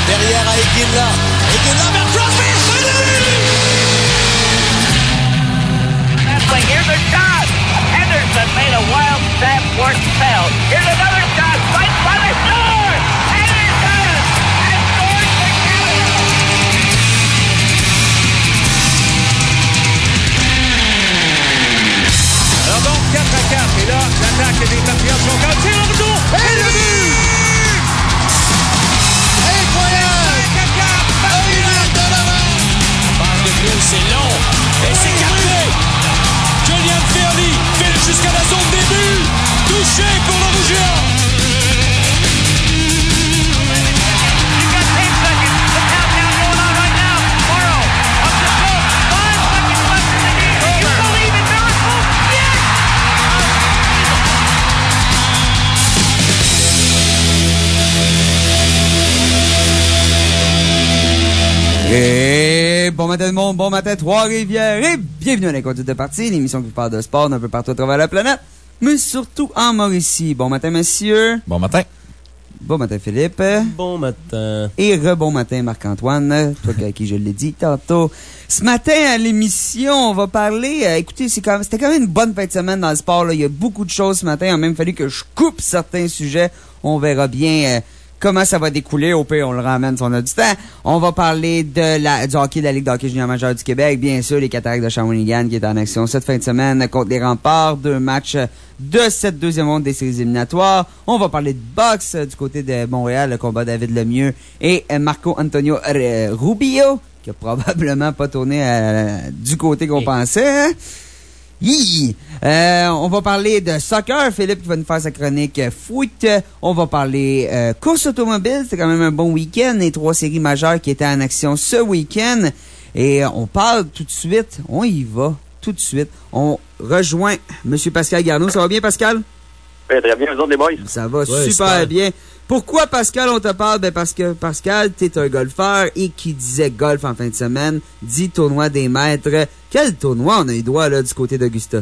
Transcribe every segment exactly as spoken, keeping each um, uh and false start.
Derrière à Iginla. Iginla vers Crosby. Here's a shot. Henderson made a wild stab for spell. Here's another shot. Right by the score. Henderson has scored for Canada. Alors donc quatre à quatre. Et là, l'attaque des Patriots sont en tir au retour. Et le but! Incroyable! Barre de plus, c'est long. Et c'est capté. Julian Fairley file jusqu'à la zone début. Touché pour le Rouge géant. Et bon matin, mon bon matin, Trois-Rivières, et bienvenue à l'Inconduite de partie, l'émission qui vous parle de sport un peu partout à travers la planète, mais surtout en Mauricie. Bon matin, monsieur. Bon matin. Bon matin, Philippe. Bon matin. Et re-bon matin, Marc-Antoine, toi à qui je l'ai dit tantôt. Ce matin, à l'émission, on va parler, euh, écoutez, c'est quand, c'était quand même une bonne fin de semaine dans le sport, là. Il y a beaucoup de choses ce matin, il a même fallu que je coupe certains sujets. On verra bien, euh, comment ça va découler. Au pire, on le ramène si on a du temps. On va parler de la, du hockey de la Ligue de hockey junior majeur du Québec. Bien sûr, les Cataractes de Shawinigan qui est en action cette fin de semaine contre les Remparts. Deux matchs de cette deuxième ronde des séries éliminatoires. On va parler de boxe euh, du côté de Montréal, le combat David Lemieux et euh, Marco Antonio euh, Rubio, qui a probablement pas tourné euh, du côté qu'on pensait. Hein? Hi! Euh, on va parler de soccer. Philippe qui va nous faire sa chronique euh, foot. On va parler euh, course automobile. C'était quand même un bon week-end. Les trois séries majeures qui étaient en action ce week-end. Et euh, on parle tout de suite. On y va tout de suite. On rejoint M. Pascal Garneau. Ça va bien, Pascal? Oui, très bien. Vous autres, les boys? Ça va ouais, super, super bien. Pourquoi, Pascal, on te parle? Ben, parce que, Pascal, t'es un golfeur et qui disait golf en fin de semaine, dit tournoi des maîtres. Quel tournoi on a eu droit, là, du côté d'Augusta?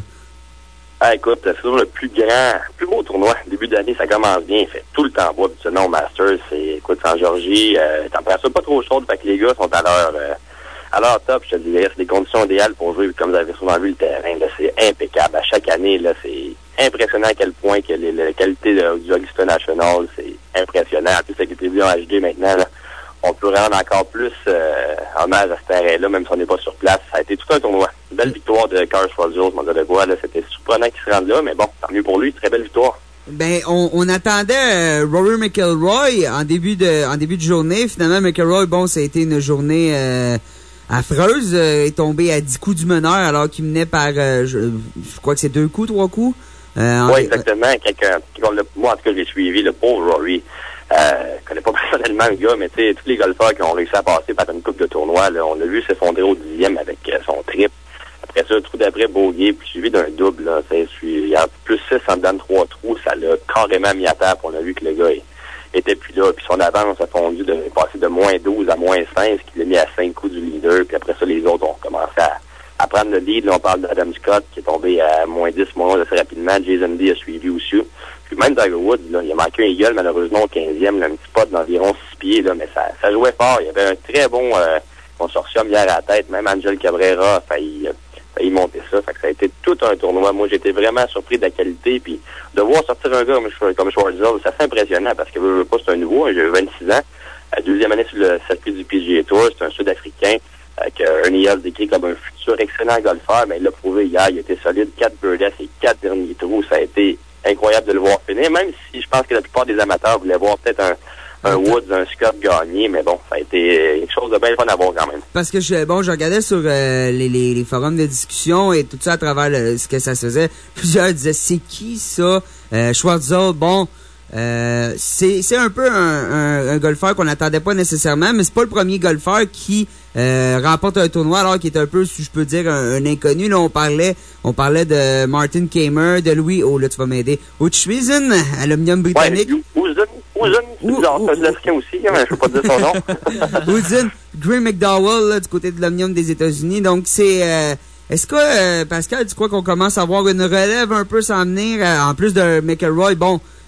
Ah, écoute, c'est toujours le plus grand, plus beau tournoi. Début d'année, ça commence bien. Il fait tout le temps beau. Habituellement, au Masters, c'est, écoute, c'est en Georgie. Euh, température pas trop chaude, fait que les gars sont à leur, euh, à leur top. Je te dirais, c'est des conditions idéales pour jouer. Comme vous avez souvent vu le terrain, là, c'est impeccable. À chaque année, là, c'est impressionnant à quel point que les, la qualité de, du Augusta National, c'est impressionnant. En plus, avec les télévisions H D maintenant, là, on peut rendre encore plus euh, hommage à ce terrain-là, même si on n'est pas sur place. Ça a été tout un tournoi. Une belle victoire de Carl Schwarzer, mon gars de quoi, là. C'était surprenant qu'il se rende là, mais bon, tant mieux pour lui. Très belle victoire. Ben, on, on attendait euh, Rory McIlroy en début de en début de journée. Finalement, McIlroy, bon, ça a été une journée euh, affreuse. Euh, est tombé à dix coups du meneur alors qu'il menait par, euh, je, je crois que c'est deux coups, trois coups. Euh, oui, exactement. Quelqu'un, moi, en tout cas, j'ai suivi le pauvre Rory. Euh, je connais pas personnellement le gars, mais tu sais, tous les golfeurs qui ont réussi à passer par une coupe de tournoi, là, on l'a vu s'effondrer au dixième avec euh, son trip. Après ça, le trou d'après, bogey, puis suivi d'un double, là. Il y a plus six en dedans de trois trous, ça l'a carrément mis à terre, puis on a vu que le gars il, était plus là. Puis son avance a fondu de passer de moins douze à moins cinq, ce qui l'a mis à cinq coups du leader, puis après ça, les autres ont commencé à, à prendre le lead. Là, on parle d'Adam Scott, qui est tombé à moins dix, moins onze assez rapidement. Jason Day a suivi aussi. Puis même Tiger Woods, là, il a manqué un eagle, malheureusement, au quinzième, là, un petit pot d'environ six pieds, là, mais ça, ça jouait fort. Il y avait un très bon euh, consortium hier à la tête. Même Angel Cabrera a failli, euh, failli monter ça. Fait que ça a été tout un tournoi. Moi, j'étais vraiment surpris de la qualité. Puis de voir sortir un gars comme, comme Schwarzer, ça fait impressionnant parce que je veux pas, c'est un nouveau. J'ai vingt-six ans. Euh, deuxième année sur le circuit du P G A Tour. C'est un Sud-Africain euh, que Ernie Els décrit comme un futur excellent golfeur. Mais il l'a prouvé hier. Il a été solide. Quatre birdies à ses quatre derniers trous. Ça a été incroyable de le voir finir, même si je pense que la plupart des amateurs voulaient voir peut-être un, un Woods, un Scott gagner, mais bon, ça a été quelque chose de bien fun à voir quand même. Parce que je, bon, je regardais sur euh, les, les, les forums de discussion et tout ça à travers le, ce que ça se faisait. Plusieurs disaient, c'est qui ça? Euh, Schwarzer, bon, euh, c'est, c'est un peu un, un, un golfeur qu'on n'attendait pas nécessairement, mais c'est pas le premier golfeur qui euh, remporte un tournoi alors qu'il est un peu, si je peux dire, un, un inconnu. Là, on parlait, on parlait de Martin Kamer, de Louis, oh là, tu vas m'aider, Hutchison, aluminium britannique. Ouais, Ouzun, Ouzun, c'est bizarre, c'est un Africain aussi, mais je peux pas dire son nom. Ouzun, Gray McDowell, là, du côté de l'Omnium des États-Unis. Donc, c'est, euh, est-ce que, euh, Pascal, tu crois qu'on commence à voir une relève un peu s'en venir, euh, en plus de McIlroy, bon,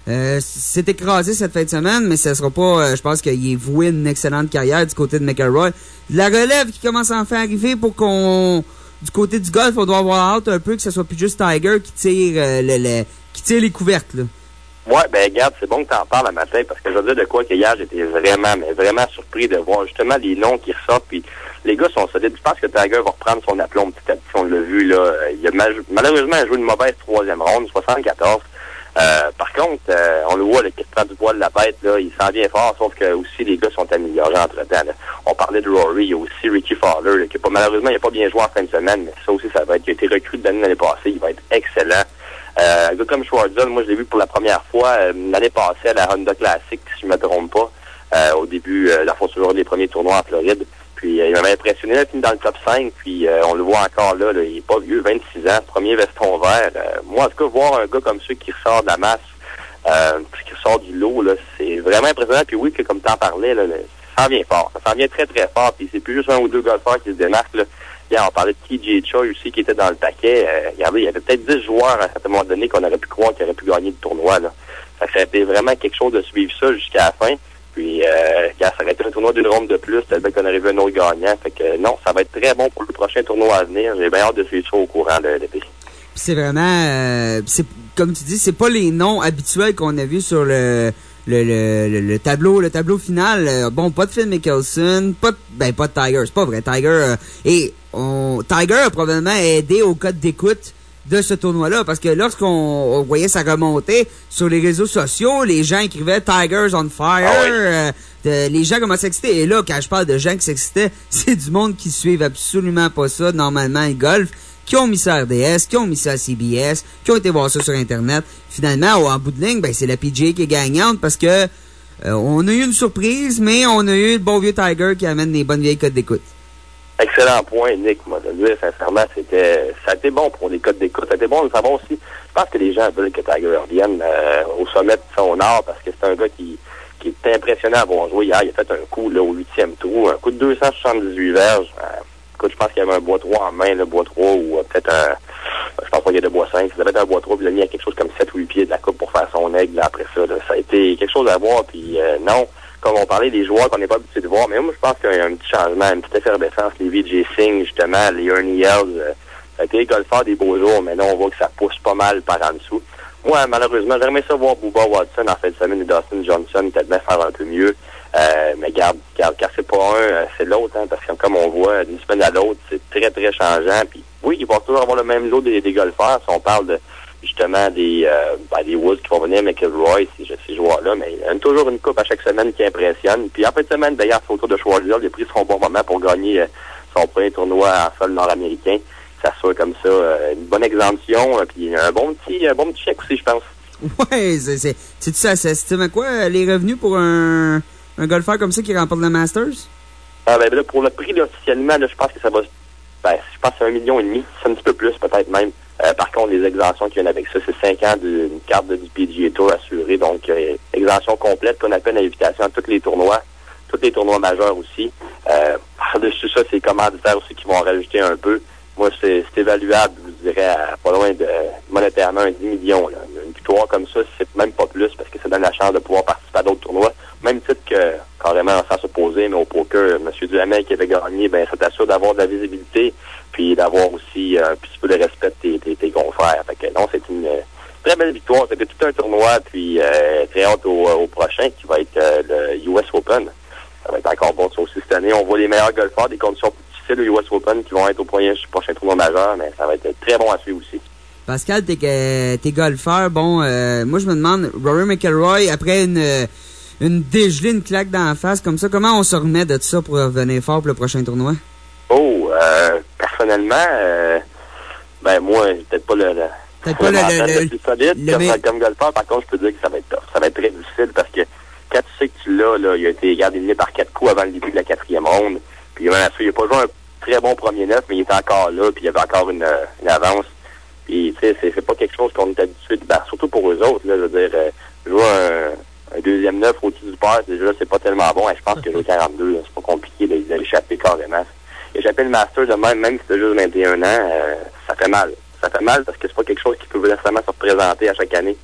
Euh, c'est écrasé cette fin de semaine, mais ça sera pas, euh, je pense qu'il est voué une excellente carrière du côté de McElroy. La relève qui commence à enfin arriver pour qu'on, du côté du golf, on doit avoir hâte un peu que ce soit plus juste Tiger qui tire, euh, le, le, qui tire les couvertes, là. Ouais, ben regarde, c'est bon que t'en parles le matin, parce que je veux dire de quoi que hier, j'étais vraiment, mais vraiment surpris de voir justement les noms qui ressortent, puis les gars sont solides. Je pense que Tiger va reprendre son aplomb petit à petit, on l'a vu, là. Il a mal, malheureusement joué une mauvaise troisième ronde, soixante-quatorze. Euh, par contre, euh, on le voit, le qui prend du poil de la bête, là, il s'en vient fort, sauf que aussi les gars sont améliorés entre-temps, là. On parlait de Rory, il y a aussi Ricky Fowler, là, qui a pas, malheureusement, il n'a pas bien joué en fin de semaine, mais ça aussi, ça va être, il a été recruté d'année l'année passée, il va être excellent. Euh, un gars comme Schwartzel, moi, je l'ai vu pour la première fois euh, l'année passée à la Honda Classic, si je ne me trompe pas, euh, au début, euh, la fois toujours des premiers tournois en Floride. Puis, euh, il m'avait impressionné, il a fini dans le top cinq, puis euh, on le voit encore là, là, il n'est pas vieux, vingt-six ans, premier veston vert. Euh, moi, en tout cas, voir un gars comme ça qui ressort de la masse, euh, qui ressort du lot, là, c'est vraiment impressionnant. Puis oui, que comme tu en parlais, là, ça s'en vient fort, ça s'en vient très, très fort, puis c'est plus juste un ou deux golfeurs qui se démarquent, là. Hier, on parlait de T J Choi aussi qui était dans le paquet. Euh, regardez, il y avait peut-être dix joueurs à un certain moment donné qu'on aurait pu croire qu'ils auraient pu gagner le tournoi, là. Fait que ça a été vraiment quelque chose de suivre ça jusqu'à la fin. Puis, euh, ça aurait été un tournoi d'une ronde de plus, peut-être qu'on aurait vu un autre gagnant. Fait que non, ça va être très bon pour le prochain tournoi à venir. J'ai bien hâte de suivre ça au courant de l'été. C'est vraiment, euh, c'est comme tu dis, c'est pas les noms habituels qu'on a vus sur le Le, le, le, le tableau le tableau final. Euh, bon, pas de Phil Mickelson, pas de, ben pas de Tiger, c'est pas vrai. Tiger euh, et on, Tiger a probablement aidé au code d'écoute de ce tournoi-là, parce que lorsqu'on on voyait ça remonter sur les réseaux sociaux, les gens écrivaient Tigers on fire, ah oui. euh, de, les gens commençaient à s'exciter. Et là, quand je parle de gens qui s'excitaient, c'est du monde qui suivent absolument pas ça normalement le golf, qui ont mis ça à R D S, qui ont mis ça à C B S, qui ont été voir ça sur Internet. Finalement, en bout de ligne, ben, c'est la P G A qui est gagnante parce que euh, on a eu une surprise, mais on a eu le bon vieux Tiger qui amène des bonnes vieilles codes d'écoute. Excellent point, Nick. Moi, de le dire, sincèrement, c'était, ça a été bon pour les codes d'écoute. Ça a été bon de savoir aussi. Je pense que les gens veulent que Tiger revienne euh, au sommet de son art parce que c'est un gars qui, qui est impressionnant à avoir joué hier. Il a fait un coup là, au huitième trou, un coup de deux cent soixante-dix-huit verges. Euh, écoute, je pense qu'il y avait un bois trois en main, le bois trois, ou euh, peut-être un... Je pense pas qu'il y a de bois cinq. Il avait un bois trois, puis il a mis à quelque chose comme sept ou huit pieds de la coupe pour faire son aigle. Là, après ça, là, ça a été quelque chose à voir. Puis euh, non, comme on parlait des joueurs qu'on n'est pas habitué de voir, mais moi, je pense qu'il y a un petit changement, une petite effervescence. Les V J Singh, justement, les Ernie Els, euh, ça a été les golfeurs des beaux jours, mais là, on voit que ça pousse pas mal par en dessous. Moi, malheureusement, j'aimerais ça voir Bubba Watson en fin de semaine et Dustin Johnson peut-être bien faire un peu mieux. Euh, mais garde, garde, car c'est pas un, c'est l'autre, hein, parce que comme on voit d'une semaine à l'autre, c'est très, très changeant. Puis oui, il va toujours avoir le même lot des, des golfeurs. Si on parle de justement des euh, ben, des Woods qui vont venir, McIlroy, ces, ces joueurs-là, mais il y a toujours une coupe à chaque semaine qui impressionne. Puis en fin de semaine, d'ailleurs, c'est autour de Schwartzel, il a pris son bon moment pour gagner euh, son premier tournoi en sol nord-américain. Ça soit comme ça, euh, une bonne exemption, euh, puis un bon petit, un bon petit chèque aussi, je pense. Ouais, c'est, c'est, c'est ça, ça estime quoi, les revenus pour un, un golfeur comme ça qui remporte le Masters? Ah, ben, là, pour le prix, là, officiellement, là, je pense que ça va, ben, je pense que c'est un million et demi, c'est un petit peu plus, peut-être même. Euh, par contre, les exemptions qui viennent avec ça, c'est cinq ans d'une carte de, du P G A Tour assurée, donc, euh, exemption complète qu'on appelle l'invitation à tous les tournois, tous les tournois majeurs aussi. Euh, par-dessus ça, c'est les commanditaires aussi qui vont en rajouter un peu. Moi, c'est, c'est évaluable, je dirais, à pas loin de, monétairement, un dix millions, là. Une victoire comme ça, c'est même pas plus, parce que ça donne la chance de pouvoir participer à d'autres tournois. Même titre que, carrément, sans s'opposer, mais au poker, M. Duhamel qui avait gagné, ben, ça t'assure d'avoir de la visibilité, puis d'avoir aussi un petit peu de respect de tes, tes, tes confrères. Fait que non, c'est une très belle victoire. C'était tout un tournoi, puis euh, très hâte au, au prochain, qui va être euh, le U S Open. Ça va être encore bon, ça aussi, cette année. On voit les meilleurs golfeurs, des conditions plus difficiles au U S Open qui vont être au prochain, prochain tournoi majeur, mais ça va être très bon à suivre aussi. Pascal, t'es, euh, t'es golfeur. Bon, euh, moi, je me demande, Rory McIlroy, après une, une dégelée, une claque dans la face comme ça, comment on se remet de ça pour revenir fort pour le prochain tournoi? Oh, euh, personnellement, euh, ben, moi, peut-être pas le, le peut-être pas le, le, le plus solide le, comme, le, comme golfeur. Par contre, je peux dire que ça va être tough. Ça va être très difficile parce que quand tu sais que tu l'as, là, il a été éliminé par quatre coups avant le début de la quatrième ronde. Puis, ben, il n'a pas joué un très bon premier neuf, mais il était encore là, puis il y avait encore une, une avance. Puis, tu sais, c'est, c'est pas quelque chose qu'on est habitué, ben, surtout pour eux autres, là, je veux dire, euh, jouer un, un deuxième neuf au-dessus du père, déjà, c'est pas tellement bon. Et je pense que le quarante-deux, là, c'est pas compliqué de, de l'échapper carrément. Échapper le Master de même, même si c'est juste vingt et un ans, euh, ça fait mal. Ça fait mal parce que c'est pas quelque chose qui peut nécessairement se représenter à chaque année.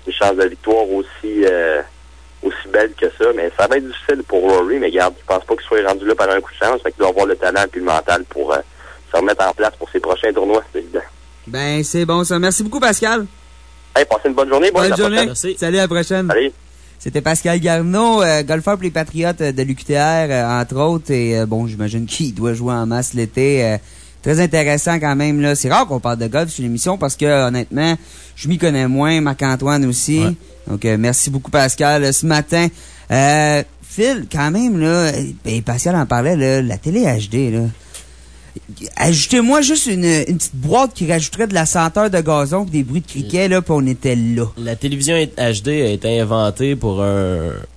une chance de victoire aussi euh, aussi belle que ça. Mais ça va être difficile pour Rory, mais regarde, je pense pas qu'il soit rendu là par un coup de chance. Fait qu'il doit avoir le talent et le mental pour euh, se remettre en place pour ses prochains tournois, c'est évident. Ben, c'est bon ça. Merci beaucoup, Pascal. Hey, passez une bonne journée. Bonne, bonne journée. Merci. Salut, à la prochaine. Salut. C'était Pascal Garneau, euh, golfeur pour les Patriotes de l'U Q T R, euh, entre autres. Et euh, bon, j'imagine qu'il doit jouer en masse l'été. Euh, très intéressant quand même, là. C'est rare qu'on parle de golf sur l'émission parce que, honnêtement, je m'y connais moins. Marc-Antoine aussi. Ouais. Donc, euh, merci beaucoup, Pascal. Ce matin, euh, Phil, quand même, là, ben, Pascal en parlait, là, la télé H D, là. Ajoutez-moi juste une, une petite boîte qui rajouterait de la senteur de gazon et des bruits de criquets, là, puis on était là. La télévision H D a été inventée pour un,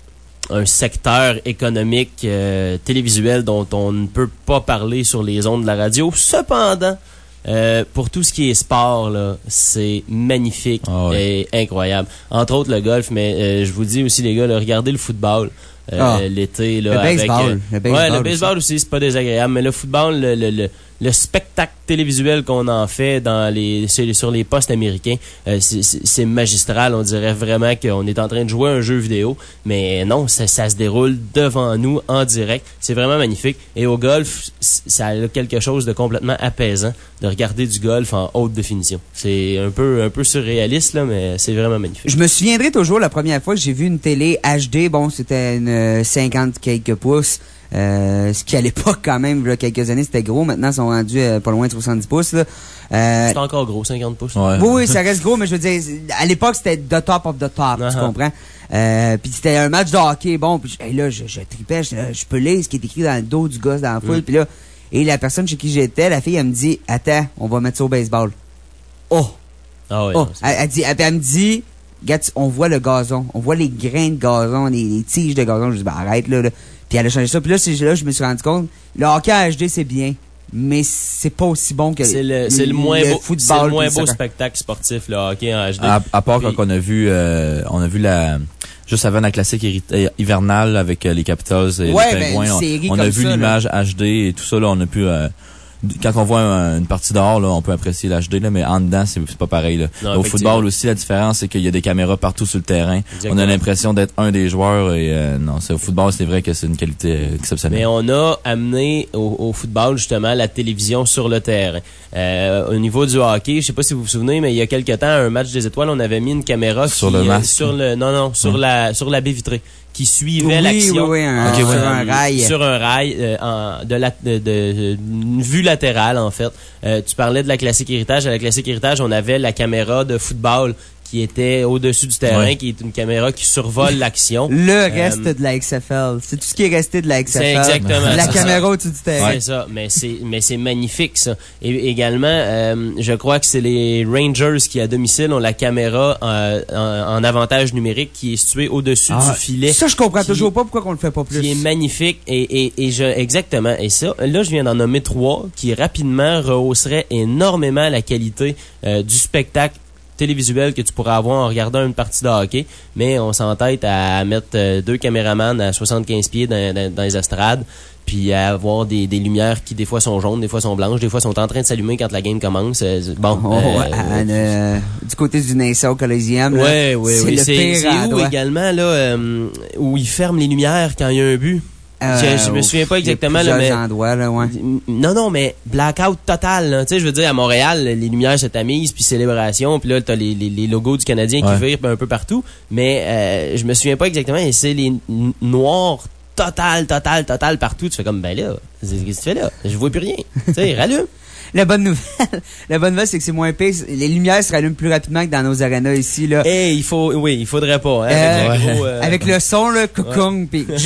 un secteur économique euh, télévisuel dont on ne peut pas parler sur les ondes de la radio. Cependant, euh, pour tout ce qui est sport, là, c'est magnifique oh oui. et incroyable. Entre autres le golf, mais euh, je vous dis aussi, les gars, là, regardez le football. Euh, ah. L'été, là, le avec... baseball, Euh, le baseball. Ouais, le baseball aussi, aussi c'est pas désagréable, mais le football, le, le, le, le spectacle télévisuel qu'on en fait dans les, sur, sur les postes américains, euh, c'est, c'est magistral. On dirait vraiment qu'on est en train de jouer un jeu vidéo, mais non, ça, ça se déroule devant nous, en direct. C'est vraiment magnifique. Et au golf, ça a quelque chose de complètement apaisant de regarder du golf en haute définition. C'est un peu, un peu surréaliste, là, mais c'est vraiment magnifique. Je me souviendrai toujours la première fois que j'ai vu une télé H D. Bon, c'était une cinquante quelques pouces. Euh, ce qui à l'époque quand même, il y a quelques années, c'était gros. Maintenant, ils sont rendus euh, pas loin de soixante-dix pouces. Là. Euh, c'est encore gros, cinquante pouces. Ouais. Oui, oui, ça reste gros, mais je veux dire, à l'époque, c'était the top of the top, uh-huh. Tu comprends? Euh, puis c'était un match de hockey, bon, puis hey, là, je, je tripais, je, je peux lire ce qui est écrit dans le dos du gosse dans la foule, mm. Puis là, et la personne chez qui j'étais, la fille, elle me dit, attends, on va mettre ça au baseball. Oh! Ah oui, oh! Non, elle, elle, dit, elle, elle me dit, regarde, on voit le gazon, on voit les grains de gazon, les, les tiges de gazon. Je dis, ben arrête, là, là. Puis elle a changé ça. Puis là, c'est là, je me suis rendu compte, le hockey en H D, c'est bien, mais c'est pas aussi bon que c'est le, c'est le moins le beau, football. C'est le moins beau spectacle sportif, le hockey en H D. À, à part puis, quand on a vu, euh, on a vu la, juste avant la classique hivernale avec euh, les Capitals et ouais, les Pingouins, ben, on, on a vu ça, l'image là. H D et tout ça, là, on a pu, euh, quand on voit un, une partie dehors, là, on peut apprécier l'H D, là, mais en dedans, c'est, c'est pas pareil, là. Non, au football aussi, la différence, c'est qu'il y a des caméras partout sur le terrain. Exactement. On a l'impression d'être un des joueurs et, euh, non, c'est, au football, c'est vrai que c'est une qualité exceptionnelle. Mais on a amené au, au football, justement, la télévision sur le terrain. Euh, au niveau du hockey, je sais pas si vous vous souvenez, mais il y a quelque temps, un match des étoiles, on avait mis une caméra sur qui, le masque. sur le, non, non, sur hum. la, sur la baie vitrée, qui suivait oui, l'action. Oui, oui, un, okay, sur ouais, un rail. Sur un rail, euh, en, de la, de, de, une vue latérale, en fait. Euh, tu parlais de la classique héritage. À la classique héritage, on avait la caméra de football qui était au-dessus du terrain, ouais. Qui est une caméra qui survole l'action. Le reste euh, de la X F L. C'est tout ce qui est resté de la X F L. C'est exactement la ça. caméra au-dessus du terrain. C'est ça. Mais c'est, mais c'est magnifique, ça. Et également, euh, je crois que c'est les Rangers qui, à domicile, ont la caméra euh, en, en avantage numérique qui est située au-dessus ah, du filet. Ça, je comprends toujours pas pourquoi on le fait pas plus. Qui est magnifique. Et, et, et je, exactement. Et ça, là, je viens d'en nommer trois qui rapidement rehausseraient énormément la qualité euh, du spectacle télévisuel que tu pourrais avoir en regardant une partie de hockey, mais on s'entête à mettre euh, deux caméramans à soixante-quinze pieds dans, dans, dans les estrades, puis à avoir des, des lumières qui des fois sont jaunes, des fois sont blanches, des fois sont en train de s'allumer quand la game commence. Euh, bon, oh, euh, à, euh, du côté du Nassau Coliseum, là, ouais, ouais, c'est ouais. le C'est, pire c'est où endroit. Également là euh, où ils ferment les lumières quand il y a un but. Euh, je, je me souviens pas exactement là, mais endroits, là, ouais. Non non mais blackout total, tu sais, je veux dire, à Montréal les lumières se tamisent puis célébration, puis là t'as les, les, les logos du Canadien ouais. Qui virent un peu partout, mais euh, je me souviens pas exactement, et c'est les noirs total total total partout. Tu fais comme ben là, qu'est-ce que tu fais là, je vois plus rien, tu sais, rallume. La bonne nouvelle, la bonne nouvelle, c'est que c'est moins pire. Les lumières se rallument plus rapidement que dans nos arénas ici, là. Eh, hey, il faut, oui, il faudrait pas, hein, euh, avec, ouais. le gros, euh... avec le son, là, coucou, ouais. Pis,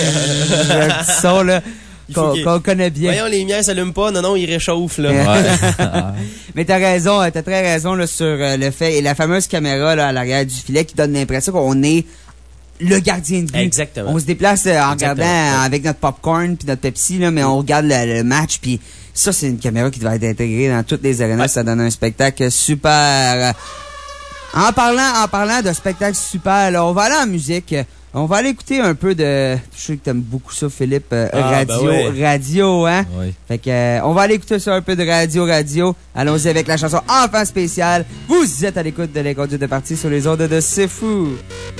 le petit son, là, qu'on, qu'on connaît bien. Voyons, les lumières s'allument pas, non, non, ils réchauffent, là. Ouais. Mais t'as raison, t'as très raison, là, sur euh, le fait, et la fameuse caméra, là, à l'arrière du filet qui donne l'impression qu'on est le gardien de but. Exactement. On se déplace euh, en Exactement. regardant ouais. avec notre popcorn puis notre Pepsi, là, mais on regarde le, le match puis ça, c'est une caméra qui doit être intégrée dans toutes les arénas. Ouais. Ça donne un spectacle super. En parlant, en parlant de spectacle super, là, on va aller en musique. On va aller écouter un peu de... Je sais que t'aimes beaucoup ça, Philippe. Euh, ah, radio, ben ouais. radio, hein? Oui. Fait que, euh, on va aller écouter ça un peu de radio, radio. Allons-y avec la chanson Enfant spécial. Vous êtes à l'écoute de l'Inconduite de partie sur les ondes de C'est Fou.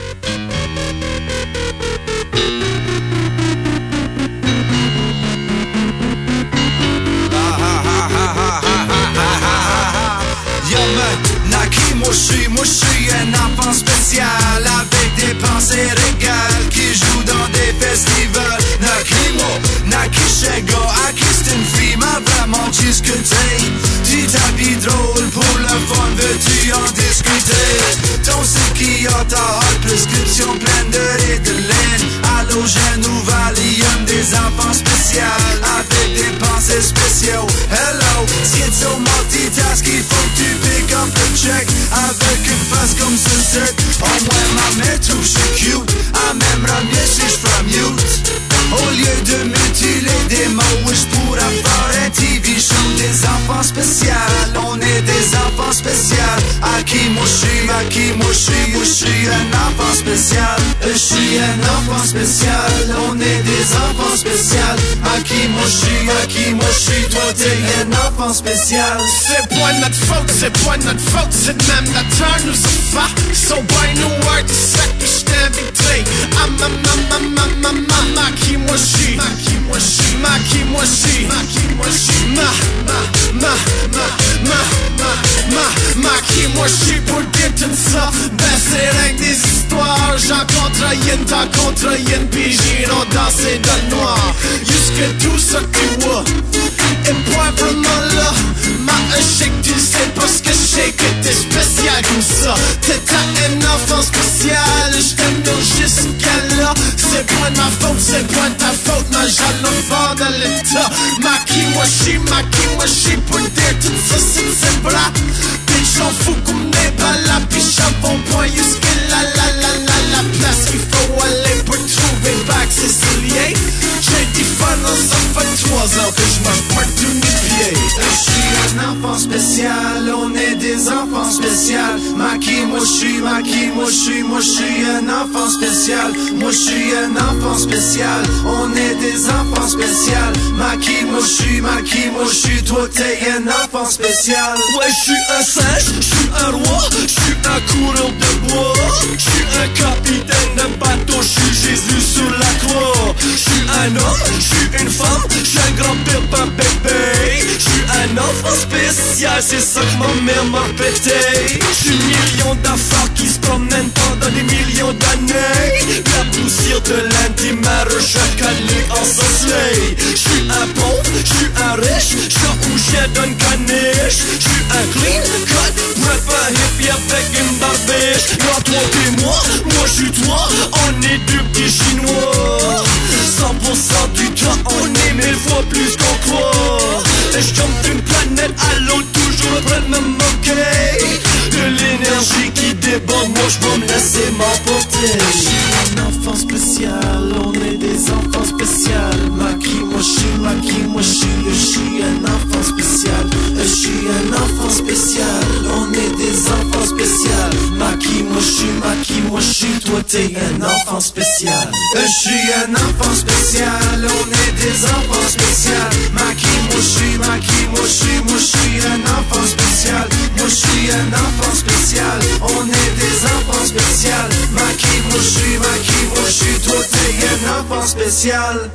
Moi j'suis, moi j'suis un enfant spécial avec des pensées régales qui joue dans des festivals. Nakimo, Nakishego, Aki c'est une fille, m'a vraiment discuté. Tu t'habilles drôle pour le fun, veux-tu en discuter? Ton c'est qui a ta hot prescription pleine de Ritalin, halogène ou Valium, des enfants spéciaux avec des pensées spéciaux. Hello, schizo multitask, il faut que tu pick up the check. Avec une face comme Suzette, au moins ma mère touche cute. Elle m'aimera mieux si j'fais mute. Au lieu de mutiler des mots, je pourrais faire un T V show. Des enfants spéciaux, on est des enfants spéciaux. À qui moi j'suis, à qui moi j'suis, moi j'suis un enfant spécial. Je suis un enfant spécial, on est des enfants spéciaux. À qui moi j'suis, à qui moi j'suis, toi t'es un enfant spécial. C'est pas notre faute, c'est pas notre faute, c'est même notre turn nous a fait. So boy, no word to set, puis j't'ai invité. Ah ma ma ma ma ma ma ma qui moi j'suis, ma qui moi j'suis, ma qui moi j'suis, ma qui moi j'suis, ma ma ma ma ma ma ma ma qui moi j'suis pour dire tout ça. Ben c'est rien que des histoires, j'en contre yin, t'en contre yin, puis j'irai danser dans le noir. Jusque tout ça tu vois, et pas vraiment là. Ma je sais que tu sais parce que je sais que t'es spécial comme ça. T'es un enfant spécial, je t'aime donc jusqu'à là. C'est pas de ma faute, c'est pas de ta faute, ma j'allais fort dans l'état. Ma qui moi j'suis, ma qui moi j'suis, pour dire tout ça c'est c'est bras. Bitch j'en fous comme n'est pas là, pis j'avons point jusqu'à la la la la la place qu'il faut aller pour trouver back Sicilien. J'ai dit fun, ça fait trois ans que je marche partout mes pieds. Je suis un enfant spécial, on est des enfants spéciaux. Ma qui moi j'suis, ma qui moi j'suis, moi j'suis un enfant spécial. Moi j'suis un enfant spécial, on est des enfants spéciaux. Ma qui moi j'suis, ma qui moi j'suis, toi t'es un enfant spécial. Ouais j'suis un singe, j'suis un roi, j'suis un coureur de bois, j'suis un capitaine de bateau, j'suis Jésus sur la croix. J'suis un homme, j'suis une femme, j'suis un grand-père, un bébé. J'suis un enfant spécial, c'est ça que ma mère m'a pété. J'suis million d'affaires qui se promènent pendant des millions d'années. La poussière de l'intime m'a chaque année ensorcelée. J'suis un pauvre, j'suis un riche, j'suis où j'ai donne caniche. J'suis un clean cut, bref un hippie avec une barbiche. Là toi t'es moi, moi j'suis toi, on est deux petits chinois. Cent pour cent du temps on est mille fois plus qu'on croit. Et j'tombe d'une planète à l'autre, toujours en train de me moquer de l'énergie qui déborde, moi j'vais me laisser m'emporter. J'suis un enfant spécial, on est des enfants spéciaux. Ma qui moi j'suis, ma qui moi j'suis, j'suis un enfant spécial. J'suis un enfant spécial, on est des enfants spéciaux. Ma qui moi j'suis, ma qui moi j'suis, toi t'es un enfant spécial. J'suis un enfant spécial, on est des enfants spéciaux. Ma qui moi j'suis, ma qui moi j'suis, moi j'suis un enfant spécial. Moi j'suis un enfant spécial, on est des enfants spéciaux. Ma qui moi j'suis, ma qui moi j'suis, toi t'es un enfant spécial.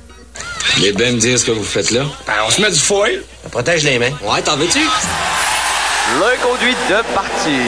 Vous voulez bien me dire ce que vous faites là? Ben on se met du foil, Ça protège les mains. ouais t'en veux-tu? L'inconduite de partie.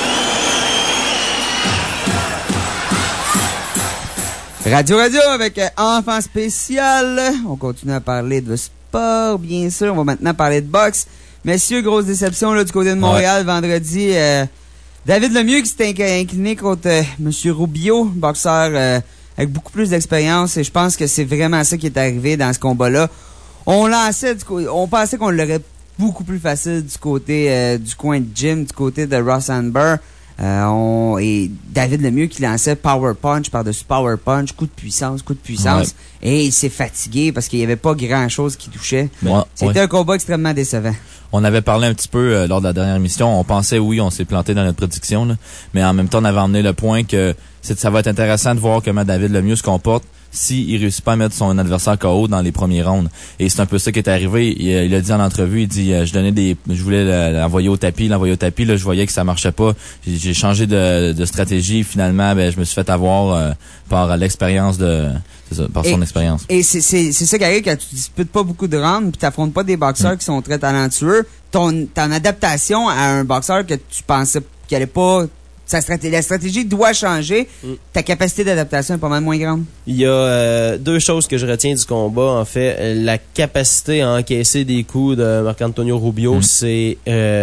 Radio Radio avec euh, Enfant spécial. On continue à parler de sport, bien sûr. On va maintenant parler de boxe. Messieurs, grosse déception là, du côté de Montréal. Ouais. Vendredi, euh, David Lemieux qui s'est incliné contre euh, M. Rubio, boxeur euh, avec beaucoup plus d'expérience. Et je pense que c'est vraiment ça qui est arrivé dans ce combat-là. On lançait, du co- on pensait qu'on l'aurait beaucoup plus facile du côté euh, du coin de gym, du côté de Ross Amber. Euh, on, et David Lemieux qui lançait power punch par-dessus power punch, coup de puissance, coup de puissance. Ouais. Et il s'est fatigué parce qu'il n'y avait pas grand-chose qui touchait. Ouais, C'était ouais. un combat extrêmement décevant. on avait parlé un petit peu euh, lors de la dernière émission. On pensait, oui, on s'est planté dans notre prédiction, là, mais en même temps, on avait emmené le point que c'est, ça va être intéressant de voir comment David Lemieux se comporte s'il réussit pas à mettre son adversaire K O dans les premiers rounds. Et c'est un peu ça qui est arrivé. Il, il a dit en entrevue, il dit, euh, je donnais des, je voulais l'envoyer au tapis, l'envoyer au tapis, là, je voyais que ça marchait pas. J'ai, j'ai changé de, de stratégie. Finalement, ben, je me suis fait avoir euh, par l'expérience de, c'est ça, par son et, expérience. Et c'est, c'est, c'est ça qui arrive quand tu disputes pas beaucoup de rounds pis t'affrontes pas des boxeurs mmh. qui sont très talentueux. Ton, ton adaptation à un boxeur que tu pensais qu'il allait pas, sa stratégie, la stratégie doit changer. Mm. Ta capacité d'adaptation est pas mal moins grande. Il y a euh, deux choses que je retiens du combat. En fait, la capacité à encaisser des coups de Marc-Antonio Rubio, mm. c'est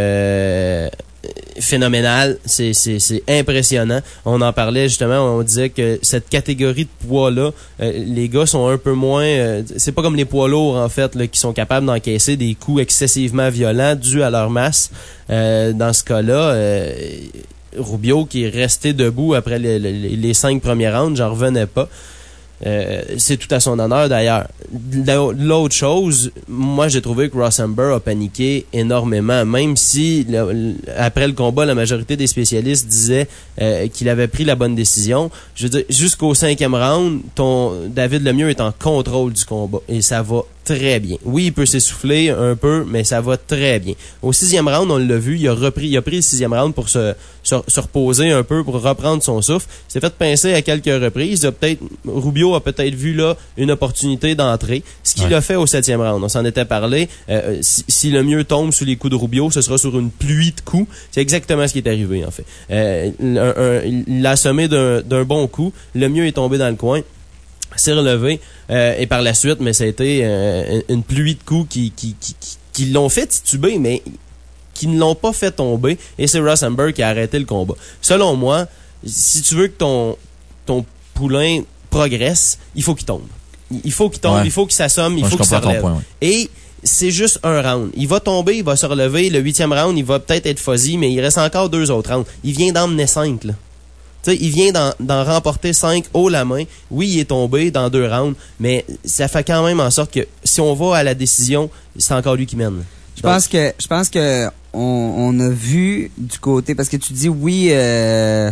euh, phénoménal. C'est, c'est, c'est impressionnant. On en parlait justement. On disait que cette catégorie de poids-là, euh, les gars sont un peu moins... Euh, c'est pas comme les poids lourds, en fait, là, qui sont capables d'encaisser des coups excessivement violents dus à leur masse. Euh, dans ce cas-là... Euh, Rubio qui est resté debout après les, les, les cinq premiers rounds, j'en revenais pas. Euh, c'est tout à son honneur d'ailleurs. L'autre chose, moi j'ai trouvé que Rosenberg a paniqué énormément, même si le, après le combat la majorité des spécialistes disaient euh, qu'il avait pris la bonne décision. Je veux dire, jusqu'au cinquième round, ton David Lemieux est en contrôle du combat et ça va très bien. Oui, il peut s'essouffler un peu, mais ça va très bien. Au sixième round, on l'a vu, il a repris, il a pris le sixième round pour se, se, se reposer un peu, pour reprendre son souffle. Il s'est fait pincer à quelques reprises. Il a peut-être, Rubio a peut-être vu là une opportunité d'entrer. Ce qu'il ouais. a fait au septième round, on s'en était parlé. Euh, si, si le mieux tombe sous les coups de Rubio, ce sera sur une pluie de coups. C'est exactement ce qui est arrivé en fait. Euh, un, un, il l'a assommé d'un, d'un bon coup. Le mieux est tombé dans le coin. S'est relevé euh, et par la suite, mais ça a été euh, une pluie de coups qui qui qui, qui, qui l'ont fait tituber, mais qui ne l'ont pas fait tomber. Et c'est Rosenberg qui a arrêté le combat. Selon moi, si tu veux que ton ton poulain progresse, il faut qu'il tombe. Il faut qu'il tombe, ouais. il faut qu'il s'assomme, il Moi, faut qu'il se relève. Point, ouais. Et c'est juste un round. Il va tomber, il va se relever. Le huitième round, il va peut-être être fuzzy, mais il reste encore deux autres rounds. Il vient d'emmener cinq, là. T'sais, il vient d'en, d'en remporter cinq haut la main. Oui, il est tombé dans deux rounds, mais ça fait quand même en sorte que si on va à la décision, c'est encore lui qui mène. Je Donc, pense que je pense que on, on a vu du côté parce que tu dis oui, euh,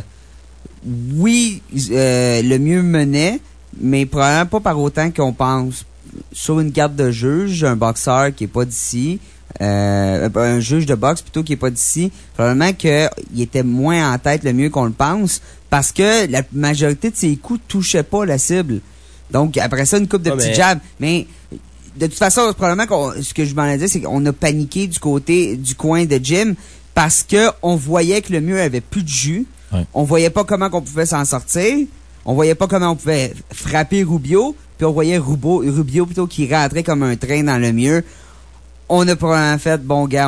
oui, euh, le mieux menait, mais probablement pas par autant qu'on pense. Sur une carte de juge, un boxeur qui est pas d'ici. Euh, un juge de boxe plutôt qui est pas d'ici, probablement qu'il était moins en tête le mieux qu'on le pense parce que la majorité de ses coups touchaient pas la cible. Donc après ça une coupe de ah, petits mais... jabs, mais de toute façon probablement qu'on, ce que je m'en ai dit c'est qu'on a paniqué du côté du coin de Jim parce que on voyait que le mieux avait plus de jus, ouais. on voyait pas comment qu'on pouvait s'en sortir, on voyait pas comment on pouvait frapper Rubio, puis on voyait Rubio, Rubio plutôt qui rentrait comme un train dans le mieux. On a probablement fait, bon gars,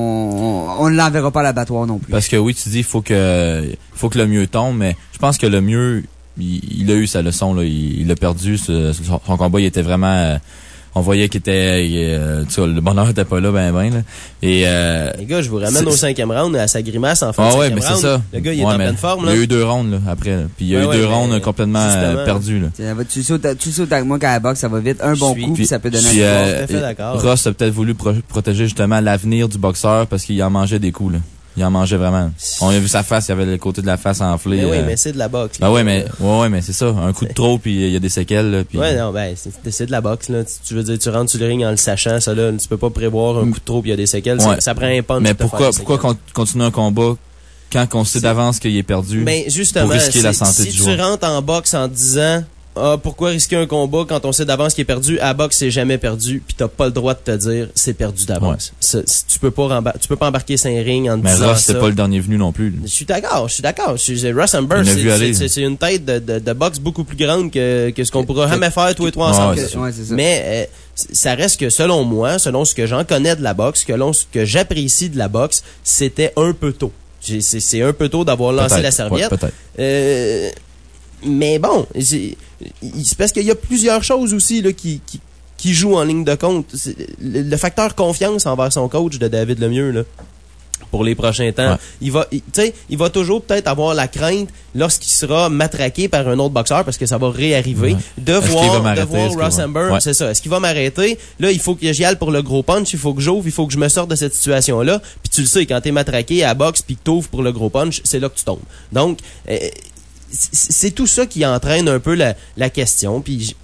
on, on ne l'enverra pas à l'abattoir non plus. Parce que oui, tu dis, il faut que, faut que le mieux tombe, mais je pense que le mieux, il, il a eu sa leçon, là. Il, il a perdu, ce, son, son combat, il était vraiment, euh, on voyait qu'il était, euh, tu vois, le bonheur était pas là, ben, ben, là. Et, euh, les gars, je vous ramène au cinquième round, à sa grimace en fin ah de ouais, cinquième mais round. C'est ça. Le gars, il est ouais, en pleine forme, là. Il y a eu deux rounds, là, après, là. Puis il y a ouais, eu ouais, deux rounds complètement euh, perdus, là. Tu sautes, tu sautes avec moi qu'à la boxe, ça va vite. Un bon coup, puis ça peut donner puis, un euh, coup. Euh, Ross a peut-être voulu pro- protéger justement l'avenir du boxeur parce qu'il en mangeait des coups, là. Il en mangeait vraiment. On a vu sa face, il y avait le côté de la face enflée. Mais oui, euh... mais c'est de la boxe. Ben ouais, mais, ouais, ouais, mais c'est ça. Un coup de trop, puis il y a des séquelles, là. Puis... Ouais, non, ben, c'est, c'est de la boxe, là. Tu, tu veux dire, tu rentres sur le ring en le sachant, ça, là. Tu peux pas prévoir un coup de trop, puis il y a des séquelles. Ouais. Ça, ça prend un punch. Mais pourquoi, pourquoi con- continuer un combat quand on sait c'est... d'avance qu'il est perdu? Mais justement, pour risquer la santé si du tu joueur. rentres en boxe en disant, ah, pourquoi risquer un combat quand on sait d'avance qu'il est perdu? À la boxe, c'est jamais perdu, puis t'as pas le droit de te dire, c'est perdu d'avance. Ouais. C'est, tu peux pas rembar- tu peux pas embarquer cinq rings en te mais disant Ross, ça. c'était pas le dernier venu non plus. Je suis d'accord, je suis d'accord. Je suis, Rosenberg, c'est, c'est, c'est, c'est une tête de, de, de boxe beaucoup plus grande que, que ce qu'on pourra jamais faire tous les trois ensemble. Ouais, c'est ouais, c'est ça. Mais, euh, ça reste que selon moi, selon ce que j'en connais de la boxe, selon ce que j'apprécie de la boxe, c'était un peu tôt. C'est, c'est, c'est un peu tôt d'avoir lancé peut-être, la serviette. Ouais, peut-être. Euh, mais bon, c'est, c'est parce qu'il y a plusieurs choses aussi là, qui, qui, qui jouent en ligne de compte. C'est le, le facteur confiance envers son coach de David Lemieux, là. pour les prochains temps. Ouais. Il va, tu sais, il va toujours peut-être avoir la crainte lorsqu'il sera matraqué par un autre boxeur parce que ça va réarriver Ouais. de Est-ce voir, qu'il va de m'arrêter? voir Est-ce qu'il Ross va- Amber, Ouais. c'est ça. Est-ce qu'il va m'arrêter? Là, il faut que j'y aille pour le gros punch, il faut que j'ouvre, il faut que je me sorte de cette situation-là. Puis tu le sais, quand t'es matraqué à la boxe puis que t'ouvres pour le gros punch, c'est là que tu tombes. Donc, euh, c'est tout ça qui entraîne un peu la, la question. Puis,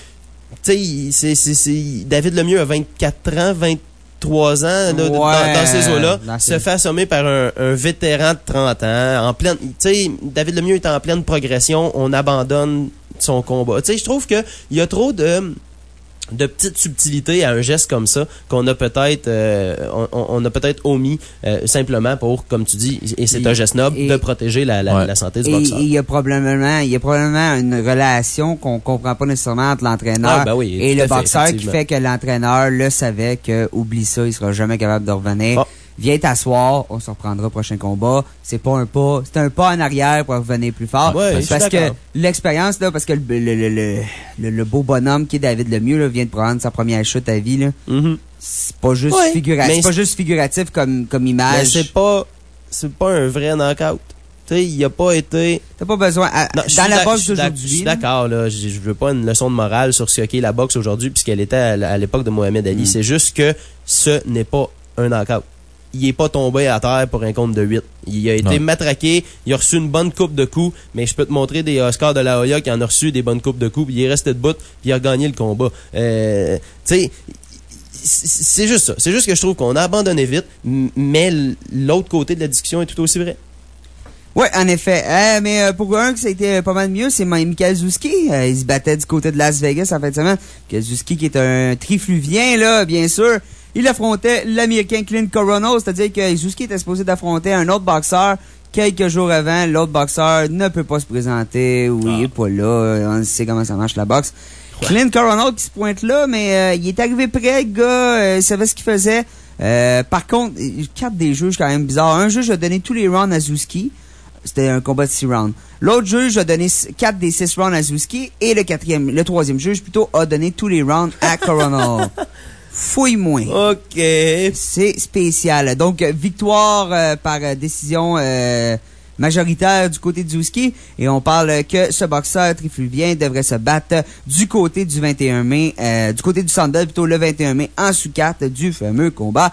tu sais, c'est, c'est, c'est, David Lemieux a vingt-quatre ans, vingt-trois ans, là, Ouais, dans, dans ces eaux-là, dans se ces- fait assommer par un, un vétéran de trente ans, en pleine, tu sais, David Lemieux est en pleine progression, on abandonne son combat. Tu sais, je trouve que il y a trop de de petites subtilités à un geste comme ça qu'on a peut-être euh, on, on a peut-être omis euh, simplement pour, comme tu dis, et c'est un geste noble, Et- de protéger la, la, Ouais. la santé du Et boxeur. il y a probablement, il y a probablement une relation qu'on comprend pas nécessairement entre l'entraîneur Ah, ben oui, et tout le à fait, boxeur qui effectivement. fait que l'entraîneur le savait que, oublie ça, il sera jamais capable de revenir. Ah. Viens t'asseoir, on se reprendra au prochain combat. C'est pas un pas, c'est un pas en arrière pour revenir plus fort. Ouais, C'est je suis parce que d'accord. l'expérience, là, parce que le, le, le, le, le- le beau bonhomme qui est David Lemieux, là, vient de prendre sa première chute à vie, là. Mhm. C'est pas juste Ouais, figuratif, mais c'est pas c'est- juste figuratif comme, comme Mais image. c'est pas c'est pas un vrai knockout. Tu sais, il a pas été T'as pas besoin, à- Non, je dans suis la d'ac- boxe je suis d'ac- d'aujourd'hui. Je suis là. d'accord, là. Je, je veux pas une leçon de morale sur ce qu'est la boxe aujourd'hui puisqu'elle était à, l- à l'époque de Mohamed Ali. Mm. C'est juste que ce n'est pas un knockout. Il est pas tombé à terre pour un compte de huit. Il a été Non. matraqué, il a reçu une bonne coupe de coups, mais je peux te montrer des Oscars de la Hoya qui en a reçu des bonnes coupes de coups, puis il est resté debout, puis il a gagné le combat. Euh, tu sais, c'est c'est juste ça. C'est juste que je trouve qu'on a abandonné vite, m- mais l- l'autre côté de la discussion est tout aussi vrai. Ouais, en effet. Euh, mais euh, pour un que ça a été pas mal mieux, c'est Mikael Zouski. Euh, il se battait du côté de Las Vegas en fin de semaine. Mikael Zouski qui est un trifluvien, là, bien sûr. Il affrontait l'Américain Clint Coronel, c'est-à-dire que Zouski était supposé d'affronter un autre boxeur quelques jours avant. L'autre boxeur ne peut pas se présenter ou il est pas là. On sait comment ça marche la boxe. Clint Coronel qui se pointe là, mais euh, il est arrivé près, le gars. Euh, il savait ce qu'il faisait. Euh, par contre, quatre des juges quand même bizarres. Un juge a donné tous les rounds à Zouski. C'était un combat de six rounds. L'autre juge a donné quatre des six rounds à Zouski et le quatrième, le troisième juge plutôt a donné tous les rounds à Coronel. Fouille-moi. OK. C'est spécial. Donc, victoire euh, par euh, décision euh, majoritaire du côté de Zouski. Et on parle que ce boxeur trifluvien devrait se battre du côté du vingt et un mai, euh, du côté du Centre Bell, plutôt le vingt et un mai, en sous-carte du fameux combat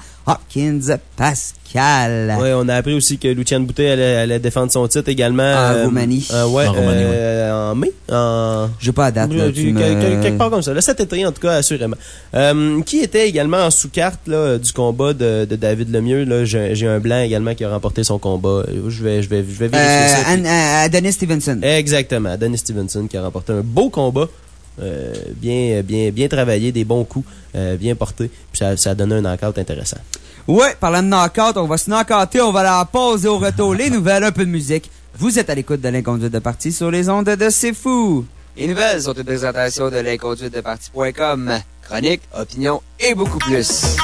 Hopkins-Pascal. Ouais, on a appris aussi que Lucian Boutet allait, allait défendre son titre également. En euh, Roumanie. euh, ouais, En Roumanie, euh, en mai. En... J'ai pas la date, là, tu me- Quel- Quelque part comme ça. Là, cet été, en tout cas, assurément. Euh, qui était également en sous-carte là, du combat de, de David Lemieux? Là, j'ai, j'ai un blanc également qui a remporté son combat. Je vais, je vais, je vais vérifier Euh, ça. puis- An- euh, Adonis Stevenson. Exactement. Denis Stevenson qui a remporté un beau combat. Euh, bien, bien, bien travaillé, des bons coups, euh, bien portés. Puis ça, ça a donné un knockout intéressant. Ouais, parlant de knockout, on va se knockouter, on va aller à la pause et au retour, les nouvelles, un peu de musique. Vous êtes à l'écoute de l'inconduite de partie sur les ondes de C'est Fou. Les nouvelles sont une présentation de l'inconduite de partie point com. Chronique, opinion et beaucoup plus.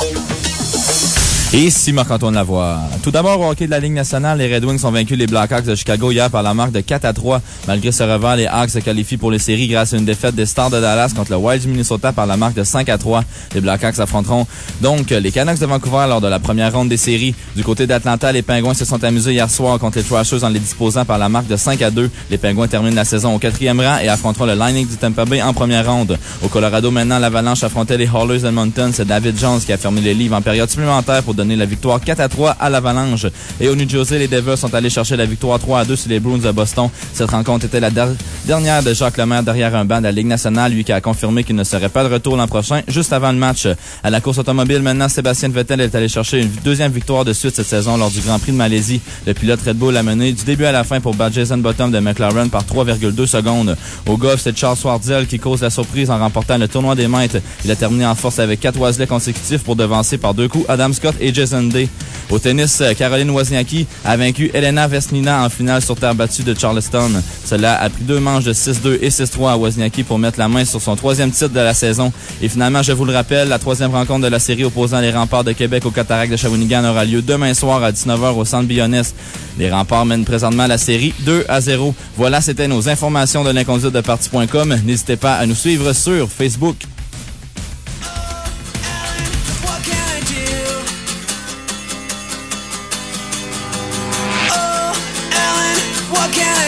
Et ici Marc-Antoine Lavoie. Tout d'abord, au hockey de la Ligue nationale, les Red Wings ont vaincu les Blackhawks de Chicago hier par la marque de quatre à trois. Malgré ce revers, les Hawks se qualifient pour les séries grâce à une défaite des Stars de Dallas contre le Wild du Minnesota par la marque de cinq à trois. Les Blackhawks affronteront donc les Canucks de Vancouver lors de la première ronde des séries. Du côté d'Atlanta, les Pingouins se sont amusés hier soir contre les Thrashers en les disposant par la marque de cinq à deux. Les Pingouins terminent la saison au quatrième rang et affronteront le Lightning du Tampa Bay en première ronde. Au Colorado, maintenant, l'Avalanche affrontait les Oilers d'Edmonton. C'est David Jones qui a fermé les livres en période supplémentaire pour donner la victoire quatre à trois à l'Avalanche. Et au New Jersey, les Devils sont allés chercher la victoire trois à deux sur les Bruins de Boston. Cette rencontre était la der- dernière de Jacques Lemaire derrière un banc de la Ligue nationale, lui qui a confirmé qu'il ne serait pas de retour l'an prochain, juste avant le match. À la course automobile, maintenant, Sébastien Vettel est allé chercher une deuxième victoire de suite cette saison lors du Grand Prix de Malaisie. Le pilote Red Bull a mené du début à la fin pour battre Jason Bottom de McLaren par trois virgule deux secondes. Au golf, c'est Charles Schwartzel qui cause la surprise en remportant le tournoi des maîtres. Il a terminé en force avec quatre Oiselets consécutifs pour devancer par deux coups Adam Scott et Jason Day. Au tennis, Caroline Wozniacki a vaincu Elena Vesnina en finale sur terre battue de Charleston. Cela a pris deux manches de six deux et six trois à Wozniacki pour mettre la main sur son troisième titre de la saison. Et finalement, je vous le rappelle, la troisième rencontre de la série opposant les Remparts de Québec aux Cataractes de Shawinigan aura lieu demain soir à dix-neuf heures au Centre Bionès. Les Remparts mènent présentement la série deux à zéro. Voilà, c'était nos informations de l'inconduite de partie point com. N'hésitez pas à nous suivre sur Facebook.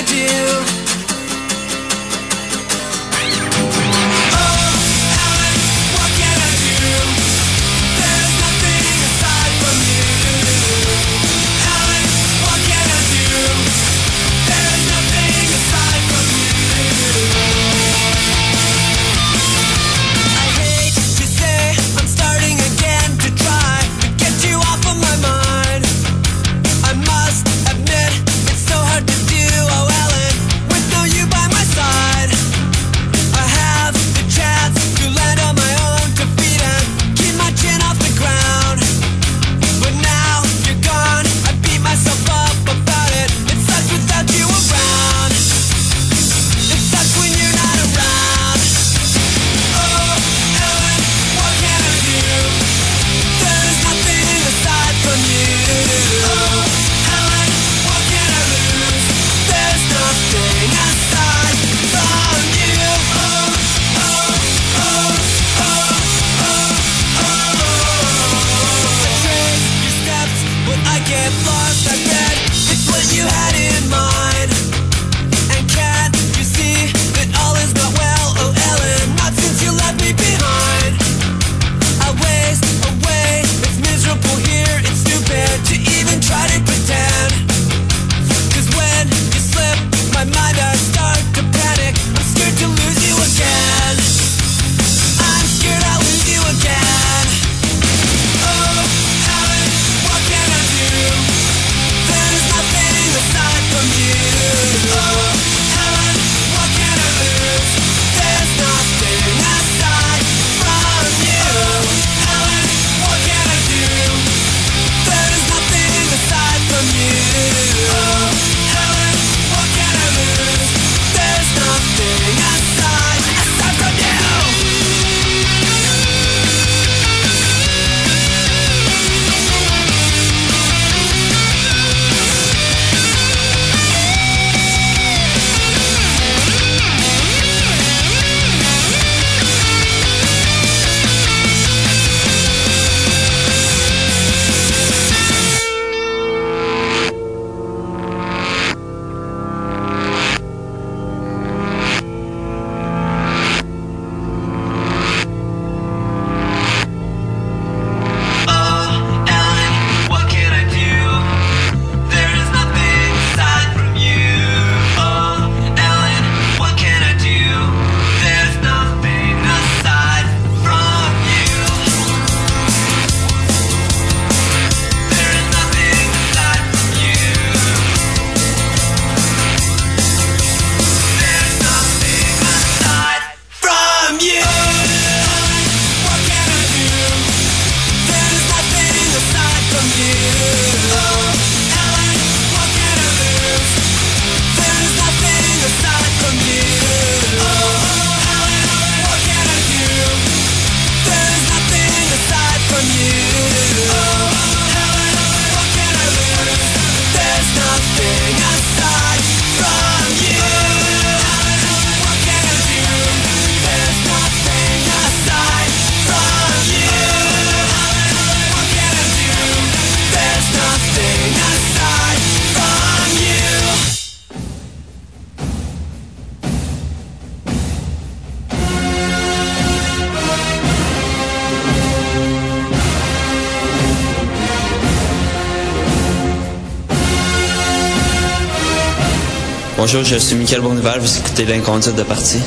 Bonjour, je suis Michael Bournival, vous écoutez l'Inconduite de parti.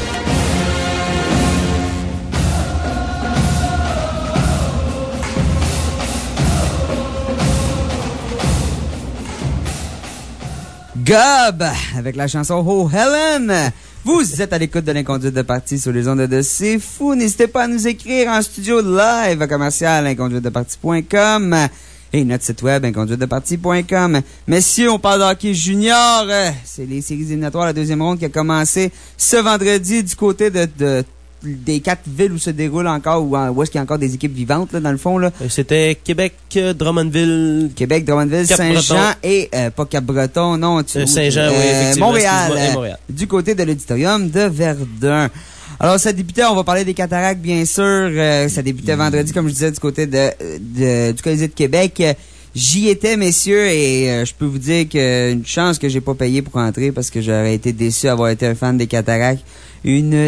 Gob avec la chanson Oh Helen. Vous êtes à l'écoute de l'Inconduite de parti sur les ondes de C'est Fou. N'hésitez pas à nous écrire en studio live à commercial inconduite de parti point com et notre site web inconduite de parti point com. Messieurs, on parle de hockey junior. C'est les séries éliminatoires, la deuxième ronde qui a commencé ce vendredi du côté de, de des quatre villes où se déroule encore, où, où est-ce qu'il y a encore des équipes vivantes, là, dans le fond, là. C'était Québec, Drummondville. Québec, Drummondville, Saint-Jean et, euh, pas Cap-Breton, non, tu, euh, Saint-Jean, euh, oui, effectivement. Montréal, et Montréal. Du côté de l'auditorium de Verdun. Alors, ça débutait, on va parler des cataractes, bien sûr. Euh, ça débutait vendredi, comme je disais, du côté de, de du Colisée de Québec. J'y étais, messieurs, et euh, je peux vous dire qu'une chance que j'ai pas payé pour entrer parce que j'aurais été déçu d'avoir été un fan des Cataractes. Une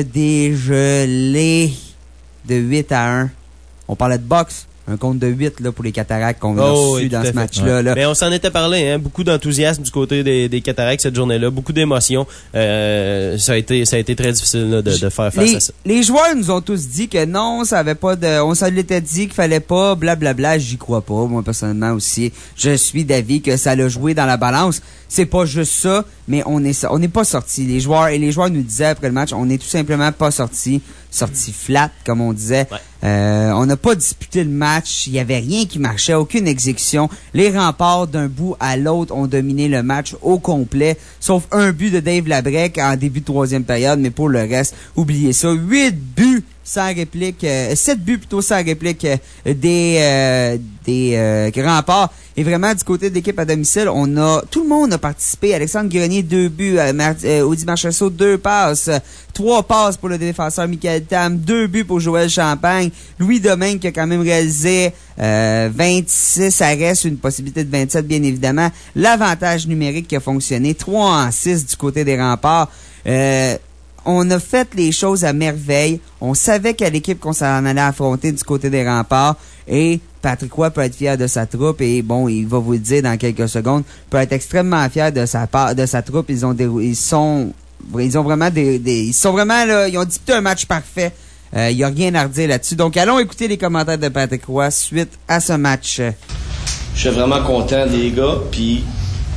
dégelée de huit à un. On parlait de boxe. Un compte de huit là, pour les Cataractes qu'on a oh, reçu oui, dans ce fait. match-là. Ouais. Là. Mais on s'en était parlé, hein? Beaucoup d'enthousiasme du côté des, des Cataractes cette journée-là, beaucoup d'émotions. Euh, ça a été, ça a été très difficile là, de, de faire face les, à ça. Les joueurs nous ont tous dit que non, ça avait pas de, on s'en l'était dit qu'il fallait pas, blablabla. J'y crois pas, moi personnellement aussi. Je suis d'avis que ça l'a joué dans la balance. C'est pas juste ça, mais on est, on n'est pas sorti. Les joueurs et les joueurs nous disaient après le match, on est tout simplement pas sorti, sorti flat comme on disait. Ouais. Euh, on n'a pas disputé le match. Il y avait rien qui marchait, aucune exécution. Les remparts d'un bout à l'autre ont dominé le match au complet, sauf un but de Dave Labrec en début de troisième période, mais pour le reste, oubliez ça. Huit buts sans réplique, euh, sept buts plutôt sans réplique euh, des euh, des euh, remparts. Et vraiment, du côté de l'équipe à domicile, on a tout le monde a participé. Alexandre Grenier, deux buts. Euh, Mar- euh, Audi Marchessault, deux passes. Euh, trois passes pour le défenseur Michael Tam. Deux buts pour Joël Champagne. Louis Domingue qui a quand même réalisé euh, vingt-six arrêts sur une possibilité de vingt-sept, bien évidemment. L'avantage numérique qui a fonctionné. trois en six du côté des remparts. Euh, On a fait les choses à merveille. On savait quelle équipe qu'on s'en allait affronter du côté des remparts. Et Patrick Roy peut être fier de sa troupe. Et bon, il va vous le dire dans quelques secondes. Peut être extrêmement fier de sa part, de sa troupe. Ils ont des, ils sont, ils ont vraiment des, des ils sont vraiment là, ils ont disputé un match parfait. Il euh, y a rien à redire là-dessus. Donc allons écouter les commentaires de Patrick Roy suite à ce match. Je suis vraiment content des gars. Puis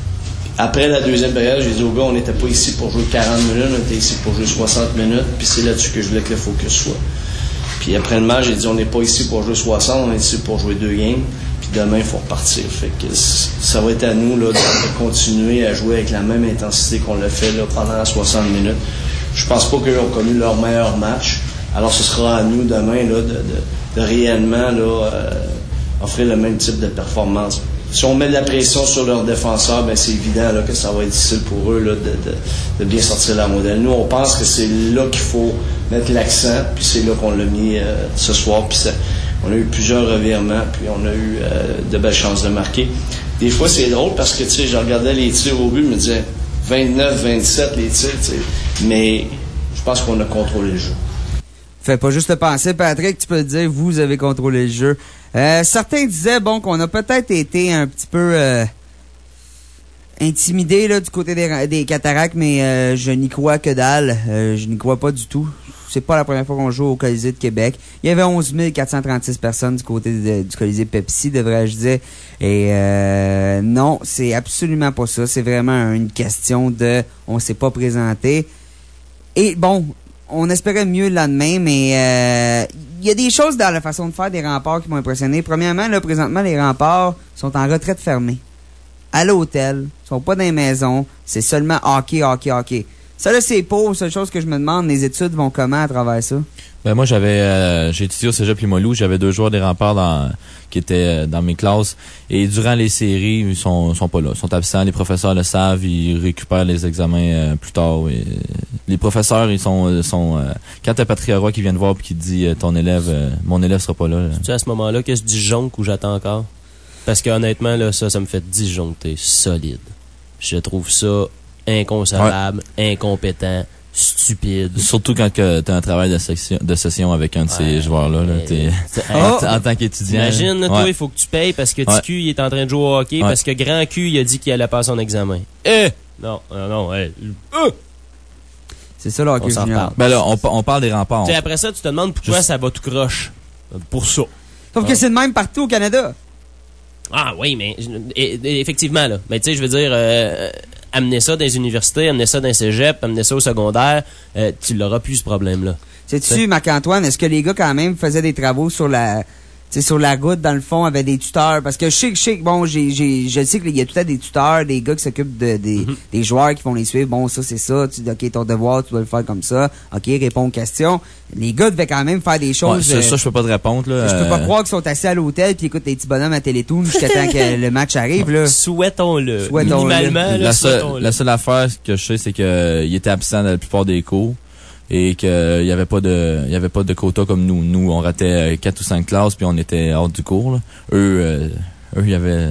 après la deuxième période, j'ai dit aux gars, on n'était pas ici pour jouer quarante minutes, on était ici pour jouer soixante minutes, puis c'est là-dessus que je voulais que le focus soit. Puis après le match, j'ai dit, on n'est pas ici pour jouer soixante, on est ici pour jouer deux games, puis demain, il faut repartir. Fait que ça va être à nous là, de continuer à jouer avec la même intensité qu'on l'a fait là, pendant soixante minutes. Je pense pas qu'ils ont connu leur meilleur match, alors ce sera à nous demain là, de, de, de réellement là, euh, offrir le même type de performance. Si on met de la pression sur leurs défenseurs, ben c'est évident là, que ça va être difficile pour eux là, de, de, de bien sortir leur modèle. Nous, on pense que c'est là qu'il faut mettre l'accent, puis c'est là qu'on l'a mis euh, ce soir. Puis ça, on a eu plusieurs revirements, puis on a eu euh, de belles chances de marquer. Des fois, c'est drôle parce que tu sais, je regardais les tirs au but, je me disais vingt-neuf vingt-sept les tirs, tu sais, mais je pense qu'on a contrôlé le jeu. Fais pas juste penser, Patrick, tu peux le dire, vous avez contrôlé le jeu. Euh, certains disaient, bon, qu'on a peut-être été un petit peu euh, intimidés là, du côté des, des Cataractes, mais euh, je n'y crois que dalle. Euh, je n'y crois pas du tout. C'est pas la première fois qu'on joue au Colisée de Québec. Il y avait onze mille quatre cent trente-six personnes du côté de, du Colisée Pepsi, devrais-je dire. Et euh, non, c'est absolument pas ça. C'est vraiment une question de on s'est pas présenté. Et bon, on espérait mieux le lendemain, mais euh, il y a des choses dans la façon de faire des remparts qui m'ont impressionné. Premièrement, là, présentement, les remparts sont en retraite fermée. À l'hôtel, ils sont pas dans les maisons, c'est seulement hockey, hockey, hockey. Ça, là, c'est pauvre. Seule chose que je me demande, les études vont comment à travers ça? Ben, moi, j'avais, euh, j'ai étudié au Cégep Limoilou. J'avais deux joueurs des remparts dans, qui étaient dans mes classes. Et durant les séries, ils sont, sont pas là. Ils sont absents. Les professeurs le savent. Ils récupèrent les examens euh, plus tard. Et, les professeurs, ils sont, sont, euh, quand t'as Patrick Roy qui vient te voir et qui te dit, euh, ton élève, euh, mon élève sera pas là. là. C'est à ce moment-là que je dis jonque ou j'attends encore? Parce que, honnêtement, là, ça, ça me fait disjoncter solide. Je trouve ça inconcevable, ouais. Incompétent, stupide. Surtout quand tu as un travail de, section, de session avec un de ces ouais, joueurs-là. Là, t'es, oh, en, en tant qu'étudiant. Imagine, ouais. toi, il faut que tu payes parce que T Q, ouais. il est en train de jouer au hockey, ouais. parce que Grand Q, il a dit qu'il allait passer son examen. Eh! Non, non, non, hey. euh! C'est ça, le hockey junior. Ben là, on, on parle des remparts. On... Après ça, tu te demandes pourquoi Juste... ça va tout croche. Pour ça. Sauf ah. que c'est le même partout au Canada. Ah oui, mais et, et, effectivement, là. Mais tu sais, je veux dire, euh, amener ça dans les universités, amener ça dans les cégeps, amener ça au secondaire, euh, tu l'auras plus, ce problème-là. Sais-tu, Marc-Antoine, est-ce que les gars, quand même, faisaient des travaux sur la... Tu sais, sur la route, dans le fond, avec des tuteurs? Parce que je sais que, je sais que, bon, j'ai, j'ai, je sais qu'il y a tout le temps des tuteurs, des gars qui s'occupent de, des, mm-hmm. des joueurs qui vont les suivre. Bon, ça, c'est ça. Tu dis, OK, ton devoir, tu dois le faire comme ça. OK, réponds aux questions. Les gars devaient quand même faire des choses. Ouais, ça, euh, ça, je peux pas te répondre, là. Je peux pas euh... croire qu'ils sont assis à l'hôtel pis écoutent des petits bonhommes à Télétoon jusqu'à temps que le match arrive, là. Souhaitons-le. Souhaitons-le. Minimalement, là, la, souhaitons-le. Seule, la seule affaire que je sais, c'est qu'il était absent dans la plupart des cours. Et qu'il y avait pas de, il y avait pas de quota comme nous. Nous, on ratait quatre ou cinq classes puis on était hors du cours, là. Eux, euh, eux, il y avait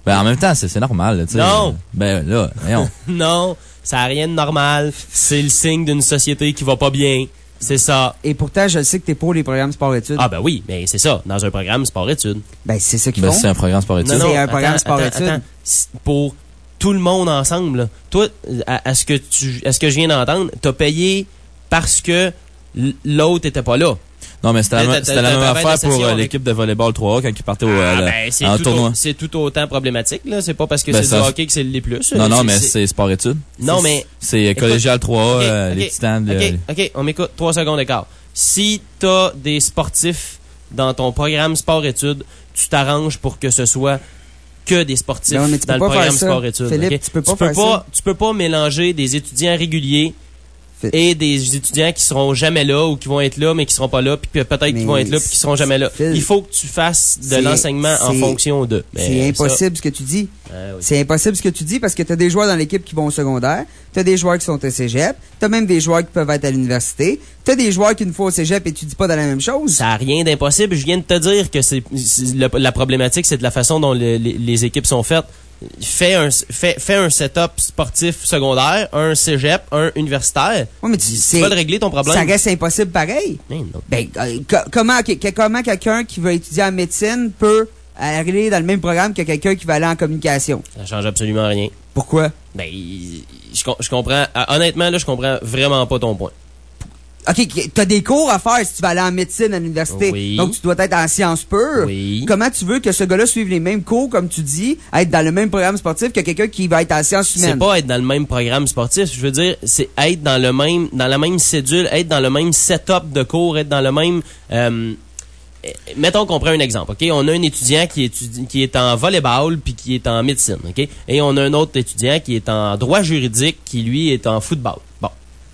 Ben, en même temps, c'est, c'est normal, tu sais. Non! Ben, là, voyons. Non, ça n'a rien de normal. C'est le signe d'une société qui va pas bien. C'est ça. Et pourtant, je sais que t'es pour les programmes sport-études. Ah, ben oui, mais c'est ça. Dans un programme sport-études. Ben, c'est ça qu'ils Ben, font. c'est un programme sport-études. Non, non, c'est un attends, programme sport-études. attends, attends. C'est pour tout le monde ensemble, là. Toi, à, à ce que tu, à ce que je viens d'entendre, t'as payé parce que l'autre était pas là. Non, mais c'était la, T'as- c'était la t'as- même t'as affaire fait pour euh, avec- l'équipe de volleyball trois A quand ils partaient au, Ah, euh, ben, c'est en tout, tournoi. au- c'est tout autant problématique, là. C'est pas parce que Ben, c'est ça- du hockey que c'est les plus. Non, non, C'est- mais c'est- c'est sport-études. Non, mais. C'est Écoute, collégial trois A, ok, euh, ok, les Titans. OK, le- OK, on m'écoute. Trois secondes d'écart. Si t'as des sportifs dans ton programme sport-études, tu t'arranges pour que ce soit que des sportifs Non, mais tu dans peux le pas programme faire ça. sport-études. Philippe, ok? tu peux pas faire ça. Tu peux pas mélanger des étudiants réguliers Fait- et des étudiants qui seront jamais là ou qui vont être là mais qui seront pas là puis que peut-être Mais qu'ils vont être là puis qui seront jamais là. Phil, Il faut que tu fasses de c'est- l'enseignement en c'est- fonction d'eux. Mais C'est ça- impossible ce que tu dis. Ah oui. C'est impossible ce que tu dis parce que t'as des joueurs dans l'équipe qui vont au secondaire, t'as des joueurs qui sont au cégep, t'as même des joueurs qui peuvent être à l'université, t'as des joueurs qui une fois au cégep étudient pas dans la même chose. Ça n'a rien d'impossible. Je viens de te dire que c'est, c'est- le- la problématique, c'est de la façon dont le- les, les équipes sont faites. Fais un, fais, fais un setup sportif secondaire, un cégep, un universitaire. Ouais, mais tu, Tu c'est- vas le régler ton problème. Ça reste impossible pareil. Mais non. Ben, euh, co- comment, que- que- comment quelqu'un qui veut étudier en médecine peut aller dans le même programme que quelqu'un qui va aller en communication? Ça change absolument rien. Pourquoi? Ben, je, com- je comprends. ah, Honnêtement, là, je comprends vraiment pas ton point. OK, que- t'as des cours à faire si tu vas aller en médecine à l'université. Oui. Donc, tu dois être en sciences pures. Oui. Comment tu veux que ce gars-là suive les mêmes cours, comme tu dis, être dans le même programme sportif que quelqu'un qui va être en sciences humaines? C'est pas être dans le même programme sportif. Je veux dire, c'est être dans le même, dans la même cédule, être dans le même setup de cours, être dans le même. Euh, eh, mettons qu'on prend un exemple, ok? On a un étudiant qui étudie, qui est en volleyball puis qui est en médecine, ok? Et on a un autre étudiant qui est en droit juridique qui lui est en football. Bon.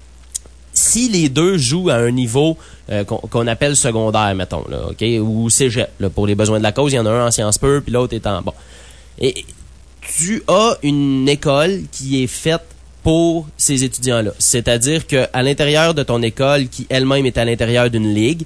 Si les deux jouent à un niveau euh, qu'on, qu'on appelle secondaire, mettons, là, ok? Ou cégep, là, pour les besoins de la cause, il y en a un en sciences pures puis l'autre est en bon. Et tu as une école qui est faite pour ces étudiants-là. C'est-à-dire que à l'intérieur de ton école, qui elle-même est à l'intérieur d'une ligue,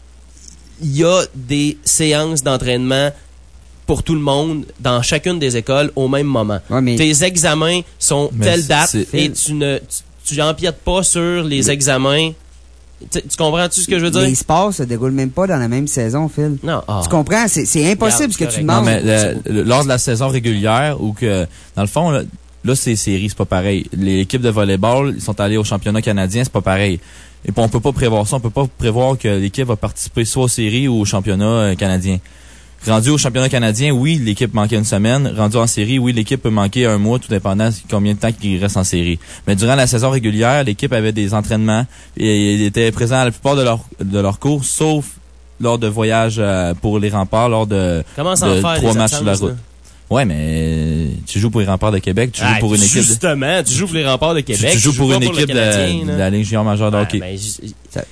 il y a des séances d'entraînement pour tout le monde dans chacune des écoles au même moment. Ouais, mais- Tes examens sont Mais telle date c'est- et tu ne tu, tu empiètes pas sur les examens. Tu, tu comprends-tu ce que je veux dire? Les sports se déroulent même pas dans la même saison, Phil. Non. Ah. Tu comprends? C'est, c'est impossible Regarde, ce que c'est tu correct. demandes. Non, mais le- le- lors de la saison régulière, ou que, dans le fond, là, là, c'est séries, c'est pas pareil. L'équipe de volleyball, ils sont allés au championnat canadien, c'est pas pareil. Et puis, on peut pas prévoir ça. On peut pas prévoir que l'équipe va participer soit aux séries ou au championnat euh, canadien. Rendu au championnat canadien, oui, l'équipe manquait une semaine. Rendu en série, oui, l'équipe peut manquer un mois, tout dépendant de combien de temps qu'il reste en série. Mais durant la saison régulière, l'équipe avait des entraînements et il était présent à la plupart de leurs de leurs cours, sauf lors de voyages euh, pour les remparts, lors de, Comment s'en de faire, trois des matchs sur la absences, route. là? Ouais, mais euh, tu joues pour les remparts de Québec, tu joues Ah, pour une équipe. de- Justement, tu joues pour les remparts de tu, Québec. tu joues pour pas une le équipe de, Canadien, de là. la Ligue junior majeure de Ah, hockey. ben, je-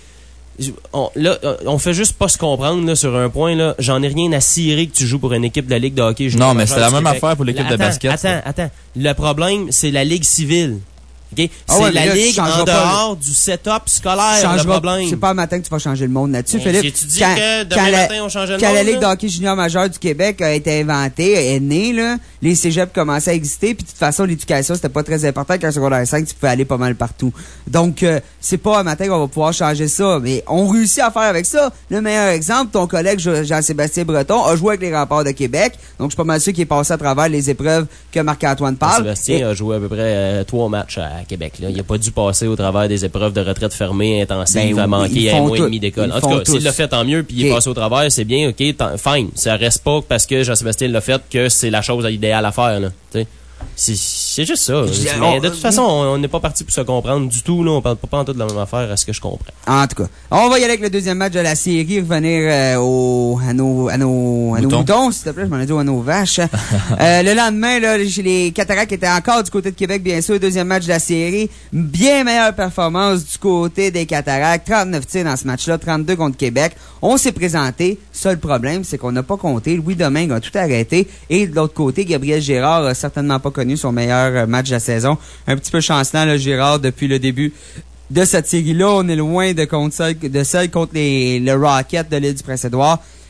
je- on, là, on fait juste pas se comprendre là, sur un point. Là. J'en ai rien à cirer que tu joues pour une équipe de la Ligue de hockey junior Non, mais majeure c'est la du même Québec. affaire pour l'équipe de Attends, basket, Attends, ça. attends. Le problème, c'est la Ligue civile. Okay? Ah C'est ouais, mais la là, tu Ligue changeras en pas, dehors du setup scolaire, Changeras- le problème. C'est pas un matin que tu vas changer le monde là-dessus, Mais Philippe. j'ai-tu dit que demain la, matin, on changeait le quand la monde, Ligue là? de hockey junior majeur du Québec a été inventée, est née, là, les cégeps commençaient à exister, puis de toute façon, l'éducation, c'était pas très important qu'un secondaire cinq, tu pouvais aller pas mal partout. Donc, euh, c'est pas un matin qu'on va pouvoir changer ça, mais on réussit à faire avec ça. Le meilleur exemple, ton collègue Jean-Sébastien Breton a joué avec les remparts de Québec, donc je suis pas mal sûr qu'il est passé à travers les épreuves que Marc-Antoine parle. Sébastien Et- a joué à peu près euh, trois matchs à Québec. Là. Il a pas dû passer au travers des épreuves de retraite fermée, intensive, Ben, à ils manquer un font mois et tout. demi d'école. Ils En tout font cas, s'il tous. l'a fait, tant mieux, puis il est Ok. passé au travers, c'est bien, ok, tant- fine. Ça reste pas parce que Jean-Sébastien l'a fait que c'est la chose idéale à faire. Là. T'sais. C'est, c'est juste ça. Je- Mais on- de toute façon, on n'est pas parti pour se comprendre du tout. Là. On parle pas en tout de la même affaire à ce que je comprends. En tout cas, on va y aller avec le deuxième match de la série, revenir euh, au, à nos, à nos, à nos Moutons. moutons, s'il te plaît, je m'en ai dit à nos vaches. euh, le lendemain, là, les- les Cataractes étaient encore du côté de Québec, bien sûr, deuxième match de la série. Bien meilleure performance du côté des Cataractes. trente-neuf tirs dans ce match-là, trente-deux contre Québec. On s'est présenté. Seul problème, c'est qu'on n'a pas compté. Louis Domingue a tout arrêté. Et de l'autre côté, Gabriel Girard a certainement pas connu son meilleur euh, match de la saison. Un petit peu chancelant, le Girard, depuis le début de cette série-là. On est loin de, contre celle, de celle contre les, le Rocket de l'île du Prince-Édouard.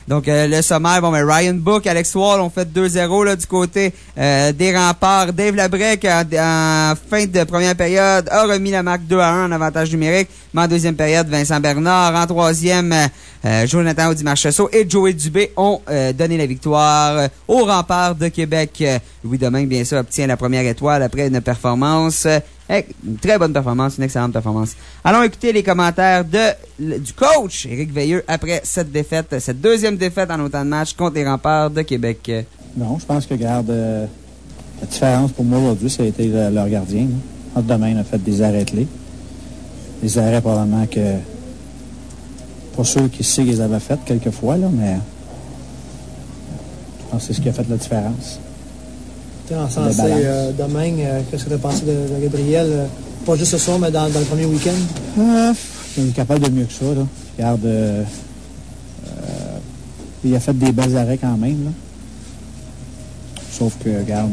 Donc, euh, le sommaire, bon, ben, Ryan Book, Alex Wall ont fait deux zéro, là, du côté, euh, des remparts. Dave Labrec, en, en fin de première période, a remis la marque deux à un en avantage numérique. Mais en deuxième période, Vincent Bernard. En troisième, euh, Jonathan Audy-Marchessault et Joey Dubé ont euh, donné la victoire euh, aux remparts de Québec. Louis Domingue, bien sûr, obtient la première étoile après une performance, euh, une très bonne performance, une excellente performance. Allons écouter les commentaires de, du coach Éric Veilleux après cette défaite, cette deuxième défaite en autant de matchs contre les remparts de Québec. Non, je pense que, regarde, euh, la différence pour moi aujourd'hui, ça a été le, leur gardien. Notre domaine a fait des arrêts clés. Des arrêts probablement que, pour ceux qui savent qu'ils avaient fait quelques fois, là, mais je pense que c'est ce qui a fait la différence. En sens, euh, Domingue, euh, qu'est-ce que tu as pensé de, de Gabriel? Euh, pas juste ce soir, mais dans, dans le premier week-end? Euh, il est capable de mieux que ça. Là. Regarde, euh, euh, il a fait des belles arrêts quand même. Là. Sauf que, regarde,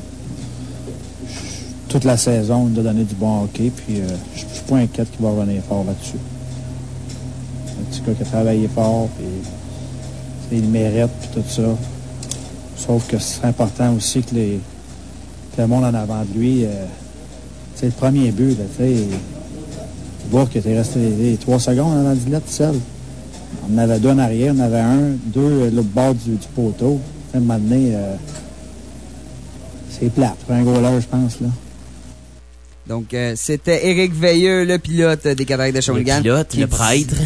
toute la saison, il nous a donné du bon hockey, puis euh, je ne suis pas inquiète qu'il va revenir fort là-dessus. Un petit gars qui a travaillé fort, puis il mérite, puis tout ça. Sauf que c'est important aussi que, les, que le monde en avant de lui, euh, c'est le premier but, là, tu sais. Voir que t'es resté les, les trois secondes avant du net tout seul. On en avait deux en arrière, on en avait un, deux l'autre bord du, du poteau. À un moment donné, euh, c'est plate pour un goaler, je pense, là. Donc, euh, c'était Éric Veilleux, le pilote des Cataractes de Shawinigan. Le pilote, le prêtre.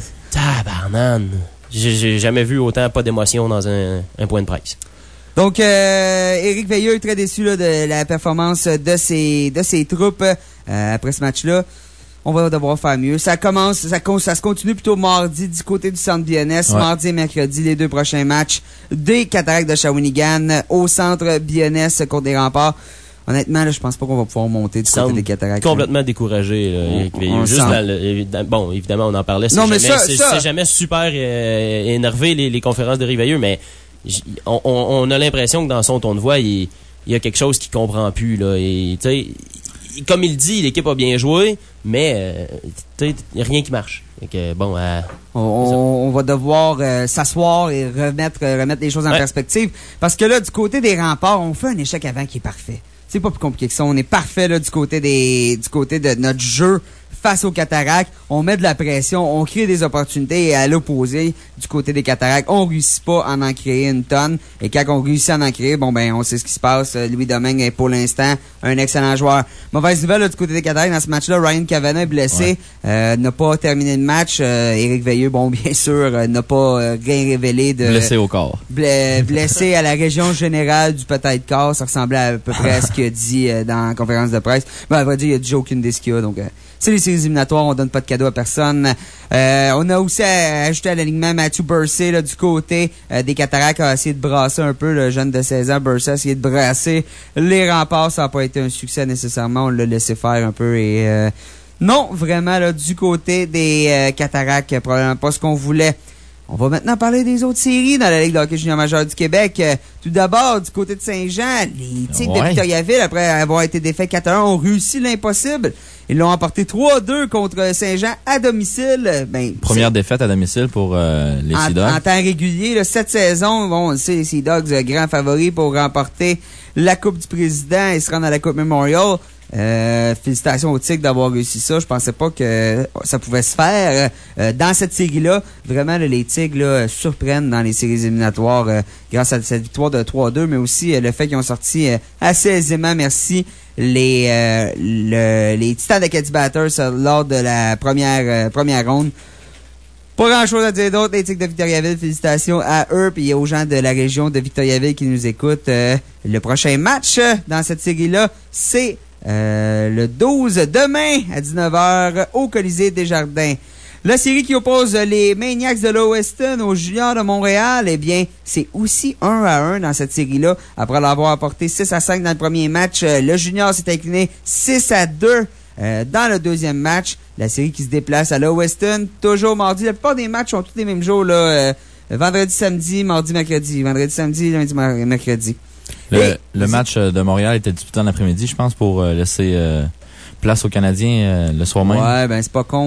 Tabarnane. J'ai, j'ai jamais vu autant pas d'émotion dans un, un point de presse. Donc, euh, Éric Veilleux est très déçu là, de la performance de ses, de ses troupes euh, après ce match-là. On va devoir faire mieux. Ça commence, ça, ça se continue plutôt mardi du côté du Centre Bionès. Ouais. Mardi et mercredi, les deux prochains matchs des Cataractes de Shawinigan au Centre Bionès contre les Remparts. Honnêtement, là, je pense pas qu'on va pouvoir monter du côté des Cataractes. Complètement découragé, là, Éric Veilleux. Juste dans le, bon, évidemment, on en parlait. C'est, non, jamais, mais ça, c'est, ça... c'est jamais super euh, énervé, les, les conférences d'Éric Veilleux, mais on, on, on a l'impression que dans son ton de voix, il, il y a quelque chose qu'il comprend plus, là. Et, tu sais, comme il dit, l'équipe a bien joué, mais, euh, tu sais, il n'y a rien qui marche. Donc, bon, euh, on, on va devoir euh, s'asseoir et remettre, remettre les choses en ouais. perspective. Parce que là, du côté des Remparts, on fait un échec avant qui est parfait. C'est pas plus compliqué que ça. On est parfait là du côté des du côté de notre jeu face aux Cataractes. On met de la pression, on crée des opportunités et à l'opposé, du côté des Cataractes, on réussit pas à en créer une tonne. Et quand on réussit à en créer, bon ben on sait ce qui se passe. Louis Domingue est pour l'instant un excellent joueur. Mauvaise nouvelle là, du côté des Cataractes dans ce match-là, Ryan Kavanagh est blessé, ouais. euh, n'a pas terminé le match. Euh, Éric Veilleux, bon bien sûr, euh, n'a pas euh, rien révélé de blessé au corps. Bla- blessé à la région générale du peut-être corps. Ça ressemblait à peu près à ce qu'il a dit euh, dans la conférence de presse. Ben à vrai dire, il a dit aucune idée ce qu'il y a, donc. Euh, C'est les séries éliminatoires, on donne pas de cadeau à personne. Euh, on a aussi ajouté à l'alignement Matthew Bursey là, du côté euh, des Cataractes, a essayé de brasser un peu, le jeune de seize ans, Bursey a essayé de brasser les Remparts. Ça n'a pas été un succès nécessairement, on l'a laissé faire un peu. Et euh, non, vraiment, là, du côté des euh, Cataractes, probablement pas ce qu'on voulait. On va maintenant parler des autres séries dans la Ligue de hockey junior majeur du Québec. Euh, tout d'abord, du côté de Saint-Jean, les Tigres ouais. de Victoriaville, après avoir été défaits quatre à un, ont réussi l'impossible. Ils l'ont emporté trois à deux contre Saint-Jean à domicile. Ben, Première défaite à domicile pour euh, les Sea Dogs. En temps régulier, là, cette saison, bon, on le sait, les Sea Dogs, euh, grands favoris pour remporter la Coupe du Président et se rendre à la Coupe Memorial. Euh, félicitations aux Tigres d'avoir réussi ça. Je pensais pas que ça pouvait se faire. Euh, dans cette série-là, vraiment, là, les Tigres là, surprennent dans les séries éliminatoires euh, grâce à cette victoire de trois à deux, mais aussi euh, le fait qu'ils ont sorti euh, assez aisément, merci, les euh, le, les Titans d'Acadie Batters euh, lors de la première euh, première ronde. Pas grand chose à dire d'autre, les Tigres de Victoriaville. Félicitations à eux et aux gens de la région de Victoriaville qui nous écoutent. Euh, le prochain match euh, dans cette série-là, c'est Euh, le douze, demain, à dix-neuf heures, au Colisée Desjardins. La série qui oppose les Maniacs de Lewiston aux Juniors de Montréal, eh bien, c'est aussi un à un dans cette série-là. Après l'avoir apporté six à cinq dans le premier match, le Junior s'est incliné six à deux euh, dans le deuxième match. La série qui se déplace à Lewiston, toujours mardi. La plupart des matchs sont tous les mêmes jours, là. Euh, vendredi, samedi, mardi, mercredi. Vendredi, samedi, lundi, mercredi. Le, Et, le match de Montréal était disputé en après-midi, je pense, pour euh, laisser euh, place aux Canadiens euh, le soir même. Ouais, ben c'est pas con, hein.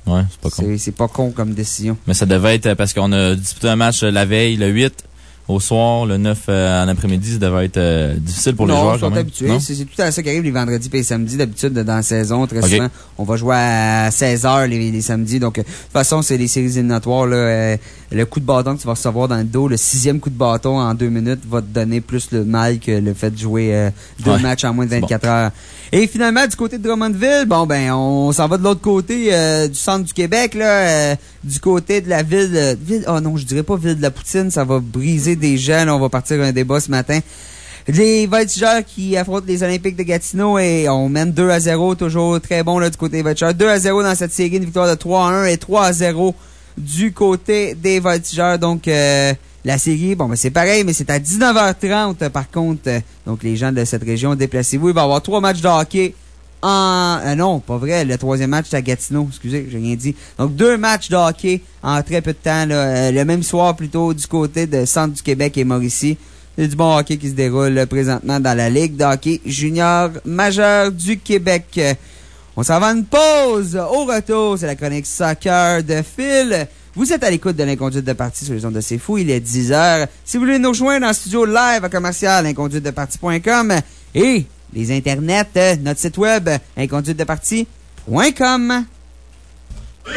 Ouais, c'est pas con. C'est, c'est pas con comme décision. Mais ça devait être parce qu'on a disputé un match la veille, le huit. Au soir, le neuf euh, en après-midi, ça devait être euh, difficile pour non, les joueurs. Ils sont quand même. habitués. Non? C'est, c'est tout à ça qui arrive les vendredis et les samedis. D'habitude, dans la saison, très okay. souvent, on va jouer à seize heures les, les samedis. Donc, euh, de toute façon, c'est les séries éliminatoires. Là, euh, le coup de bâton que tu vas recevoir dans le dos, le sixième coup de bâton en deux minutes va te donner plus le mal que le fait de jouer euh, deux ouais. matchs en moins de vingt-quatre bon. heures. Et finalement, du côté de Drummondville, bon ben, on s'en va de l'autre côté euh, du centre du Québec, là, euh, du côté de la ville, euh, ville. Oh non, je dirais pas ville de la Poutine, ça va briser des gens. Là, on va partir un débat ce matin. Les Voltigeurs qui affrontent les Olympiques de Gatineau et on mène deux à zéro, toujours très bon là du côté des Voltigeurs. deux à zéro dans cette série, une victoire de trois à un et trois à zéro du côté des Voltigeurs. Donc euh, la série, bon ben c'est pareil, mais c'est à dix-neuf heures trente par contre. Donc les gens de cette région, déplacez-vous. Il va y avoir trois matchs de hockey en... Euh, non, pas vrai, le troisième match c'est à Gatineau, excusez, j'ai rien dit. Donc deux matchs de hockey en très peu de temps, là, euh, le même soir plutôt du côté de Centre du Québec et Mauricie. C'est du bon hockey qui se déroule là, présentement dans la Ligue de hockey junior majeur du Québec. On s'en va à une pause. Au retour, c'est la chronique soccer de Phil. Vous êtes à l'écoute de l'Inconduite de partie sur les ondes de C'est Fou. Il est dix heures. Si vous voulez nous rejoindre en studio live à commercial l'inconduite de partie point com et les internets, notre site web inconduite de partie point com. C'est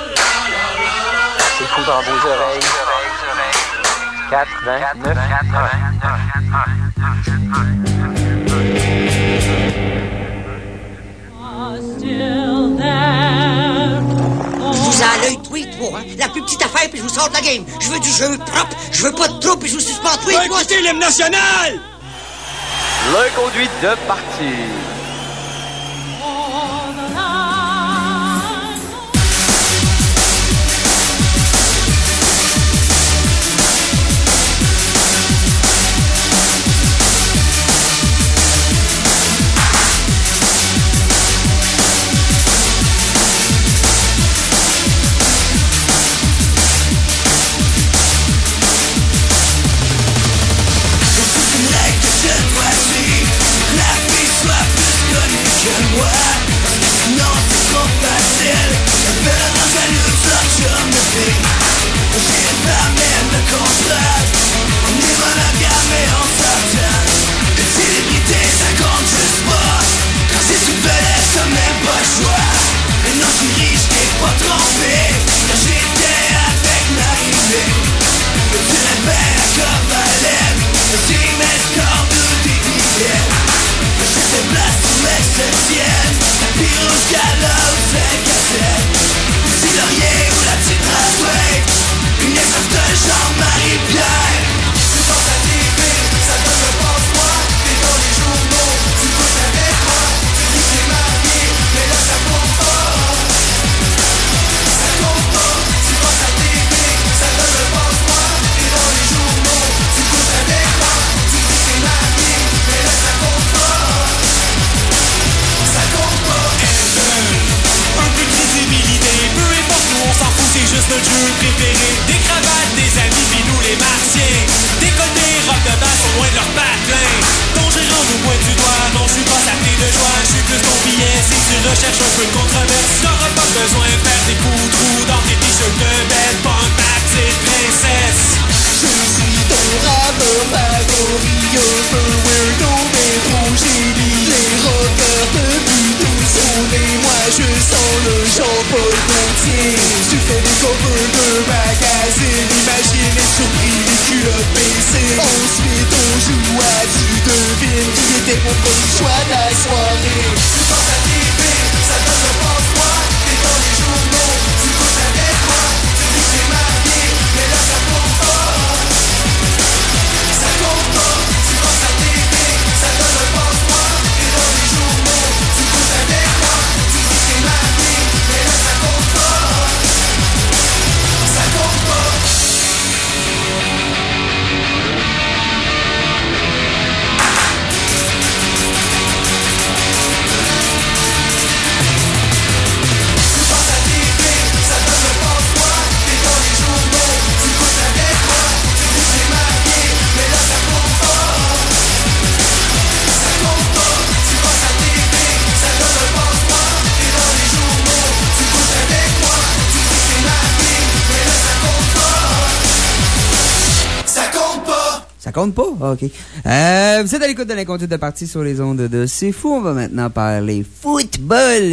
fou dans vos oreilles. quatre-vingt-neuf Vous avez l'œil tout et trois, hein? La plus petite affaire, puis je vous sors de la game. Je veux du jeu propre, je veux pas de trop, puis je vous suspends tout et trois. Écoutez l'hymne national! L'inconduite de partie. Notre jeu préféré, des cravates, des amis, puis nous les martiens. Décoder, rock de basse au moins de leur patelin. Ton gérant nous pointe du doigt, non, je suis pas sacré de joie, je suis plus ton billet. Si tu recherches un peu de controverse, t'auras pas besoin de faire des coups trous dans tes t-shirts de belle punk, ma petite princesse. Je suis ton rappeur favori, un peu weirdo, mais trop génie. Les rockers de Budo sont les moi, je sens le Jean-Paul Gaultier. Tu fais des covers de magazines, imagine les surpris, les culottes baissées. Ensuite on joue à du devine, qui était mon premier choix de la soirée. Tu penses à T V, ça donne le pense-moi. T'es dans les journaux, tu couches avec moi. Tu dis que t'es marié, mais là ça compte pas. Ça compte pas, tu penses à T V, ça donne le pense-moi. T'es dans les journaux, tu couches avec moi. Tu dis que t'es marié, mais là ça compte pas. Ça compte pas. Ça compte pas? Ah, OK. Euh, vous êtes à l'écoute de l'incontenu de partie sur les ondes de C'est Fou. On va maintenant parler football.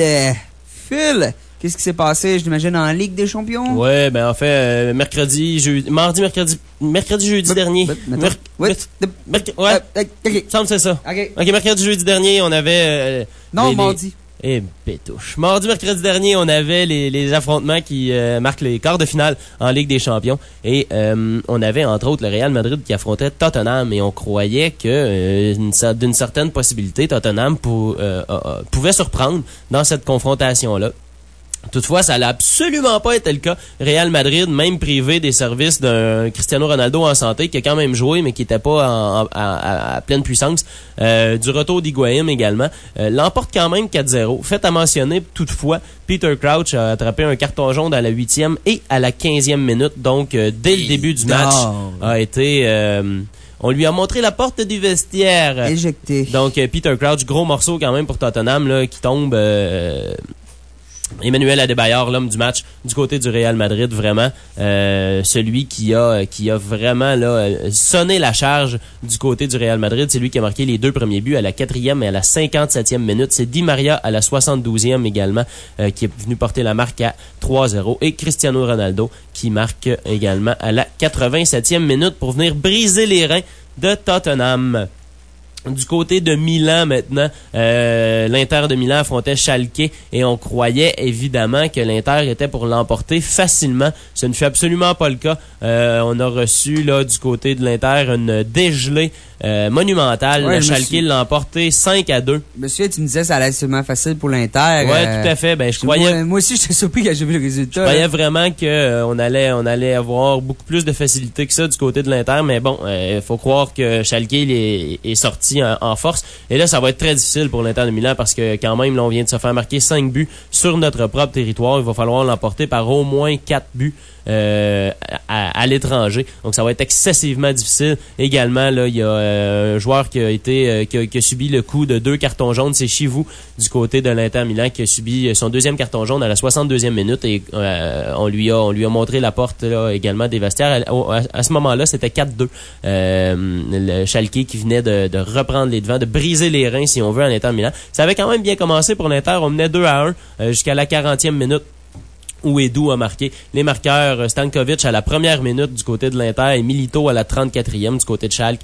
Phil, qu'est-ce qui s'est passé, j'imagine, en Ligue des Champions? Ouais, ben en fait, euh, mercredi, jeudi, mardi, mercredi, mercredi, jeudi dernier. Mer- mer- merc- ouais, OK. Semble c'est ça. OK. OK, mercredi, jeudi dernier, on avait... Euh, non, les, mardi. Et pétouche. Mardi, mercredi dernier, on avait les, les affrontements qui euh, marquent les quarts de finale en Ligue des Champions. Et euh, on avait, entre autres, le Real Madrid qui affrontait Tottenham. Et on croyait que euh, une, d'une certaine possibilité, Tottenham pour, euh, euh, pouvait surprendre dans cette confrontation-là. Toutefois, ça n'a absolument pas été le cas. Real Madrid, même privé des services d'un Cristiano Ronaldo en santé, qui a quand même joué, mais qui n'était pas en, en, à, à pleine puissance, euh, du retour d'Higuaín également, euh, l'emporte quand même quatre zéro. Fait à mentionner, toutefois, Peter Crouch a attrapé un carton jaune à la huitième et à la quinzième minute, donc euh, dès le début du match, a été... Euh, on lui a montré la porte du vestiaire. Éjecté. Donc, euh, Peter Crouch, gros morceau quand même pour Tottenham, là, qui tombe... Euh, Emmanuel Adebayor, l'homme du match du côté du Real Madrid, vraiment euh, celui qui a qui a vraiment là sonné la charge du côté du Real Madrid. C'est lui qui a marqué les deux premiers buts à la quatrième et à la cinquante-septième minute. C'est Di Maria à la soixante-douzième également euh, qui est venu porter la marque à trois zéro et Cristiano Ronaldo qui marque également à la quatre-vingt-septième minute pour venir briser les reins de Tottenham. Du côté de Milan maintenant, euh, l'Inter de Milan affrontait Schalke et on croyait évidemment que l'Inter était pour l'emporter facilement. Ce ne fut absolument pas le cas. Euh, on a reçu là du côté de l'Inter une dégelée euh, monumentale. Ouais, Schalke l'a emporté cinq à deux. Monsieur, tu me disais que ça allait être seulement facile pour l'Inter. Ouais, euh, tout à fait. Ben je croyais. Moi, moi aussi, j'étais surpris quand j'ai vu le résultat. Je croyais là. vraiment que euh, on allait on allait avoir beaucoup plus de facilité que ça du côté de l'Inter, mais bon, il euh, faut croire que Schalke est, est sorti En, en force. Et là, ça va être très difficile pour l'Inter de Milan parce que quand même, là, on vient de se faire marquer cinq buts sur notre propre territoire. Il va falloir l'emporter par au moins quatre buts euh, à, à l'étranger. Donc, ça va être excessivement difficile. Également, là, il y a euh, un joueur qui a été euh, qui, a, qui a subi le coup de deux cartons jaunes. C'est Chivou du côté de l'Inter Milan qui a subi son deuxième carton jaune à la soixante-deuxième minute et euh, on lui a on lui a montré la porte là, également des vestiaires. À, à, à ce moment-là, c'était quatre deux. Euh, le Schalke qui venait de, de reprendre les devants, de briser les reins, si on veut, à l'Inter Milan. Ça avait quand même bien commencé pour l'Inter. On menait deux à un euh, jusqu'à la quarantième minute où Edu a marqué. Les marqueurs, Stankovic à la première minute du côté de l'Inter et Milito à la trente-quatrième du côté de Schalke.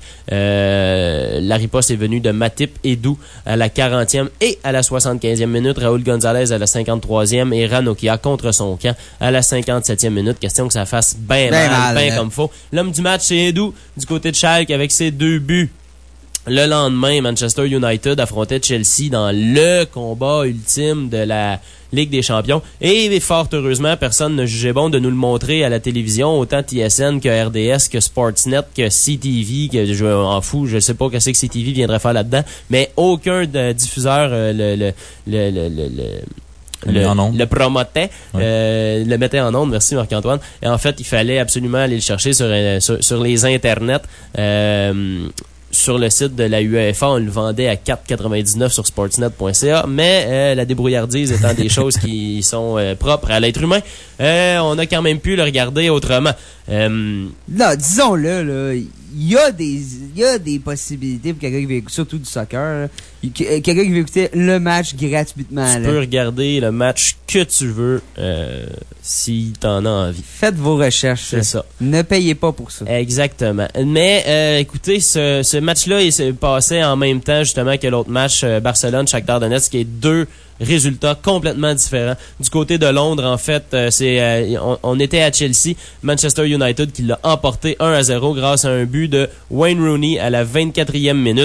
Euh, la riposte est venue de Matip, Edu à la quarantième et à la soixante-quinzième minute. Raúl González à la cinquante-troisième et Ranocchia contre son camp à la cinquante-septième minute. Question que ça fasse bien ben mal, bien comme faut. L'homme du match, c'est Edu du côté de Schalke avec ses deux buts. Le lendemain, Manchester United affrontait Chelsea dans le combat ultime de la Ligue des Champions. Et fort heureusement, personne ne jugeait bon de nous le montrer à la télévision, autant T S N que R D S, que Sportsnet, que C T V, que je m'en fous, je sais pas qu'est-ce que C T V viendrait faire là-dedans, mais aucun de diffuseur euh, le, le, le, le, le, le Le, le promotait, ouais. euh, le mettait en ondes, merci Marc-Antoine. Et en fait, il fallait absolument aller le chercher sur, sur, sur les internets. Euh, Sur le site de la U E F A, on le vendait à quatre quatre-vingt-dix-neuf sur sportsnet point c a, mais euh, la débrouillardise étant des choses qui sont euh, propres à l'être humain, euh, on a quand même pu le regarder autrement. Euh, là, disons-le, là, il y a des, il y a des possibilités pour quelqu'un qui veut écouter, surtout du soccer, quelqu'un qui veut écouter le match gratuitement. Tu là. peux regarder le match que tu veux, euh, si t'en as envie. Faites vos recherches. C'est ça. Ne payez pas pour ça. Exactement. Mais, euh, écoutez, ce, ce match-là, il s'est passé en même temps, justement, que l'autre match, euh, Barcelone-Shakhtar Donetsk, qui est deux résultats complètement différents. Du côté de Londres, en fait, euh, c'est euh, on, on était à Chelsea, Manchester United qui l'a emporté un à zéro grâce à un but de Wayne Rooney à la vingt-quatrième minute.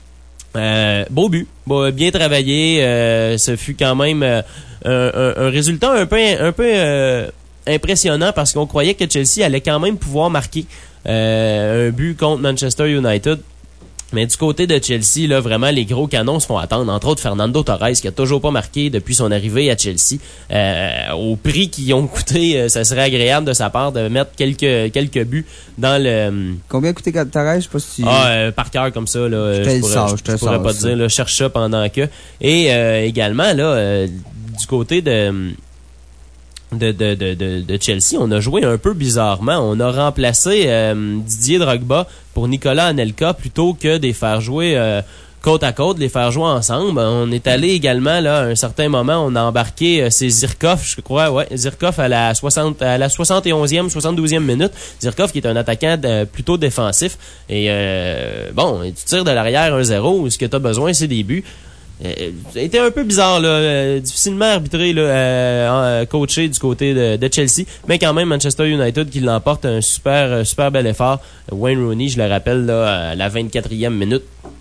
Euh, beau but, bon, bien travaillé. Euh, ce fut quand même euh, un, un, un résultat un peu, un peu euh, impressionnant parce qu'on croyait que Chelsea allait quand même pouvoir marquer euh, un but contre Manchester United. Mais du côté de Chelsea, là, vraiment, les gros canons se font attendre. Entre autres, Fernando Torres, qui a toujours pas marqué depuis son arrivée à Chelsea. Euh, au prix qu'ils ont coûté, euh, ça serait agréable de sa part de mettre quelques quelques buts dans le... Combien a coûté Torres? Je sais pas si tu... Ah, euh, par cœur comme ça, là. Je, je pourrais, sors, je, je, je pourrais pas te dire, là. Cherche ça pendant que... Et euh, également, là, euh, du côté de... de, de, de, de, de Chelsea, on a joué un peu bizarrement. On a remplacé euh, Didier Drogba pour Nicolas Anelka plutôt que de les faire jouer euh, côte à côte, les faire jouer ensemble. On est allé également, là, à un certain moment, on a embarqué euh, c'est Zirkov, je crois, ouais, Zirkov à la soixante, à la soixante et onzième, soixante-douzième minute. Zirkov qui est un attaquant de, plutôt défensif. Et euh, bon, tu tires de l'arrière un zéro, ce que tu as besoin, c'est des buts. Euh, ça a été un peu bizarre, là, euh, difficilement arbitré, là, euh, coaché du côté de, de Chelsea, mais quand même Manchester United qui l'emporte, un super, super bel effort. Wayne Rooney, je le rappelle, là, à la vingt-quatrième minute.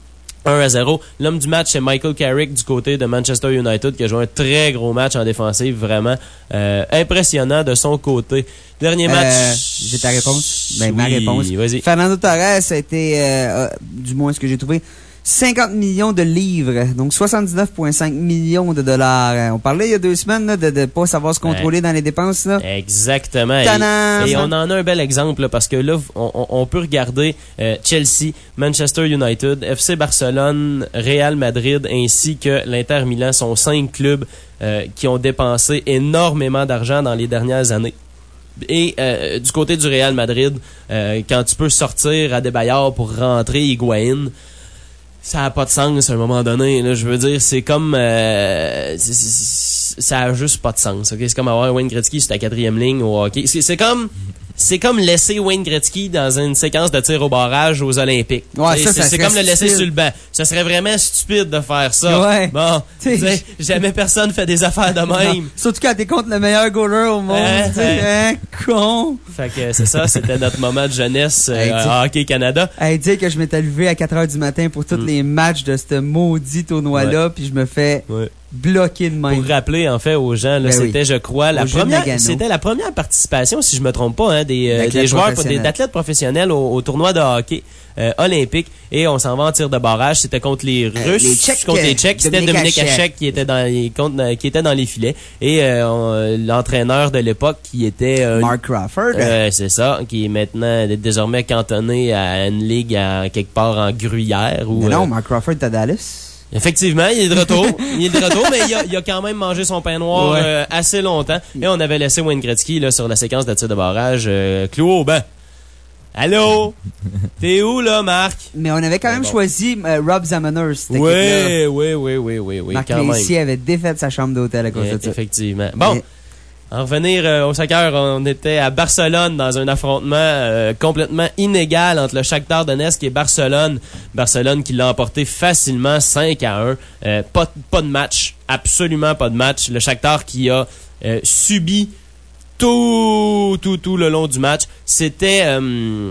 un à zéro. L'homme du match, c'est Michael Carrick du côté de Manchester United qui a joué un très gros match en défensive, vraiment euh, impressionnant de son côté. Dernier match. Euh, j'ai ta réponse. Ben, oui, ma réponse. Vas-y. Fernando Torres a été, euh, euh, du moins ce que j'ai trouvé, cinquante millions de livres, donc soixante-dix-neuf virgule cinq millions de dollars. On parlait il y a deux semaines là, de ne pas savoir se contrôler ouais. dans les dépenses. Là. Exactement. Et, et on en a un bel exemple là, parce que là, on, on peut regarder euh, Chelsea, Manchester United, F C Barcelone, Real Madrid ainsi que l'Inter Milan sont cinq clubs euh, qui ont dépensé énormément d'argent dans les dernières années. Et euh, du côté du Real Madrid, euh, quand tu peux sortir à Adebayor pour rentrer Higuaín, ça a pas de sens à un moment donné. Là, je veux dire, c'est comme... Euh, c'est, c'est, ça a juste pas de sens. Okay? C'est comme avoir Wayne Gretzky sur ta quatrième ligne au hockey. C'est, c'est comme... C'est comme laisser Wayne Gretzky dans une séquence de tir au barrage aux Olympiques. Ouais, ça, c'est ça c'est comme le laisser sur le banc. Ça serait vraiment stupide de faire ça. Ouais. Bon, tu sais, jamais personne fait des affaires de même. Non. Surtout quand t'es contre le meilleur goaler au monde. Hein, hein. hein con. Fait que c'est ça, c'était notre moment de jeunesse euh, hey, à Hockey Canada. Hey, dire que je m'étais levé à quatre heures du matin pour tous mm. les matchs de ce maudit tournoi-là, ouais. puis je me fais... Ouais. bloqué de même. Pour rappeler en fait aux gens, là, ben c'était oui. je crois la Au première, c'était la première participation, si je me trompe pas, hein, des, euh, des joueurs, des athlètes professionnels au, au tournoi de hockey euh, olympique. Et on s'en va en tir de barrage. C'était contre les Russes, euh, les Tchèques, contre les Tchèques. C'était Dominique Hachek qui était dans les contre, qui était dans les filets et euh, on, l'entraîneur de l'époque qui était euh, Mark Crawford. Euh, c'est ça, qui est maintenant désormais cantonné à une ligue à quelque part en Gruyère. Ou, mais non, euh, Mark Crawford est à Dallas. Effectivement, il est de retour. il est de retour, mais il a, il a quand même mangé son pain noir ouais. euh, assez longtemps. Et on avait laissé Wayne Gretzky là, sur la séquence de tir de barrage. Euh, cloué au banc. Allô? T'es où, là, Marc? Mais on avait quand même bon. choisi euh, Rob Zamenhof. Oui, oui, oui, oui, oui, oui. Marc Messier avait défait sa chambre d'hôtel à cause yeah, de ça. Effectivement. Bon. Mais... En revenir euh, au soccer, on était à Barcelone dans un affrontement euh, complètement inégal entre le Shakhtar Donetsk et Barcelone. Barcelone qui l'a emporté facilement cinq à un. Euh, pas, pas de match, absolument pas de match. Le Shakhtar qui a euh, subi tout, tout, tout le long du match. C'était... Euh,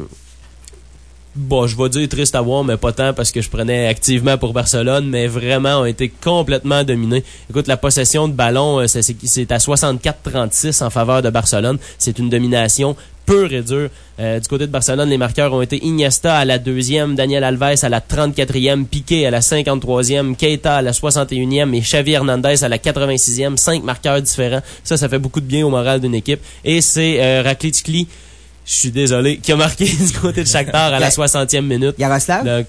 Bon, je vais dire triste à voir, mais pas tant parce que je prenais activement pour Barcelone, mais vraiment ont été complètement dominés. Écoute, la possession de ballon, c'est, c'est à soixante-quatre trente-six en faveur de Barcelone. C'est une domination pure et dure. Euh, du côté de Barcelone, les marqueurs ont été Iniesta à la deuxième, Daniel Alves à la trente-quatrième, Piqué à la cinquante-troisième, Keita à la soixante et unième et Xavi Hernandez à la quatre-vingt-sixième. Cinq marqueurs différents. Ça, ça fait beaucoup de bien au moral d'une équipe. Et c'est euh, Raklicki, je suis désolé, qui a marqué du côté de Shakhtar à la soixantième minute. Yaroslav? Donc,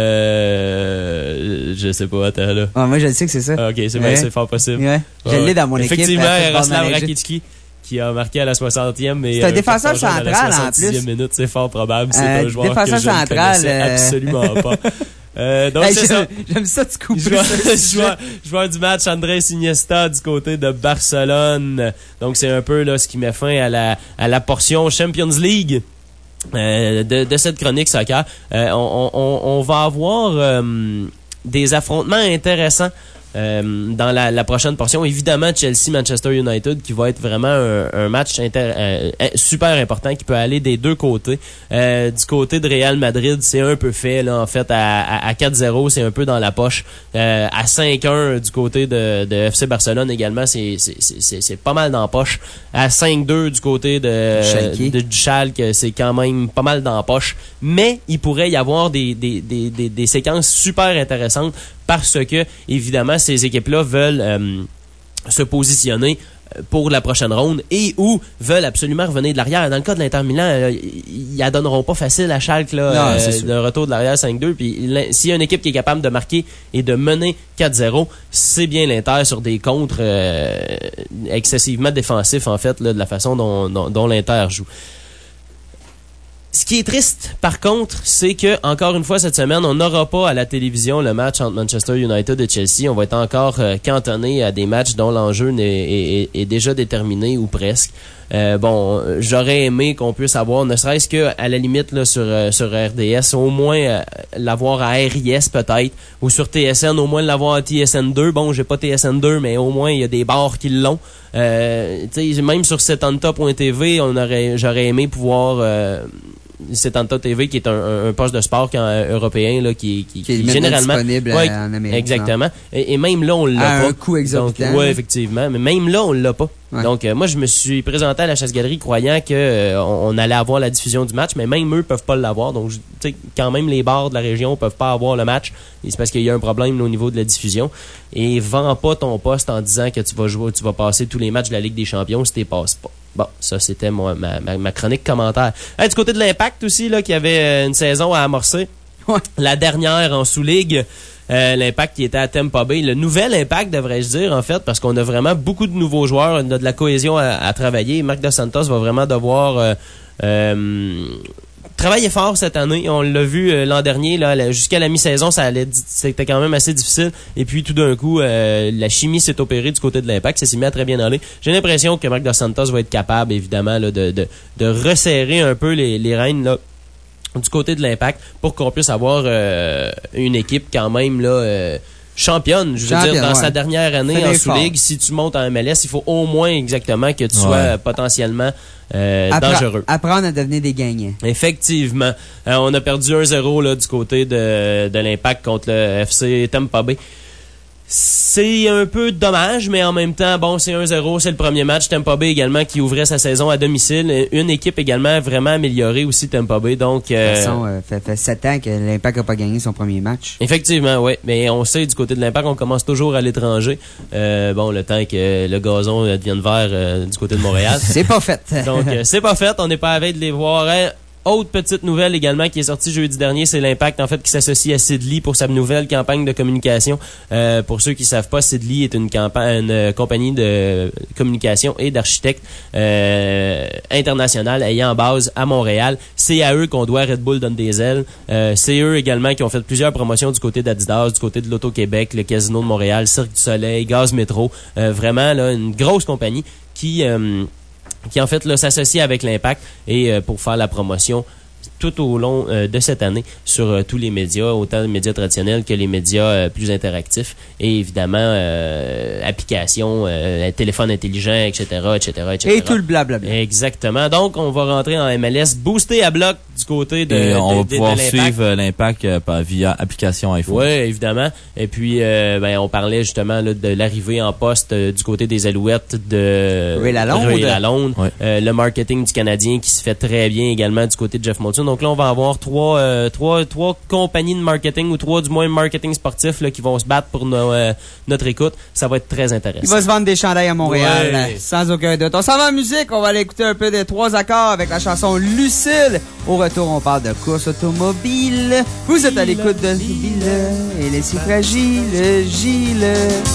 euh, je sais pas, attends, là. Ah, moi, je le sais que c'est ça. Ok, c'est vrai, ouais. c'est fort possible. Ouais. Je ouais. l'ai dans mon Effectivement, équipe. Effectivement, Yaroslav Rakicki, qui a marqué à la soixantième. C'est un euh, défenseur central, en plus. À la soixantième minute, c'est fort probable. C'est euh, un joueur défenseur que je central, ne connaissais euh... absolument pas. Euh, donc, hey, c'est ça. J'aime ça, tu coupes. Joueur, joueur, joueur du match, Andrés Iniesta du côté de Barcelone. Donc, c'est un peu là ce qui met fin à la, à la portion Champions League. Euh, de, de cette chronique soccer. Euh, on, on, on va avoir euh, des affrontements intéressants euh, dans la, la prochaine portion. Évidemment, Chelsea-Manchester United qui va être vraiment un, un match inter, euh, super important qui peut aller des deux côtés. Euh, du côté de Real Madrid, c'est un peu fait là en fait à, à, à quatre zéro, c'est un peu dans la poche. Euh, à cinq un du côté de, de F C Barcelone également, c'est, c'est, c'est, c'est pas mal dans la poche. À cinq deux du côté de, de, du Schalke, c'est quand même pas mal dans la poche. Mais il pourrait y avoir des, des, des, des, des séquences super intéressantes parce que, évidemment, ces équipes-là veulent euh, se positionner pour la prochaine ronde et ou veulent absolument revenir de l'arrière. Dans le cas de l'Inter Milan, là, ils la donneront pas facile à Schalke là, non, euh, de retour de l'arrière cinq deux. Puis s'il y a une équipe qui est capable de marquer et de mener quatre zéro, c'est bien l'Inter sur des contres euh, excessivement défensifs en fait là, de la façon dont, dont, dont l'Inter joue. Ce qui est triste, par contre, c'est que, encore une fois, cette semaine, on n'aura pas à la télévision le match entre Manchester United et Chelsea. On va être encore euh, cantonné à des matchs dont l'enjeu est, est, est déjà déterminé ou presque. Euh, bon, j'aurais aimé qu'on puisse avoir, ne serait-ce que à la limite là, sur, euh, sur R D S, au moins euh, l'avoir à R I S peut-être, ou sur T S N, au moins l'avoir à T S N deux. Bon, j'ai pas T S N deux, mais au moins il y a des bars qui l'ont. Euh, tu sais, même sur setanta point t v, on aurait, j'aurais aimé pouvoir... Euh, setanta T V qui est un, un poste de sport quand, euh, européen là, qui, qui, qui est qui généralement disponible ouais, en Amérique. Exactement. Et, et même là, on l'a à pas. un coût exorbitant. Oui, effectivement. Mais même là, on l'a pas. Ouais. Donc, euh, moi, je me suis présenté à la chasse-galerie croyant que euh, on, on allait avoir la diffusion du match, mais même eux peuvent pas l'avoir. Donc, tu sais, quand même, les bars de la région peuvent pas avoir le match. Et c'est parce qu'il y a un problème là, au niveau de la diffusion. Et vends pas ton poste en disant que tu vas jouer, tu vas passer tous les matchs de la Ligue des Champions si t'y passes pas. Bon, ça, c'était mon, ma, ma, ma chronique commentaire. Hey, du côté de l'Impact aussi, là, qui avait une saison à amorcer. Ouais. La dernière en sous-ligue. Euh, l'Impact qui était à Tampa Bay. Le nouvel Impact, devrais-je dire, en fait, parce qu'on a vraiment beaucoup de nouveaux joueurs. On a de la cohésion à, à travailler. Marc Dos Santos va vraiment devoir... Euh, euh, travailler fort cette année. On l'a vu euh, l'an dernier, là, jusqu'à la mi-saison, ça allait, c'était quand même assez difficile. Et puis tout d'un coup, euh, la chimie s'est opérée du côté de l'Impact. Ça s'est mis à très bien aller. J'ai l'impression que Marc Dos Santos va être capable, évidemment, là, de, de, de resserrer un peu les, les rênes là, du côté de l'Impact pour qu'on puisse avoir euh, une équipe quand même là. Euh, championne, je veux Champion, dire, dans ouais. sa dernière année en sous-ligue, si tu montes en M L S, il faut au moins exactement que tu ouais. sois potentiellement euh, Appre- dangereux. Apprendre à devenir des gagnants. Effectivement. Euh, on a perdu un zéro là, du côté de, de l'Impact contre le F C Tampa Bay. C'est un peu dommage, mais en même temps, bon, c'est un zéro, c'est le premier match. Tampa Bay également qui ouvrait sa saison à domicile. Une équipe également vraiment améliorée aussi, Tampa Bay. Donc, euh, de toute façon, euh, fait, fait sept ans que l'Impact n'a pas gagné son premier match. Effectivement, oui. Mais on sait, du côté de l'Impact, on commence toujours à l'étranger. Euh, bon, le temps que le gazon devienne vert euh, du côté de Montréal. C'est pas fait. Donc, euh, c'est pas fait. On n'est pas à veille de les voir. Hein. Autre petite nouvelle également qui est sortie jeudi dernier, c'est l'Impact en fait qui s'associe à Sidley pour sa nouvelle campagne de communication. Euh, pour ceux qui savent pas, Sidley est une campagne, une euh, compagnie de communication et d'architectes euh, internationale ayant base à Montréal. C'est à eux qu'on doit Red Bull donne des ailes. Euh, c'est eux également qui ont fait plusieurs promotions du côté d'Adidas, du côté de l'Auto-Québec, le Casino de Montréal, Cirque du Soleil, Gaz Métro. Euh, vraiment là une grosse compagnie qui euh, qui en fait là s'associe avec l'Impact et euh, pour faire la promotion tout au long euh, de cette année sur euh, tous les médias, autant les médias traditionnels que les médias euh, plus interactifs et évidemment euh, applications, euh, téléphones intelligents, et cetera, et cetera, et cetera. Et tout le blablabla. Exactement. Donc, on va rentrer en M L S boosté à bloc du côté de, et on de, va de, pouvoir de l'Impact. suivre l'Impact euh, via application iPhone. Oui, évidemment. Et puis, euh, ben, on parlait justement là, de l'arrivée en poste euh, du côté des Alouettes de Ray Lalonde. Ray Lalonde. Ouais. Euh, le marketing du Canadien qui se fait très bien également du côté de Jeff Molson. Donc là, on va avoir trois, euh, trois, trois compagnies de marketing ou trois du moins marketing sportif là, qui vont se battre pour nos, euh, notre écoute. Ça va être très intéressant. Il va se vendre des chandails à Montréal, ouais. sans aucun doute. On s'en va en musique. On va aller écouter un peu des trois accords avec la chanson Lucille. Au retour, on parle de course automobile. Vous êtes à l'écoute de Gilles et les si fragiles, Gilles.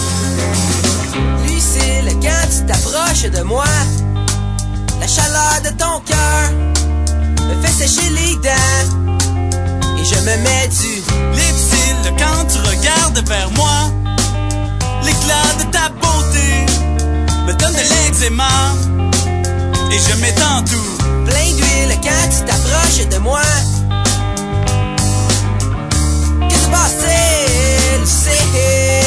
Lucille, quand tu t'approches de moi, la chaleur de ton cœur me fait sécher les dents et je me mets du Lipsil quand tu regardes vers moi. L'éclat de ta beauté me donne de l'eczéma et je m'étends tout plein d'huile quand tu t'approches de moi. Qu'est-ce qui se passe, Lucille?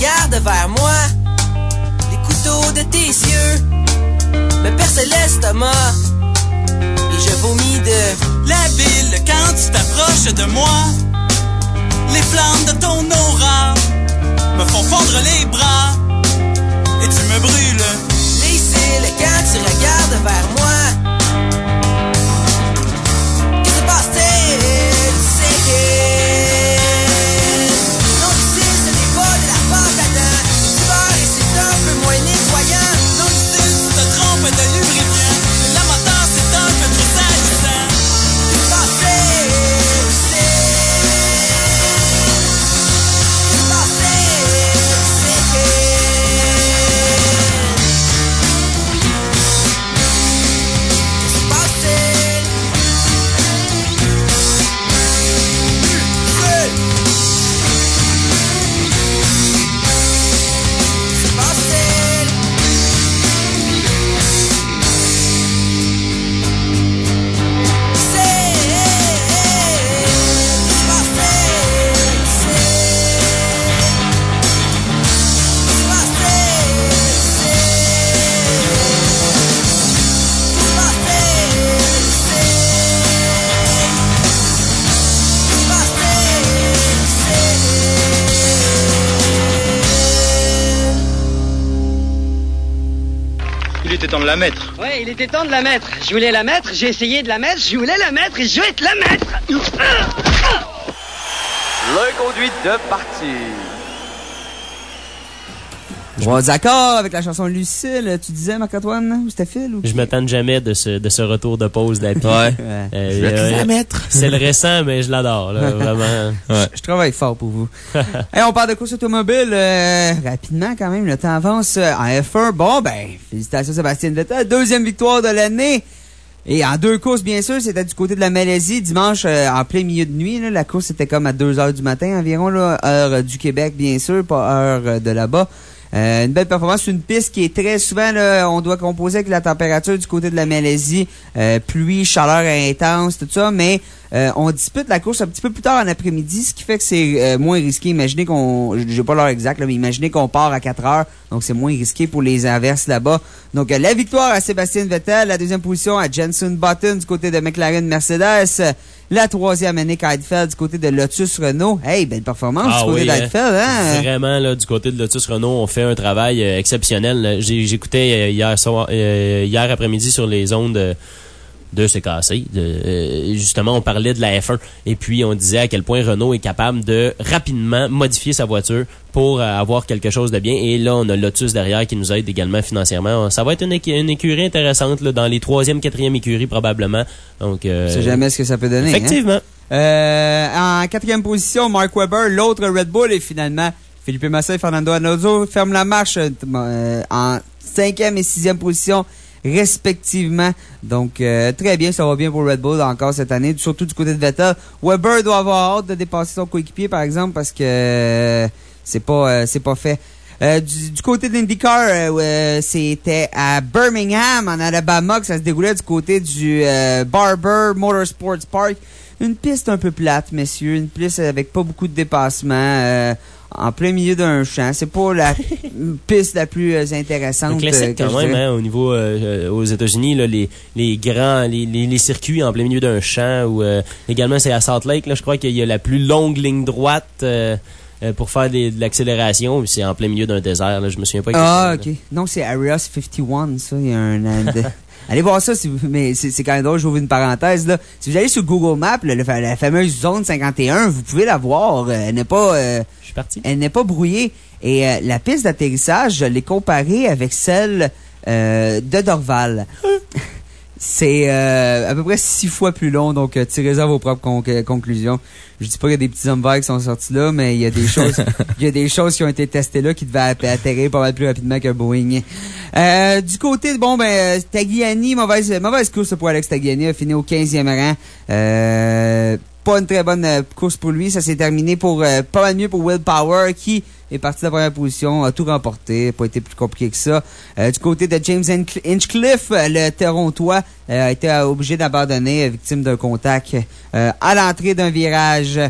regardes vers moi, les couteaux de tes yeux me percent l'estomac et je vomis de la ville quand tu t'approches de moi. Les flammes de ton aura me font fondre les bras et tu me brûles les cils quand tu regardes vers moi. Que se passe-t-il? C'est que non, ici ce n'est pas de la pâte à dents. Tu pars et c'est un peu moins nettoyant. Non, ici tu te trompes de lubrifiant. La moteur c'est un peu trop salissant. Que se passe-t-il? Il était temps de la mettre. Ouais, il était temps de la mettre. Je voulais la mettre, j'ai essayé de la mettre, je voulais la mettre et je vais te la mettre. Le conduit de partie. Trois accords avec la chanson Lucille, tu disais, Marc-Antoine, ou c'était Phil? Ou... Je m'attends jamais de ce, de ce retour de pause d'Happy. Ouais. Euh, je vais euh, te la mettre. C'est le récent, mais je l'adore, là, vraiment. Ouais. Je, je travaille fort pour vous. Hey, on parle de course automobile, euh, rapidement quand même, le temps avance euh, en F un. Bon, ben, félicitations Sébastien Vettel, deuxième victoire de l'année. Et en deux courses, bien sûr, c'était du côté de la Malaisie, dimanche, euh, en plein milieu de nuit, là, la course était comme à deux heures du matin environ, là, heure du Québec, bien sûr, pas heure de là-bas. Euh, une belle performance, une piste qui est très souvent, là, on doit composer avec la température du côté de la Malaisie, euh, pluie, chaleur intense, tout ça, mais euh, on dispute la course un petit peu plus tard en après-midi, ce qui fait que c'est euh, moins risqué. Imaginez qu'on, j'ai pas l'heure exacte, là, mais imaginez qu'on part à quatre heures, donc c'est moins risqué pour les inverses là-bas. Donc euh, la victoire à Sébastien Vettel, la deuxième position à Jenson Button du côté de McLaren Mercedes, la troisième année Heidfeld du côté de Lotus Renault. Hey, belle performance ah du côté oui, d'Heidfeld, hein? Vraiment, là, du côté de Lotus Renault, on fait un travail euh, exceptionnel. J'ai, j'écoutais euh, hier soir, euh, hier après-midi sur les ondes de, de C K C. De, euh, justement, on parlait de la F un et puis on disait à quel point Renault est capable de rapidement modifier sa voiture pour euh, avoir quelque chose de bien. Et là, on a Lotus derrière qui nous aide également financièrement. Ça va être une, écu- une écurie intéressante là, dans les troisième, quatrième écuries probablement. Donc, euh, on sait jamais ce que ça peut donner. Effectivement. Hein? Euh, en quatrième position, Mark Webber, l'autre Red Bull, et finalement, Felipe Massa et Fernando Alonso ferment la marche euh, en cinquième et sixième position respectivement. Donc, euh, très bien, ça va bien pour Red Bull encore cette année, surtout du côté de Vettel. Webber doit avoir hâte de dépasser son coéquipier, par exemple, parce que euh, c'est pas euh, c'est pas fait. Euh, du, du côté d'IndyCar, euh, c'était à Birmingham, en Alabama, que ça se déroulait du côté du euh, Barber Motorsports Park. Une piste un peu plate, messieurs, une piste avec pas beaucoup de dépassements, euh, en plein milieu d'un champ. C'est pas la piste la plus euh, intéressante. Classique euh, quand même, hein, au niveau euh, aux États-Unis, là, les les grands les, les, les circuits en plein milieu d'un champ, ou euh, également c'est à Salt Lake, là, je crois qu'il y a la plus longue ligne droite euh, euh, pour faire des, de l'accélération, c'est en plein milieu d'un désert, là, je me souviens pas. Ah, ok. Non, c'est Area cinquante et un, ça, il y a un euh, allez voir ça, si vous, mais c'est, c'est quand même drôle, j'ouvre une parenthèse, là. Si vous allez sur Google Maps, là, le, la fameuse zone cinquante et un, vous pouvez la voir. Elle n'est pas, euh, je suis parti. Elle n'est pas brouillée. Et, euh, la piste d'atterrissage, je l'ai comparée avec celle, euh, de Dorval. C'est, euh, à peu près six fois plus long, donc, euh, tirez-en à vos propres con- conclusions. Je dis pas qu'il y a des petits hommes verts qui sont sortis là, mais il y a des choses, il y a des choses qui ont été testées là qui devaient atterrir pas mal plus rapidement qu'un Boeing. Euh, du côté de, bon, ben, Tagliani, mauvaise, mauvaise course pour Alex Tagliani, a fini au quinzième rang. Euh, pas une très bonne euh, course pour lui. Ça s'est terminé pour euh, pas mal mieux pour Will Power, qui est parti de la première position, a tout remporté. Pas été plus compliqué que ça. Euh, du côté de James Hinchcliffe, le Torontois euh, a été obligé d'abandonner, victime d'un contact euh, à l'entrée d'un virage.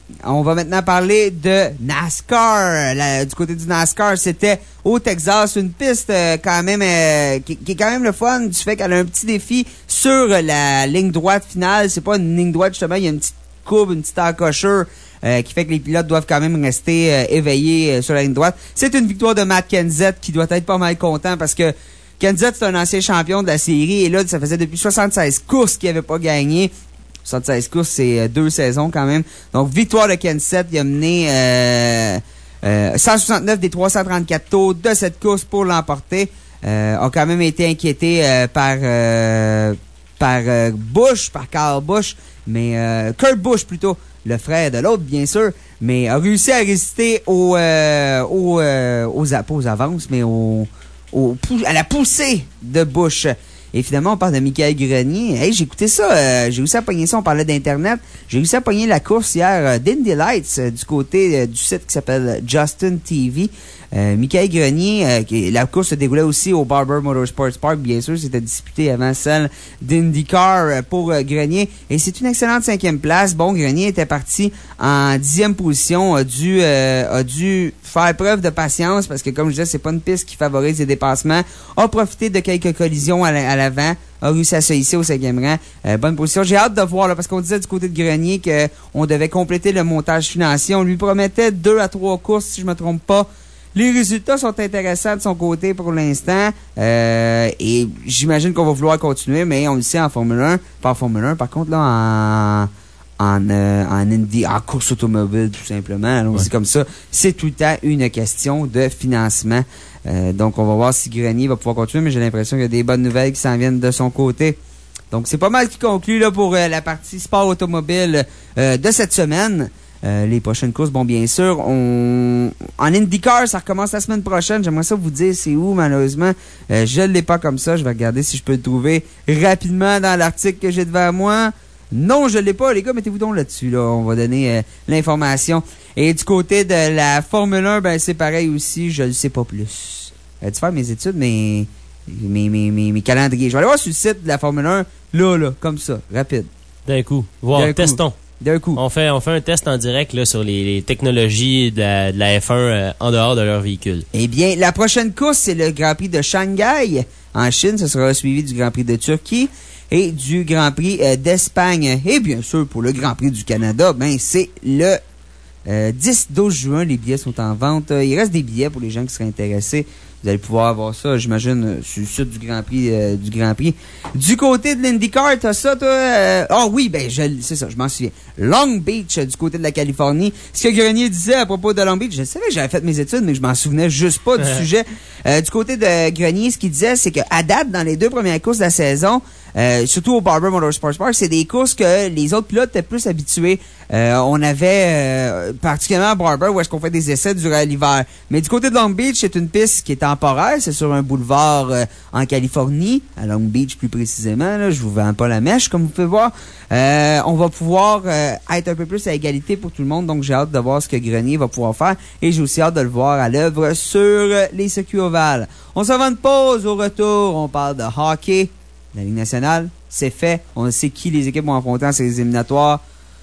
on va maintenant parler de NASCAR. La, du côté du NASCAR, c'était au Texas, une piste euh, quand même euh, qui, qui est quand même le fun du fait qu'elle a un petit défi sur la ligne droite finale. C'est pas une ligne droite, justement, il y a une petite courbe, une petite encochure euh, qui fait que les pilotes doivent quand même rester euh, éveillés euh, sur la ligne droite. C'est une victoire de Matt Kenseth qui doit être pas mal content parce que Kenseth, c'est un ancien champion de la série et là, ça faisait depuis soixante-seize courses qu'il n'avait pas gagné. soixante-seize courses, c'est deux saisons quand même. Donc, victoire de Kenseth, il a mené euh, euh, cent soixante-neuf des trois cent trente-quatre tours de cette course pour l'emporter. Euh, a quand même été inquiété euh, par euh, par euh, Busch, par Kyle Busch, mais euh, Kurt Busch plutôt, le frère de l'autre bien sûr, mais a réussi à résister aux euh, aux, euh, aux, pas aux avances, mais aux, aux, à la poussée de Busch. Et finalement, on parle de Michael Grenier. Hey, j'ai écouté ça, euh, j'ai réussi à pogner ça, on parlait d'Internet. J'ai réussi à pogner la course hier euh, d'Indy Lights euh, du côté euh, du site qui s'appelle Justin T V. Euh, Michael Grenier, euh, qui, la course se déroulait aussi au Barber Motorsports Park, bien sûr, c'était disputé avant celle d'IndyCar euh, pour euh, Grenier. Et c'est une excellente cinquième place. Bon, Grenier était parti en dixième position, a dû, euh, a dû faire preuve de patience parce que, comme je disais, c'est pas une piste qui favorise les dépassements. A profité de quelques collisions à la, à l'avant, a réussi à se hisser au cinquième rang. Euh, bonne position. J'ai hâte de voir, là, parce qu'on disait du côté de Grenier qu'on devait compléter le montage financier. On lui promettait deux à trois courses, si je me trompe pas. Les résultats sont intéressants de son côté pour l'instant. Euh, et j'imagine qu'on va vouloir continuer, mais on le sait en Formule un. Pas en Formule un, par contre, là, en... En, euh, en Indy, en course automobile, tout simplement. Allons-y ouais. Comme ça. C'est tout le temps une question de financement. Euh, donc, on va voir si Grenier va pouvoir continuer, mais j'ai l'impression qu'il y a des bonnes nouvelles qui s'en viennent de son côté. Donc, c'est pas mal qui conclut là pour euh, la partie sport automobile euh, de cette semaine. Euh, les prochaines courses, bon, bien sûr, on en IndyCar, ça recommence la semaine prochaine. J'aimerais ça vous dire c'est où, malheureusement. Euh, je ne l'ai pas comme ça. Je vais regarder si je peux le trouver rapidement dans l'article que j'ai devant moi. Non, je l'ai pas, les gars, mettez-vous donc là-dessus, là. On va donner euh, l'information. Et du côté de la Formule un, ben c'est pareil aussi, je ne sais pas plus. Euh, tu faire mes études, mes, mes, mes, mes, mes calendriers. Je vais aller voir sur le site de la Formule un, là, là, comme ça, rapide. D'un coup. Voir, D'un testons. Coup. D'un coup. On fait, on fait un test en direct là, sur les, les technologies de la, de la F un euh, en dehors de leur véhicule. Eh bien, la prochaine course, c'est le Grand Prix de Shanghai en Chine. Ce sera suivi du Grand Prix de Turquie et du Grand Prix euh, d'Espagne. Et bien sûr, pour le Grand Prix du Canada, ben c'est le euh, dix douze juin. Les billets sont en vente. Il reste des billets pour les gens qui seraient intéressés. Vous allez pouvoir avoir ça, j'imagine, sur le site du Grand Prix. Euh, du Grand Prix. Du côté de l'IndyCar, t'as ça, toi? Ah euh, oh, oui, ben je, c'est ça, je m'en souviens. Long Beach, du côté de la Californie. Ce que Grenier disait à propos de Long Beach, je savais que j'avais fait mes études, mais je m'en souvenais juste pas du sujet. Euh, du côté de Grenier, ce qu'il disait, c'est qu'à date, dans les deux premières courses de la saison, euh, surtout au Barber Motorsports Park, c'est des courses que les autres pilotes étaient plus habitués. Euh, on avait, euh, particulièrement à Barber, où est-ce qu'on fait des essais durant l'hiver. Mais du côté de Long Beach, c'est une piste qui est temporaire. C'est sur un boulevard euh, en Californie, à Long Beach plus précisément. Là, je vous vends pas la mèche, comme vous pouvez voir. Euh, on va pouvoir euh, être un peu plus à égalité pour tout le monde. Donc, j'ai hâte de voir ce que Grenier va pouvoir faire. Et j'ai aussi hâte de le voir à l'œuvre sur les circuits ovales. On s'en va une pause. Au retour, on parle de hockey. La Ligue nationale, c'est fait. On sait qui les équipes vont affronter dans ces éliminatoires.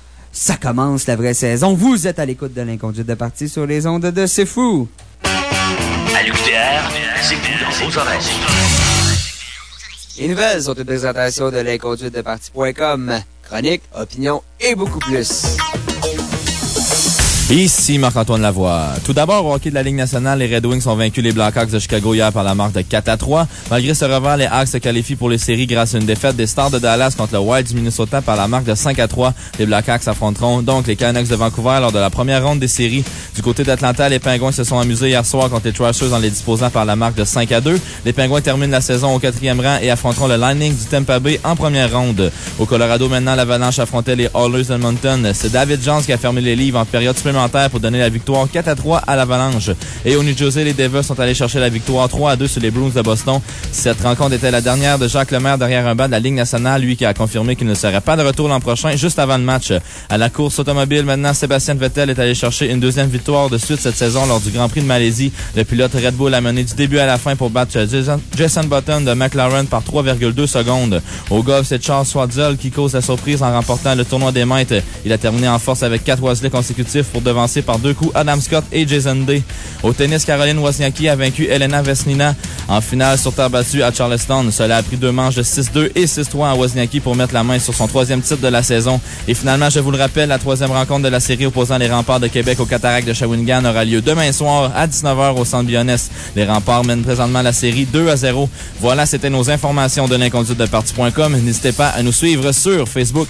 Ça commence la vraie saison. Vous êtes à l'écoute de l'Inconduite de partie sur les ondes de C'est Fou. À l'U Q T R, c'est vous dans vos oreilles. Les nouvelles sont une présentation de l'inconduite de partie point com. Chronique, opinion et beaucoup plus. Ici Marc-Antoine Lavoie. Tout d'abord, au hockey de la Ligue nationale, les Red Wings ont vaincu les Blackhawks de Chicago hier par la marque de quatre à trois. Malgré ce revers, les Hawks se qualifient pour les séries grâce à une défaite des Stars de Dallas contre le Wild du Minnesota par la marque de cinq à trois. Les Blackhawks affronteront donc les Canucks de Vancouver lors de la première ronde des séries. Du côté d'Atlanta, les Pingouins se sont amusés hier soir contre les Thrashers en les disposant par la marque de cinq à deux. Les Pingouins terminent la saison au quatrième rang et affronteront le Lightning du Tampa Bay en première ronde. Au Colorado, maintenant, l'Avalanche affrontait les Oilers d'Edmonton. C'est David Jones qui a fermé les livres en période supplémentaire supplémentaires pour donner la victoire quatre à trois à l'Avalanche. Et au New Jersey, les Devils sont allés chercher la victoire trois à deux sur les Bruins de Boston. Cette rencontre était la dernière de Jacques Lemaire derrière un banc de la Ligue nationale, lui qui a confirmé qu'il ne serait pas de retour l'an prochain, juste avant le match. À la course automobile, maintenant, Sébastien Vettel est allé chercher une deuxième victoire de suite cette saison lors du Grand Prix de Malaisie. Le pilote Red Bull a mené du début à la fin pour battre Jason, Jason Button de McLaren par trois virgule deux secondes. Au golf, c'est Charles Schwartzel qui cause la surprise en remportant le tournoi des maîtres. Il a terminé en force avec quatre Wesley consécutifs pour devancer par deux coups Adam Scott et Jason Day. Au tennis, Caroline Wozniacki a vaincu Elena Vesnina en finale sur terre battue à Charleston. Cela a pris deux manches de six deux et six trois à Wozniacki pour mettre la main sur son troisième titre de la saison. Et finalement, je vous le rappelle, la troisième rencontre de la série opposant les Remparts de Québec aux Cataractes de Shawinigan aura lieu demain soir à dix-neuf heures au Centre Bionès. Les Remparts mènent présentement la série deux à zéro. Voilà, c'était nos informations de l'inconduite de parti point com. N'hésitez pas à nous suivre sur Facebook.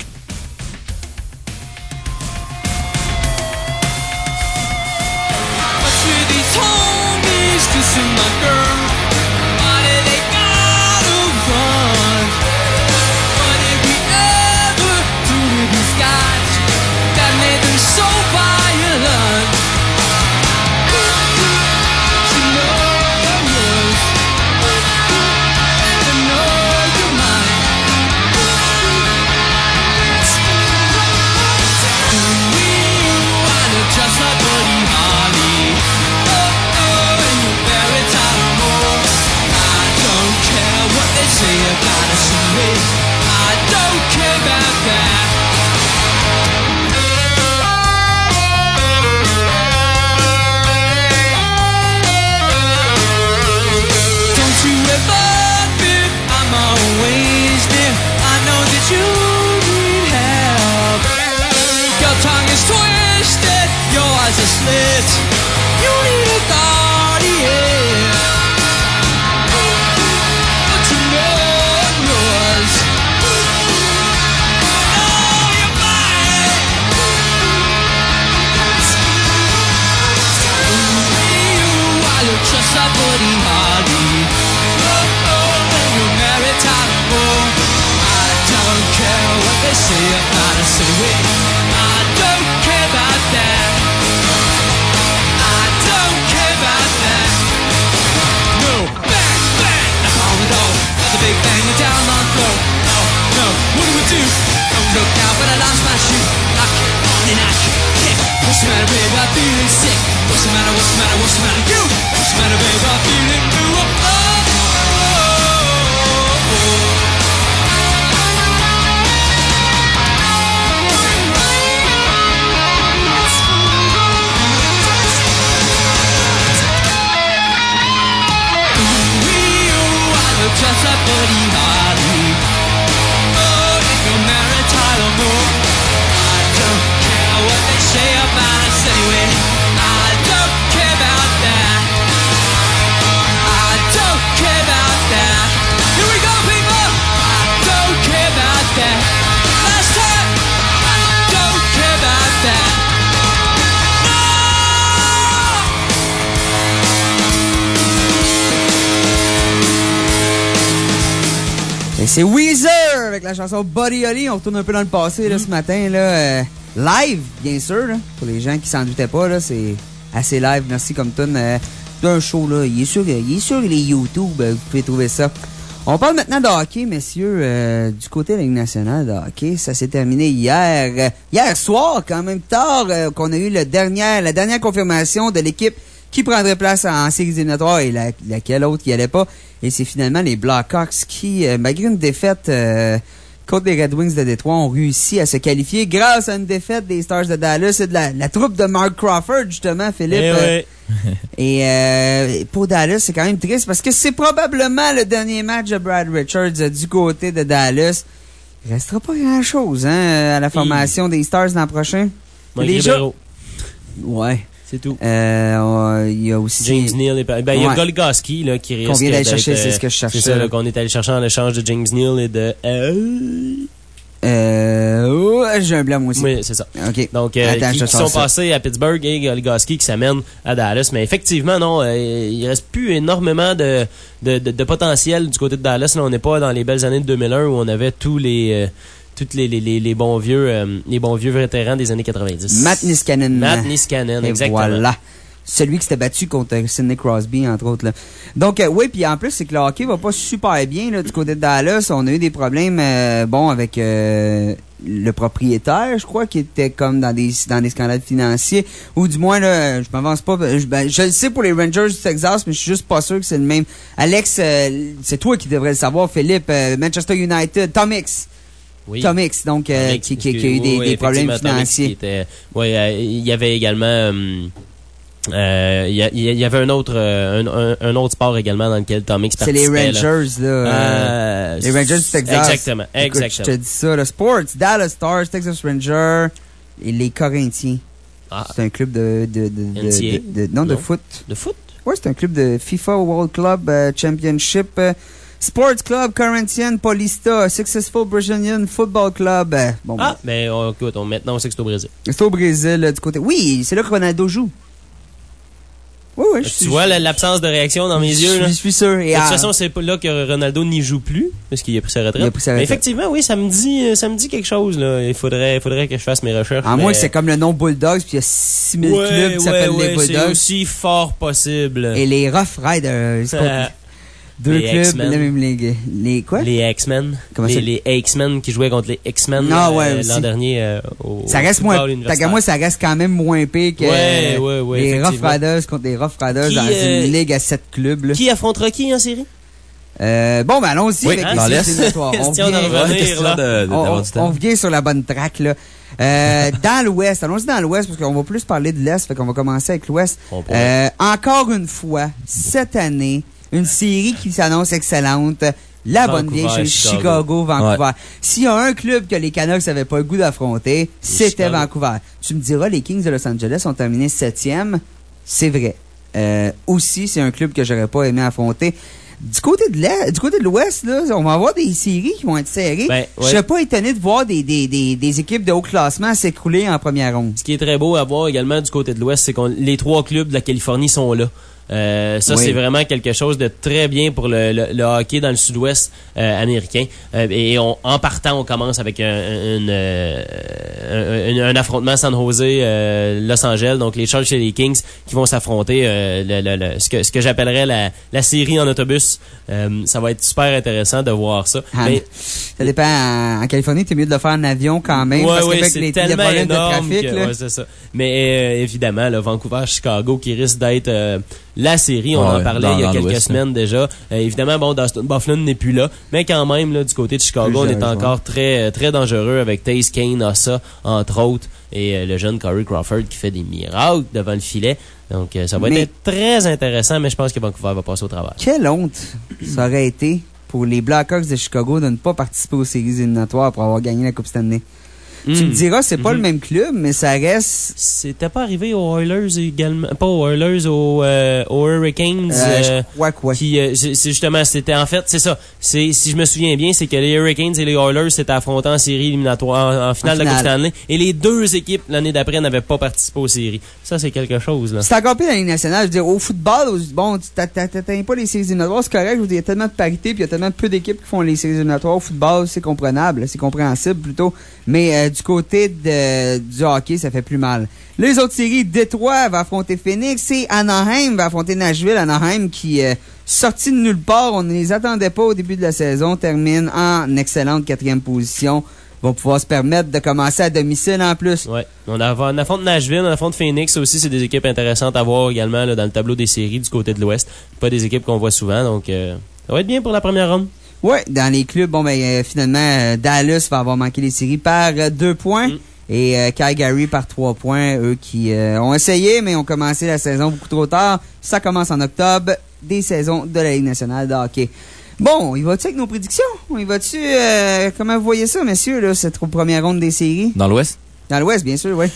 C'est Weezer avec la chanson Buddy Holly. On retourne un peu dans le passé là, ce matin. Là, euh, live, bien sûr. Là, pour les gens qui s'en doutaient pas, là, c'est assez live. Merci comme tune euh, d'un show. Là. Il est sur, il est sur les YouTube. Euh, vous pouvez trouver ça. On parle maintenant de hockey, messieurs. Euh, du côté de la Ligue nationale de hockey, ça s'est terminé hier. Euh, hier soir, quand même tard, euh, qu'on a eu le dernier, la dernière confirmation de l'équipe qui prendrait place en séries éliminatoires et la, laquelle autre qui allait pas. Et c'est finalement les Blackhawks qui, euh, malgré une défaite euh, contre les Red Wings de Détroit, ont réussi à se qualifier grâce à une défaite des Stars de Dallas et de la, la troupe de Mark Crawford, justement, Philippe. Eh euh, ouais. et euh, pour Dallas, c'est quand même triste parce que c'est probablement le dernier match de Brad Richards euh, du côté de Dallas. Il restera pas grand-chose hein, à la formation des Stars l'an prochain. Déjà... Ouais. C'est tout. Euh, il y a aussi... James Neal. Et... Ben, il y a ouais. Goligoski, là, qui risque qu'on vient d'aller chercher, euh, c'est ce que je cherchais. C'est ça, là, qu'on est allé chercher en échange de James Neal et de... Euh... Euh, oh, j'ai un blanc, moi aussi. Oui, c'est ça. OK. Donc, euh, Attends, qui, qui sont ça. passés à Pittsburgh et Goligoski qui s'amènent à Dallas. Mais effectivement, non, euh, il reste plus énormément de, de, de, de potentiel du côté de Dallas. Là, on n'est pas dans les belles années de deux mille un où on avait tous les... Euh, tous les, les, les, les bons vieux, euh, les bons vieux vétérans des années quatre-vingt-dix. Matt Niskanen. Matt Niskanen, Et exactement. Voilà. Celui qui s'était battu contre Sidney Crosby, entre autres. Là. Donc, euh, oui, puis en plus, c'est que le hockey va pas super bien là, du côté de Dallas. On a eu des problèmes, euh, bon, avec euh, le propriétaire, je crois, qui était comme dans des dans des scandales financiers. Ou du moins, là, je m'avance pas. Je, ben, je le sais pour les Rangers du Texas, mais je suis juste pas sûr que c'est le même. Alex, euh, c'est toi qui devrais le savoir, Philippe. Euh, Manchester United, Tom Hicks. Oui. Tom Hicks, donc, euh, Tom Hicks, qui, qui, qui a eu des, oui, des problèmes effectivement, Tom Hicks financiers. qui était, ouais, euh, il y avait également... Euh, Euh, il y, y, y avait un autre euh, un, un, un autre sport également dans lequel Tom Hicks participait. C'est les Rangers, là. là euh, les Rangers du Texas. Exactement, Écoute, exactement. je te dis ça, le Sports, Dallas Stars, Texas Rangers et les Corinthians. Ah. C'est un club de... de, de, de, de, de, de non, non, de foot. De foot? Ouais, c'est un club de FIFA World Club uh, Championship. Uh, Sports Club Corinthian Paulista, Successful Brazilian Football Club. Uh, bon, ah, mais ben, écoute, on, maintenant on sait que c'est au Brésil. C'est au Brésil, là, du côté... Oui, c'est là que Ronaldo joue. Oui, oui, je tu suis, vois l'absence de réaction dans mes je yeux, là? Je suis sûr. Et de toute à... façon, c'est pas là que Ronaldo n'y joue plus, parce qu'il a pris sa retraite. Il a pris sa retraite. Mais effectivement, oui, ça me dit, ça me dit quelque chose, là. Il faudrait, il faudrait que je fasse mes recherches. En mais... moi, c'est comme le nom Bulldogs, puis il y a six mille ouais, clubs qui ouais, s'appellent ouais, les Bulldogs. C'est aussi fort possible. Et les Rough Riders. Euh, Deux les clubs, la même ligue. Les quoi? Les X-Men. Comment les, ça? Les X-Men qui jouaient contre les X-Men ah, ouais, euh, l'an dernier euh, au ça reste moins, t'as qu'à moi, ça reste quand même moins pire que ouais, ouais, ouais, les Rough Riders contre les Rough Riders qui, dans euh, une ligue à sept clubs. Là. Qui affrontera qui en série? Euh, bon, ben allons-y oui, avec hein? les séries éliminatoires. On vient, revenir, là. De, de, on, on vient sur la bonne track, là. Euh, dans l'Ouest, allons-y dans l'Ouest, parce qu'on va plus parler de l'Est, fait qu'on va commencer avec l'Ouest. Euh, encore une fois, cette année, une série qui s'annonce excellente. La Vancouver, bonne vieille chez Chicago, Chicago Vancouver. Ouais. S'il y a un club que les Canucks n'avaient pas le goût d'affronter, c'était Chicago. Vancouver. Tu me diras, les Kings de Los Angeles ont terminé septième. C'est vrai. Euh, aussi, c'est un club que j'aurais pas aimé affronter. Du côté de l'Est, du côté de l'Ouest, là, on va avoir des séries qui vont être serrées. Ben, ouais. Je serais pas étonné de voir des, des, des, des équipes de haut classement s'écrouler en première ronde. Ce qui est très beau à voir également du côté de l'Ouest, c'est que les trois clubs de la Californie sont là. Euh, ça, oui. C'est vraiment quelque chose de très bien pour le, le, le hockey dans le sud-ouest euh, américain. Euh, et on, en partant, on commence avec un, un, un, un, un affrontement San Jose, euh, Los Angeles, donc les Chargers et les Kings qui vont s'affronter. Euh, le, le, le, ce que, ce que j'appellerais la, la série en autobus. Euh, ça va être super intéressant de voir ça. Ah, mais, ça dépend. En, en Californie, c'est mieux de le faire en avion quand même. Ouais, parce ouais, qu'avec c'est les, tellement les problèmes énorme de trafic. Que, là. ouais, c'est ça. Mais euh, évidemment, là, Vancouver, Chicago, qui risque d'être euh, la série, on ouais, en parlait dans, il y a quelques semaines là. déjà. Euh, évidemment, bon, Dustin Byfuglien n'est plus là, mais quand même, là, du côté de Chicago, on est encore très, très dangereux avec Taze Kane, Ossa, entre autres, et euh, le jeune Corey Crawford qui fait des miracles devant le filet. Donc, euh, ça va mais être très intéressant, mais je pense que Vancouver va passer au travail. Quelle honte ça aurait été pour les Blackhawks de Chicago de ne pas participer aux séries éliminatoires pour avoir gagné la Coupe Stanley. Mmh. Tu me diras, c'est pas mmh. le même club, mais ça reste... C'était pas arrivé aux Oilers également, pas aux Oilers, aux, euh, aux Hurricanes. Euh, euh, je crois quoi. Qui, euh, c'est justement, c'était en fait, c'est ça. C'est, si je me souviens bien, c'est que les Hurricanes et les Oilers s'étaient affrontés en série éliminatoire, en, en finale en de la Coupe Stanley, et les deux équipes, l'année d'après, n'avaient pas participé aux séries. Ça, c'est quelque chose, là. C'est encore pire dans la Ligue nationale. Je veux dire, au football, au, bon, tu t'atteins pas les séries éliminatoires, c'est correct. Je veux dire, il y a tellement de parité, puis il y a tellement peu d'équipes qui font les séries éliminatoires. Au football, c'est comprenable, c'est compréhensible, plutôt. Mais, euh, du côté de Euh, du hockey, ça fait plus mal. Les autres séries, Détroit va affronter Phoenix et Anaheim va affronter Nashville. Anaheim qui, euh, sorti de nulle part, on ne les attendait pas au début de la saison, termine en excellente quatrième position. Va pouvoir se permettre de commencer à domicile en plus. Ouais. On, a, on affronte Nashville, on affronte Phoenix aussi. C'est des équipes intéressantes à voir également là, dans le tableau des séries du côté de l'Ouest. Pas des équipes qu'on voit souvent, donc euh, ça va être bien pour la première ronde. Ouais, dans les clubs, bon ben euh, finalement, euh, Dallas va avoir manqué les séries par euh, deux points. Mm. Et euh, Calgary par trois points, eux qui euh, ont essayé, mais ont commencé la saison beaucoup trop tard. Ça commence en octobre, des saisons de la Ligue nationale de hockey. Bon, il va-tu avec nos prédictions? Il va-tu, euh, comment vous voyez ça, messieurs, là, cette première ronde des séries? Dans l'Ouest? Dans l'Ouest, bien sûr, oui.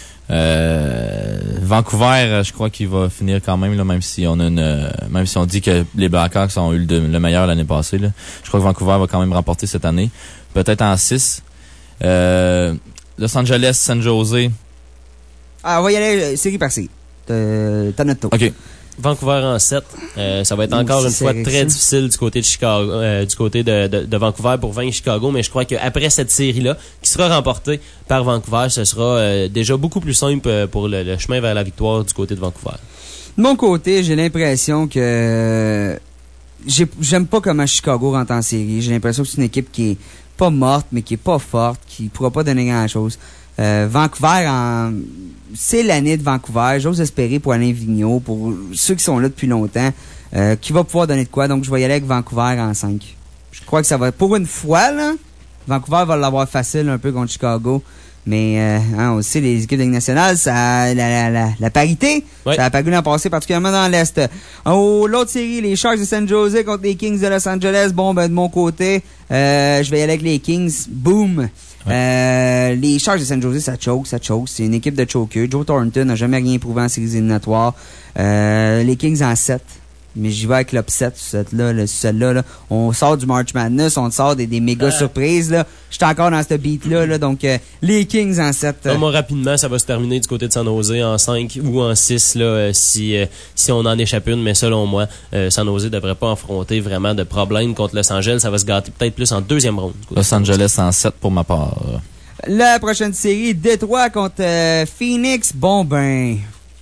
Euh, Vancouver, je crois qu'il va finir quand même, là, même si on a une, euh, même si on dit que les Blackhawks ont eu le, le meilleur l'année passée, là. Je crois que Vancouver va quand même remporter cette année. Peut-être en six. Euh, Los Angeles, San Jose. Ah, on va y aller série par série. T'as notre tour. OK. Vancouver en sept. Euh, ça va être encore une fois très difficile du côté de Chicago, euh, du côté de, de, de Vancouver pour vaincre Chicago, mais je crois qu'après cette série-là, qui sera remportée par Vancouver, ce sera euh, déjà beaucoup plus simple pour le, le chemin vers la victoire du côté de Vancouver. De mon côté, j'ai l'impression que j'ai, j'aime pas comment Chicago rentre en série. J'ai l'impression que c'est une équipe qui est pas morte, mais qui est pas forte, qui pourra pas donner grand-chose. Euh, Vancouver, en... c'est l'année de Vancouver. J'ose espérer pour Alain Vigneault, pour ceux qui sont là depuis longtemps, euh, qui va pouvoir donner de quoi. Donc, je vais y aller avec Vancouver en cinq. Je crois que ça va... Pour une fois, là, Vancouver va l'avoir facile un peu contre Chicago. Mais euh, hein, aussi, les équipes de Ligue nationale, ça, la, la, la, la parité, ouais. Ça a pas pu l'en passer, particulièrement dans l'Est. Oh, l'autre série, les Sharks de San Jose contre les Kings de Los Angeles. Bon, ben de mon côté, euh, je vais y aller avec les Kings. Boom! Ouais. Euh, les Sharks de San Jose, ça choke, ça choke. C'est une équipe de chokers. Joe Thornton n'a jamais rien prouvé en séries éliminatoires. Euh, les Kings en sept. Mais j'y vais avec l'upset, celle-là, là, celle-là, là. On sort du March Madness, on sort des, des méga euh. surprises, là. J'étais encore dans ce beat-là, là. Donc, euh, les Kings en sept. Euh. Non, moi, rapidement, ça va se terminer du côté de San Jose en cinq ou en six, là, euh, si, euh, si on en échappe une. Mais selon moi, euh, San Jose devrait pas affronter vraiment de problème contre Los Angeles. Ça va se gâter peut-être plus en deuxième ronde. Los Angeles en sept pour ma part. La prochaine série, Détroit contre euh, Phoenix. Bon, ben...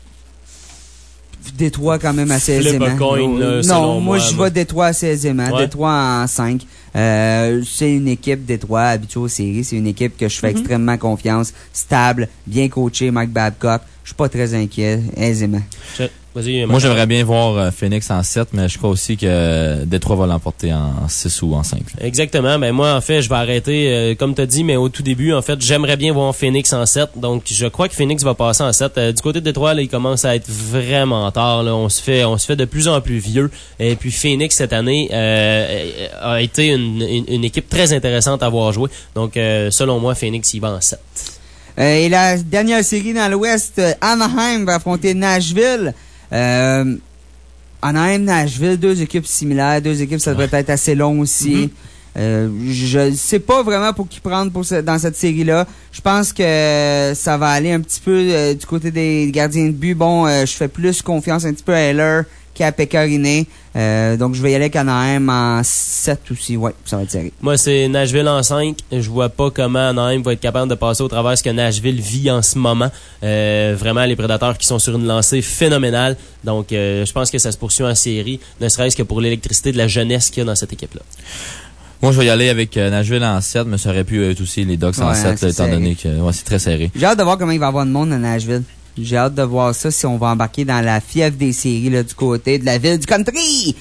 Détroit quand même assez aisément. Coin, là, non, moi, je moi. vais Détroit assez aisément. Ouais. Détroit en cinq. Euh, c'est une équipe Détroit habituée aux séries. C'est une équipe que je fais mm-hmm. extrêmement confiance. Stable, bien coaché, Mike Babcock. Je suis pas très inquiet, aisément. Vas-y, moi, j'aimerais bien voir euh, Phoenix en sept, mais je crois aussi que euh, Détroit va l'emporter en six ou en cinq. Exactement. Ben moi, en fait, je vais arrêter, euh, comme tu as dit, mais au tout début, en fait, j'aimerais bien voir Phoenix en sept. Donc, je crois que Phoenix va passer en sept. Euh, du côté de Détroit, là, il commence à être vraiment tard. Là. On se fait on se fait de plus en plus vieux. Et puis, Phoenix, cette année, euh, a été une, une, une équipe très intéressante à voir jouer. Donc, euh, selon moi, Phoenix, il va en sept. Euh, et la dernière série dans l'Ouest, Anaheim va affronter Nashville. Euh, Anaheim, Nashville, deux équipes similaires, deux équipes, ça devrait être assez long aussi. Mm-hmm. Euh, je sais pas vraiment pour qui prendre pour ce, dans cette série-là. Je pense que ça va aller un petit peu euh, du côté des gardiens de but. Bon, euh, je fais plus confiance un petit peu à Heller qu'à Pekka-Rinne. Euh, donc, je vais y aller avec Anaheim en sept aussi. Ouais, ça va être serré. Moi, c'est Nashville en cinq. Je vois pas comment Anaheim va être capable de passer au travers ce que Nashville vit en ce moment. Euh, vraiment, les Prédateurs qui sont sur une lancée phénoménale. Donc, euh, je pense que ça se poursuit en série, ne serait-ce que pour l'électricité de la jeunesse qu'il y a dans cette équipe-là. Moi, je vais y aller avec euh, Nashville en sept, mais ça aurait pu être aussi les Ducks en ouais, sept, là, étant serré. donné que ouais, c'est très serré. J'ai hâte de voir comment il va y avoir de monde à Nashville. J'ai hâte de voir ça, si on va embarquer dans la fièvre des séries là, du côté de la ville du country.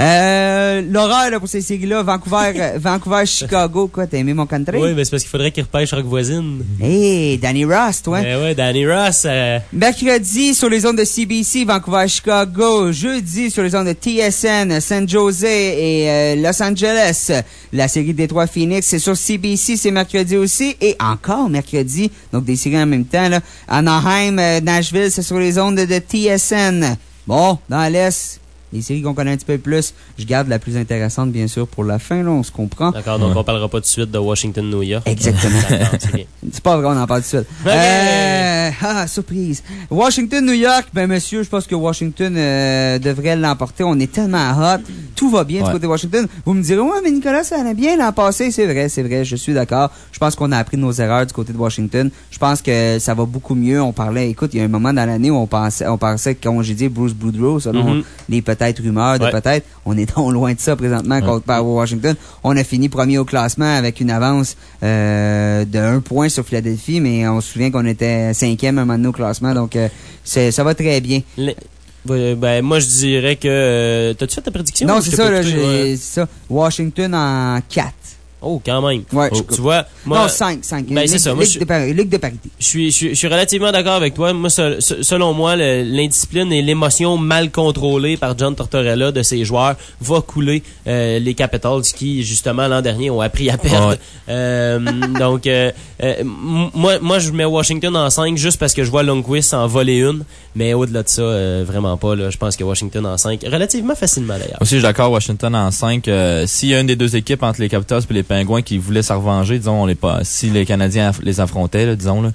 Euh, l'horreur là, pour ces séries-là, Vancouver, Vancouver, Chicago. Quoi, t'as aimé mon country? Oui, mais c'est parce qu'il faudrait qu'il repêche Rock Voisine. Hey, Danny Ross, toi. Ben ouais, Danny Ross. Euh... Mercredi, sur les ondes de C B C, Vancouver, Chicago. Jeudi, sur les ondes de T S N, San Jose et euh, Los Angeles. La série Détroit Phoenix, c'est sur C B C, c'est mercredi aussi. Et encore mercredi, donc des séries en même temps, là. Anaheim, euh, Nashville, c'est sur les ondes de, de T S N. Bon, dans l'Est, les séries qu'on connaît un petit peu plus, je garde la plus intéressante, bien sûr, pour la fin, là, on se comprend. D'accord, donc ouais. on parlera pas tout de suite de Washington, New York. Exactement. D'accord, c'est bien. C'est pas vrai, on en parle tout de suite. Okay. Euh, ah, surprise. Washington, New York, ben, monsieur, je pense que Washington euh, devrait l'emporter. On est tellement hot. Tout va bien ouais. du côté de Washington. Vous me direz, ouais, mais Nicolas, ça allait bien l'an passé. C'est vrai, c'est vrai, je suis d'accord. Je pense qu'on a appris nos erreurs du côté de Washington. Je pense que ça va beaucoup mieux. On parlait, écoute, il y a un moment dans l'année où on pensait, on pensait qu'on, j'ai dit Bruce Boudreau, selon mm-hmm. les peut-être rumeurs de ouais. peut-être. On est donc loin de ça présentement ouais. contre par Washington. On a fini premier au classement avec une avance euh, de un point sur Philadelphie, mais on se souvient qu'on était cinquième un moment donné au classement, donc euh, c'est, ça va très bien. Le... Ben, moi, je dirais que... Euh, t'as-tu fait ta prédiction? Non, c'est ça, là, j'ai, ouais. c'est ça. Washington en quatre. Oh, quand même. Ouais, oh, tu vois, moi. Non, cinq, cinq. Ben, c'est ça. Moi, Ligue, de par... Ligue de parité. Je suis, je suis, je suis relativement d'accord avec toi. Moi, se, se, selon moi, le, l'indiscipline et l'émotion mal contrôlée par John Tortorella de ses joueurs va couler, euh, les Capitals qui, justement, l'an dernier ont appris à perdre. Ouais. Euh, donc, euh, euh, moi, moi, je mets Washington en cinq juste parce que je vois Lundqvist en voler une. Mais au-delà de ça, euh, vraiment pas, là. Je pense que Washington en cinq, relativement facilement, d'ailleurs. Aussi, je suis d'accord, Washington en cinq. Euh, s'il y a une des deux équipes entre les Capitals et les Pingouins qui voulaient se revenger, disons, on les pas, si les Canadiens les affrontaient, là, disons, là,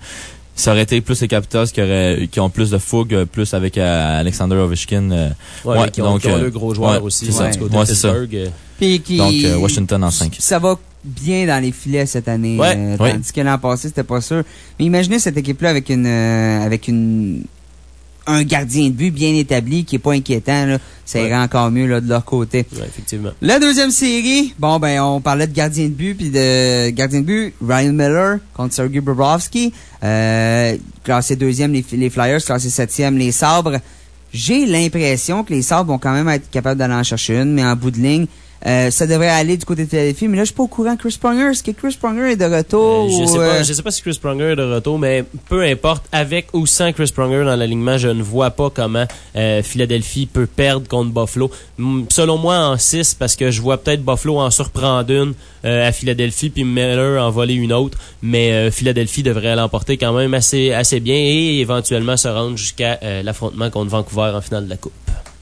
ça aurait été plus les Capitals qui, auraient, qui ont plus de fougue, plus avec euh, Alexander Ovechkin. Euh, ouais, ouais, qui ont, donc, qui ont euh, le gros joueur ouais, aussi. C'est ça. Du côté ouais, de Pittsburgh. C'est ça. Puis qui, donc, euh, Washington en cinq. Ça va bien dans les filets cette année. Ouais, euh, ouais. Tandis que l'an passé, c'était pas sûr. Mais imaginez cette équipe-là avec une, euh, avec une, un gardien de but bien établi qui est pas inquiétant, là. Ça ouais. irait encore mieux, là, de leur côté. Ouais, effectivement. La deuxième série, bon, ben, on parlait de gardien de but puis de gardien de but, Ryan Miller contre Sergei Bobrovsky, euh, classé deuxième, les, les Flyers, classé septième, les Sabres. J'ai l'impression que les Sabres vont quand même être capables d'aller en chercher une, mais en bout de ligne, Euh, ça devrait aller du côté de Philadelphie, mais là, je suis pas au courant. Chris Pronger, est-ce que Chris Pronger est de retour? Euh, je, ou sais euh... pas, je sais pas si Chris Pronger est de retour, mais peu importe, avec ou sans Chris Pronger dans l'alignement, je ne vois pas comment euh, Philadelphie peut perdre contre Buffalo. M- selon moi, en six, parce que je vois peut-être Buffalo en surprendre une euh, à Philadelphie, puis Miller en voler une autre, mais euh, Philadelphie devrait l'emporter quand même assez, assez bien et éventuellement se rendre jusqu'à euh, l'affrontement contre Vancouver en finale de la Coupe.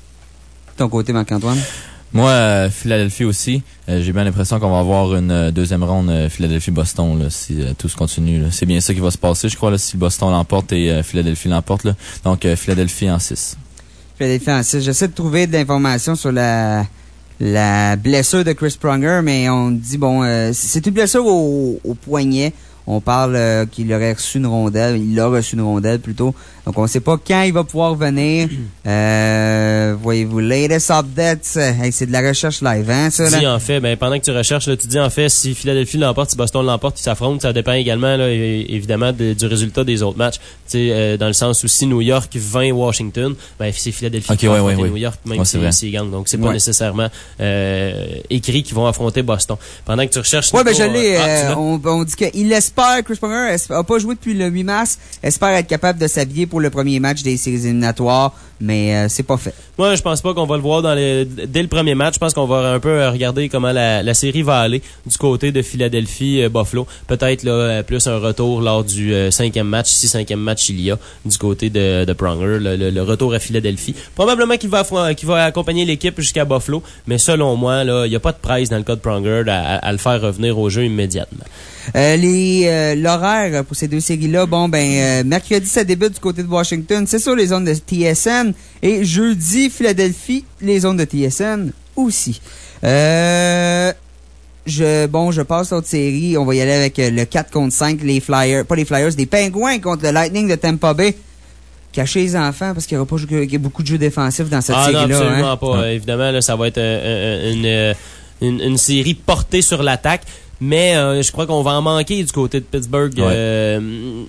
Ton côté, Marc-Antoine? Moi, euh, Philadelphie aussi. Euh, j'ai bien l'impression qu'on va avoir une euh, deuxième ronde euh, Philadelphie-Boston là, si euh, tout se continue. Là. C'est bien ça qui va se passer, je crois, là, si Boston l'emporte et euh, Philadelphie l'emporte. Là. Donc, euh, Philadelphie en six. Philadelphie en six. J'essaie de trouver de l'information sur la la blessure de Chris Pronger, mais on dit, bon, euh, c'est une blessure au, au poignet. On parle euh, qu'il aurait reçu une rondelle. Il a reçu une rondelle, plutôt. Donc, on ne sait pas quand il va pouvoir venir. Euh, voyez-vous, latest updates. Hey, c'est de la recherche live, hein, ça, là? Tu dis, en fait, ben, pendant que tu recherches, là, tu dis, en fait, si Philadelphie l'emporte, si Boston l'emporte, ils s'affrontent. Ça dépend également, là, évidemment, de, du résultat des autres matchs. Tu sais, euh, dans le sens où si New York vainc Washington, ben, c'est Philadelphie okay, qui va ouais, affronter ouais, New York, même ouais, si s'ils gagnent. Donc, c'est pas ouais. nécessairement euh, écrit qu'ils vont affronter Boston. Pendant que tu recherches... Ouais, ben, je l'ai. Euh, euh, ah, on, on dit qu'il espère, Chris Pronger n'a pas joué depuis le huit mars, espère être capable de s'habiller pour le premier match des séries éliminatoires, mais euh, c'est pas fait. Moi, je pense pas qu'on va le voir dans les, dès le premier match. Je pense qu'on va un peu regarder comment la, la série va aller du côté de Philadelphie-Buffalo. Peut-être là plus un retour lors du euh, cinquième match, si cinquième match il y a, du côté de, de Pronger, le, le, le retour à Philadelphie. Probablement qu'il va, qu'il va accompagner l'équipe jusqu'à Buffalo, mais selon moi, là, il n'y a pas de presse dans le cas de Pronger à, à, à le faire revenir au jeu immédiatement. Euh, les euh, l'horaire pour ces deux séries-là, bon ben euh, mercredi ça débute du côté de Washington, c'est sur les zones de T S N, et jeudi Philadelphie, les zones de T S N aussi. Euh, je bon je passe à l'autre série, on va y aller avec euh, le quatre contre cinq, les Flyers, pas les Flyers, des Pingouins contre le Lightning de Tampa Bay. Cachez les enfants parce qu'il n'y aura pas il y a beaucoup de jeux défensifs dans cette ah, série-là. Non, absolument hein? pas. Ah. Évidemment, là, ça va être euh, une, une, une série portée sur l'attaque. Mais euh, je crois qu'on va en manquer du côté de Pittsburgh. Ouais. Euh,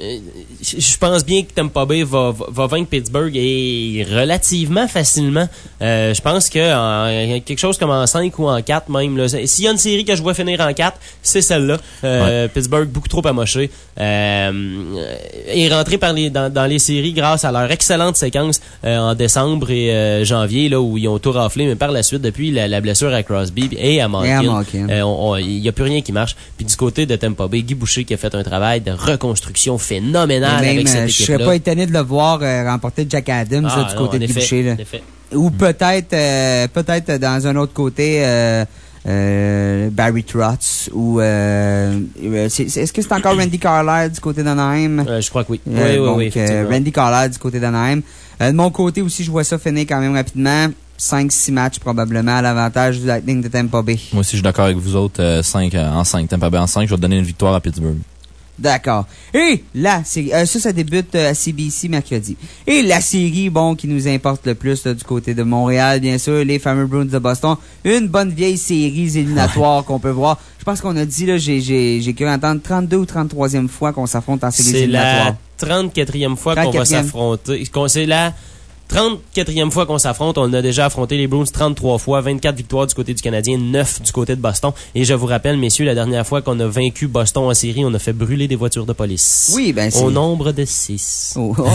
je pense bien que Tampa Bay va, va, va vaincre Pittsburgh et relativement facilement. Euh, je pense que en, quelque chose comme en cinq ou en quatre même. Là, s'il y a une série que je vois finir en quatre, c'est celle-là. Euh, ouais. Pittsburgh beaucoup trop amoché. Euh, est rentré par les, dans, dans les séries grâce à leur excellente séquence euh, en décembre et euh, janvier là où ils ont tout raflé. Mais par la suite, depuis la, la blessure à Crosby et à Malkin, il n'y a plus rien qui marche. Puis du côté de Tampa Bay, Guy Boucher qui a fait un travail de reconstruction phénoménal même, avec cette équipe-là. Je serais pas étonné de le voir euh, remporter Jack Adams ah, là, du non, côté de Guy Boucher. Là. Ou peut-être euh, peut-être dans un autre côté euh, euh, Barry Trotz ou euh, c'est, c'est, est-ce que c'est encore Randy Carlyle du côté d'Anaheim? Euh, je crois que oui. Euh, oui, oui, donc, oui euh, Randy Carlyle du côté d'Anaheim. Euh, de mon côté aussi, je vois ça finir quand même rapidement. cinq six matchs probablement à l'avantage du Lightning de Tampa Bay. Moi aussi, je suis d'accord avec vous autres. Euh, cinq euh, en cinq. Tampa Bay en cinq. Je vais donner une victoire à Pittsburgh. D'accord. Et la série, euh, ça, ça débute euh, à C B C mercredi. Et la série, bon, qui nous importe le plus là, du côté de Montréal, bien sûr, les fameux Bruins de Boston. Une bonne vieille série éliminatoire qu'on peut voir. Je pense qu'on a dit, là, j'ai, j'ai, j'ai cru entendre trente-deux ou trente-troisième fois qu'on s'affronte en série éliminatoire. C'est la trente-quatrième fois qu'on va s'affronter. C'est la trente-quatrième fois qu'on s'affronte. On a déjà affronté les Bruins trente-trois fois, vingt-quatre victoires du côté du Canadien, neuf du côté de Boston. Et je vous rappelle, messieurs, la dernière fois qu'on a vaincu Boston en série, on a fait brûler des voitures de police. Oui, ben c'est... Au nombre de six. Oh, oh.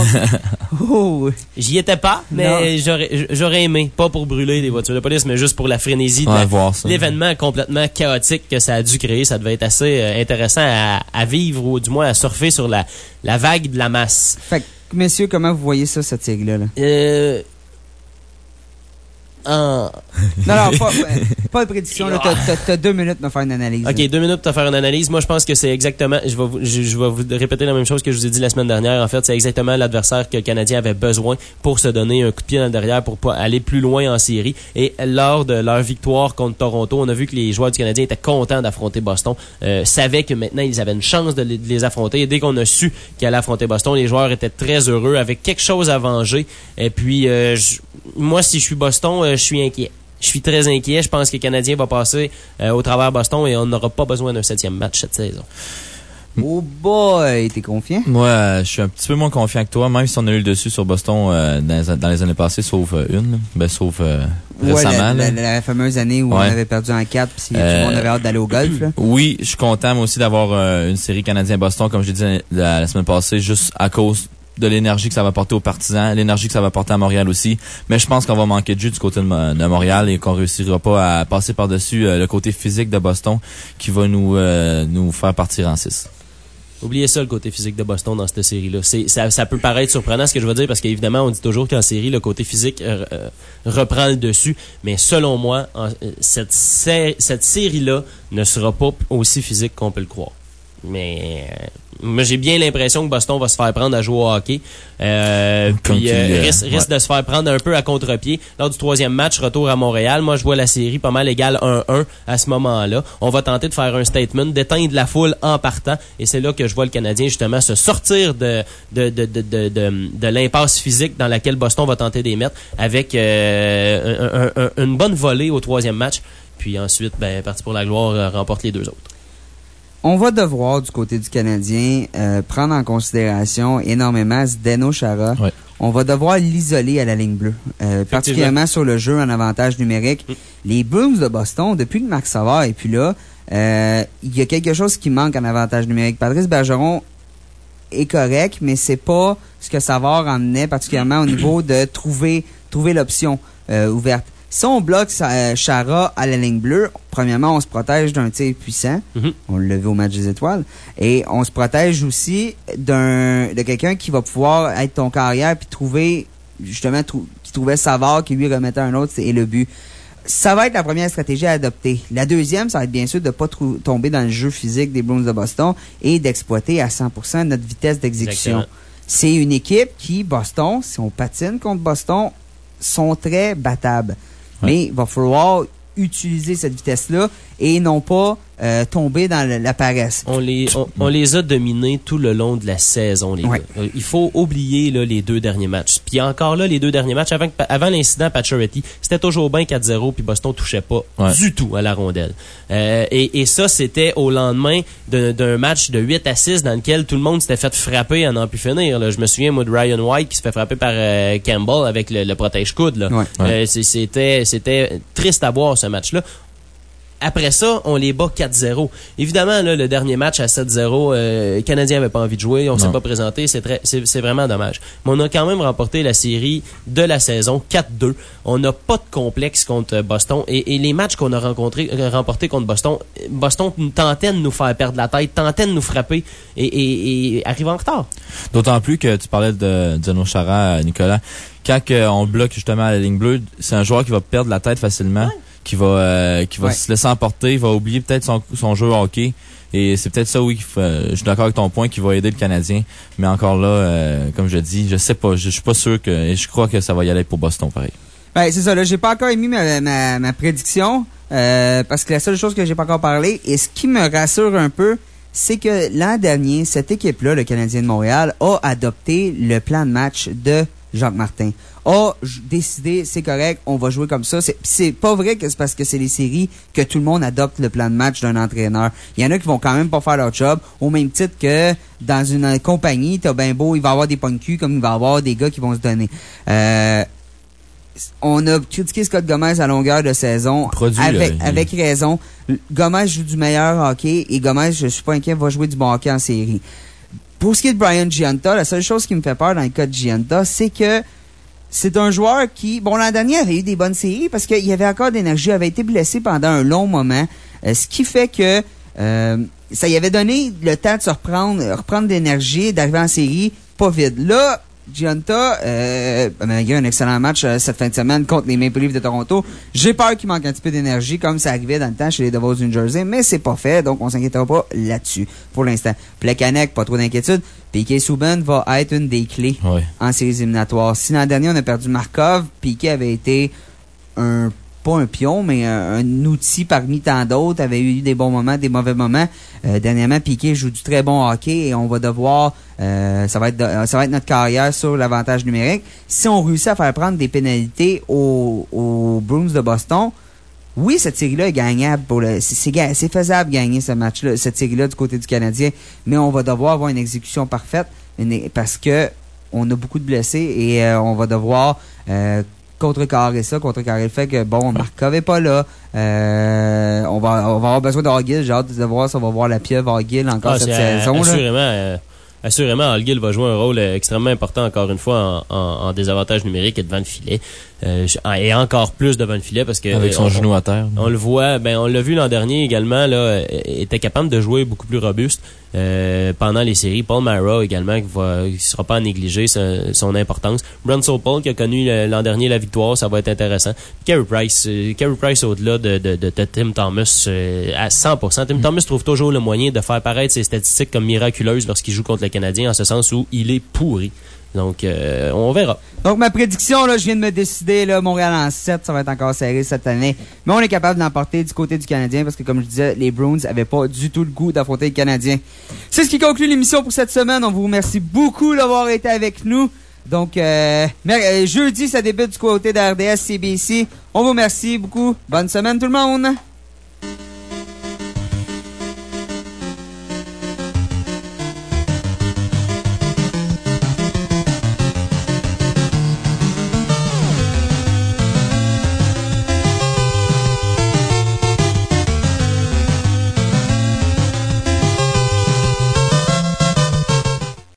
oh. J'y étais pas, mais j'aurais, j'aurais aimé. Pas pour brûler des voitures de police, mais juste pour la frénésie de ouais, la, voir ça. l'événement complètement chaotique que ça a dû créer. Ça devait être assez euh, intéressant à, à vivre, ou du moins à surfer sur la, la vague de la masse. Fait que, messieurs, comment vous voyez ça, cette série-là? Là? Euh... en... Non, non, pas, pas de prédiction. Là, t'as, t'as, t'as deux minutes pour me faire une analyse. OK, là. deux minutes pour te faire une analyse. Moi, je pense que c'est exactement... Je vais, vous, je, je vais vous répéter la même chose que je vous ai dit la semaine dernière. En fait, c'est exactement l'adversaire que le Canadien avait besoin pour se donner un coup de pied dans le derrière pour pas aller plus loin en série. Et lors de leur victoire contre Toronto, on a vu que les joueurs du Canadien étaient contents d'affronter Boston, euh, savaient que maintenant, ils avaient une chance de les, de les affronter. Et dès qu'on a su qu'ils allaient affronter Boston, les joueurs étaient très heureux, avec quelque chose à venger. Et puis, euh, je, moi, si je suis Boston, euh, je suis inquiet. Je suis très inquiet. Je pense que le Canadien va passer euh, au travers Boston et on n'aura pas besoin d'un septième match cette saison. Oh boy, t'es confiant? Moi, euh, je suis un petit peu moins confiant que toi, même si on a eu le dessus sur Boston euh, dans, les, dans les années passées, sauf euh, une, ben sauf euh, ouais, récemment. La, la, la fameuse année où ouais. on avait perdu en quatre, puis euh, tout le monde avait hâte d'aller au golf. Là. Oui, je suis content moi aussi d'avoir euh, une série Canadien-Boston, comme je l'ai dit la, la semaine passée, juste à cause de l'énergie que ça va apporter aux partisans, l'énergie que ça va apporter à Montréal aussi. Mais je pense qu'on va manquer de jus du côté de, de Montréal et qu'on réussira pas à passer par-dessus euh, le côté physique de Boston qui va nous euh, nous faire partir en six. Oubliez ça, le côté physique de Boston dans cette série-là. C'est, ça, ça peut paraître surprenant ce que je veux dire parce qu'évidemment, on dit toujours qu'en série, le côté physique euh, euh, reprend le dessus. Mais selon moi, en, cette, sé- cette série-là ne sera pas aussi physique qu'on peut le croire. Mais... Euh, moi, j'ai bien l'impression que Boston va se faire prendre à jouer au hockey. Euh, puis euh, risque, ouais. risque de se faire prendre un peu à contre-pied. Lors du troisième match, retour à Montréal, moi, je vois la série pas mal égale un un à ce moment-là. On va tenter de faire un statement, d'éteindre la foule en partant. Et c'est là que je vois le Canadien, justement, se sortir de de de de de, de, de l'impasse physique dans laquelle Boston va tenter d'y mettre avec euh, un, un, un, une bonne volée au troisième match. Puis ensuite, ben, parti pour la gloire, euh, remporte les deux autres. On va devoir, du côté du Canadien, euh, prendre en considération énormément Zdeno Chara. Ouais. On va devoir l'isoler à la ligne bleue, euh, particulièrement sur le jeu en avantage numérique. Mm. Les Bruins de Boston, depuis que Marc Savard est plus là, euh, il y a quelque chose qui manque en avantage numérique. Patrice Bergeron est correct, mais c'est pas ce que Savard emmenait, particulièrement au niveau de trouver, trouver l'option euh, ouverte. Si on bloque euh, Chara à la ligne bleue, premièrement, on se protège d'un tir puissant. Mm-hmm. On l'a vu au match des étoiles. Et on se protège aussi d'un de quelqu'un qui va pouvoir être ton carrière puis trouver, justement, trou, qui trouvait Savard, qui lui remettait un autre, et le but. Ça va être la première stratégie à adopter. La deuxième, ça va être bien sûr de ne pas trou- tomber dans le jeu physique des Bruins de Boston et d'exploiter à cent pour cent notre vitesse d'exécution. Exactement. C'est une équipe qui, Boston, si on patine contre Boston, sont très battables. Ouais. Mais il va falloir utiliser cette vitesse-là et non pas euh, tomber dans le, la paresse. On les, on, on les a dominés tout le long de la saison, les ouais. gars. Il faut oublier là, les deux derniers matchs. Puis encore là, les deux derniers matchs, avant, avant l'incident Pacioretty, c'était toujours bien quatre zéro, puis Boston touchait pas ouais. du tout à la rondelle. Euh, et, et ça, c'était au lendemain de, d'un match de huit à six dans lequel tout le monde s'était fait frapper à n'en plus finir. Là. Je me souviens, moi, de Ryan White qui se fait frapper par euh, Campbell avec le, le protège-coude. Là. Ouais. Euh, c'était, c'était triste à voir, ce match-là. Après ça, on les bat quatre zéro. Évidemment, là, le dernier match à sept zéro, euh, les Canadiens n'avaient pas envie de jouer, on ne s'est pas présenté, c'est, très, c'est, c'est vraiment dommage. Mais on a quand même remporté la série de la saison quatre deux. On n'a pas de complexe contre Boston. Et, et les matchs qu'on a rencontrés, remportés contre Boston, Boston tentait de nous faire perdre la tête, tentait de nous frapper et, et, et arrive en retard. D'autant plus que tu parlais de Zdeno Chara, Nicolas. Quand on bloque justement à la ligne bleue, c'est un joueur qui va perdre la tête facilement. Ouais. qui va euh, qui va ouais. se laisser emporter, il va oublier peut-être son son jeu hockey et c'est peut-être ça oui, euh, je suis d'accord avec ton point qui va aider le Canadien, mais encore là euh, comme je dis, je sais pas, je, je suis pas sûr que et je crois que ça va y aller pour Boston pareil. Ben c'est ça là, j'ai pas encore émis ma ma, ma prédiction euh, parce que la seule chose que j'ai pas encore parlé et ce qui me rassure un peu, c'est que l'an dernier, cette équipe-là, le Canadien de Montréal, a adopté le plan de match de Jacques Martin. A décidé, c'est correct, on va jouer comme ça. C'est, c'est pas vrai que c'est parce que c'est les séries que tout le monde adopte le plan de match d'un entraîneur. Il y en a qui vont quand même pas faire leur job, au même titre que dans une compagnie, t'as ben beau, il va y avoir des poncus comme il va y avoir des gars qui vont se donner. Euh, on a critiqué Scott Gomez à longueur de saison. Produit, avec, là, avec raison. Gomez joue du meilleur hockey et Gomez, je suis pas inquiet, va jouer du bon hockey en série. Pour ce qui est de Brian Gionta, la seule chose qui me fait peur dans le cas de Gionta, c'est que c'est un joueur qui, bon, l'an dernier avait eu des bonnes séries parce qu'il y avait encore d'énergie, avait été blessé pendant un long moment, euh, ce qui fait que euh, ça y avait donné le temps de se reprendre, reprendre d'énergie, d'arriver en série, pas vide. Là, Gionta, euh, malgré un excellent match euh, cette fin de semaine contre les Maple Leafs de Toronto, j'ai peur qu'il manque un petit peu d'énergie, comme ça arrivait dans le temps chez les Devils du New Jersey, mais c'est pas fait, donc on s'inquiétera pas là-dessus pour l'instant. Plekanec, pas trop d'inquiétude. Piquet Subban va être une des clés ouais. en séries éliminatoires. Si l'an dernier on a perdu Markov, Piquet avait été un pas un pion, mais un, un outil parmi tant d'autres, avait eu des bons moments, des mauvais moments. Euh, dernièrement, Piquet joue du très bon hockey et on va devoir, euh, ça va être, de, ça va être notre carrière sur l'avantage numérique. Si on réussit à faire prendre des pénalités aux, aux Bruins de Boston, oui, cette série-là est gagnable pour le, c'est, c'est, c'est faisable gagner ce match-là, cette série-là du côté du Canadien, mais on va devoir avoir une exécution parfaite parce que on a beaucoup de blessés et euh, on va devoir, euh, contrecarrer ça, contrecarrer le fait que, bon, Markov est pas là. Euh, on va, on va avoir besoin de Hagel. J'ai hâte de voir si on va voir la pieuvre Hagel encore ah, cette c'est, saison. Assurément, euh, assurément, Hagel va jouer un rôle extrêmement important, encore une fois, en, en, en désavantage numérique et devant le filet. Euh, et encore plus devant le filet parce que avec son on, genou à terre. On le voit, ben on l'a vu l'an dernier également là, était capable de jouer beaucoup plus robuste euh, pendant les séries. Paul Mara également qui va, qui sera pas à négliger son, son importance. Brunson Paul qui a connu l'an dernier la victoire, ça va être intéressant. Carey Price, euh, Carey Price au-delà de, de, de, de Tim Thomas euh, à cent pour cent. Tim mm. Thomas trouve toujours le moyen de faire paraître ses statistiques comme miraculeuses lorsqu'il joue contre le Canadien, en ce sens où il est pourri. Donc, euh, on verra. Donc, ma prédiction, là, je viens de me décider, là, Montréal en sept, ça va être encore serré cette année. Mais on est capable d'emporter du côté du Canadien parce que, comme je disais, les Bruins avaient pas du tout le goût d'affronter les Canadiens. C'est ce qui conclut l'émission pour cette semaine. On vous remercie beaucoup d'avoir été avec nous. Donc, euh, jeudi, ça débute du côté de R D S C B C. On vous remercie beaucoup. Bonne semaine, tout le monde!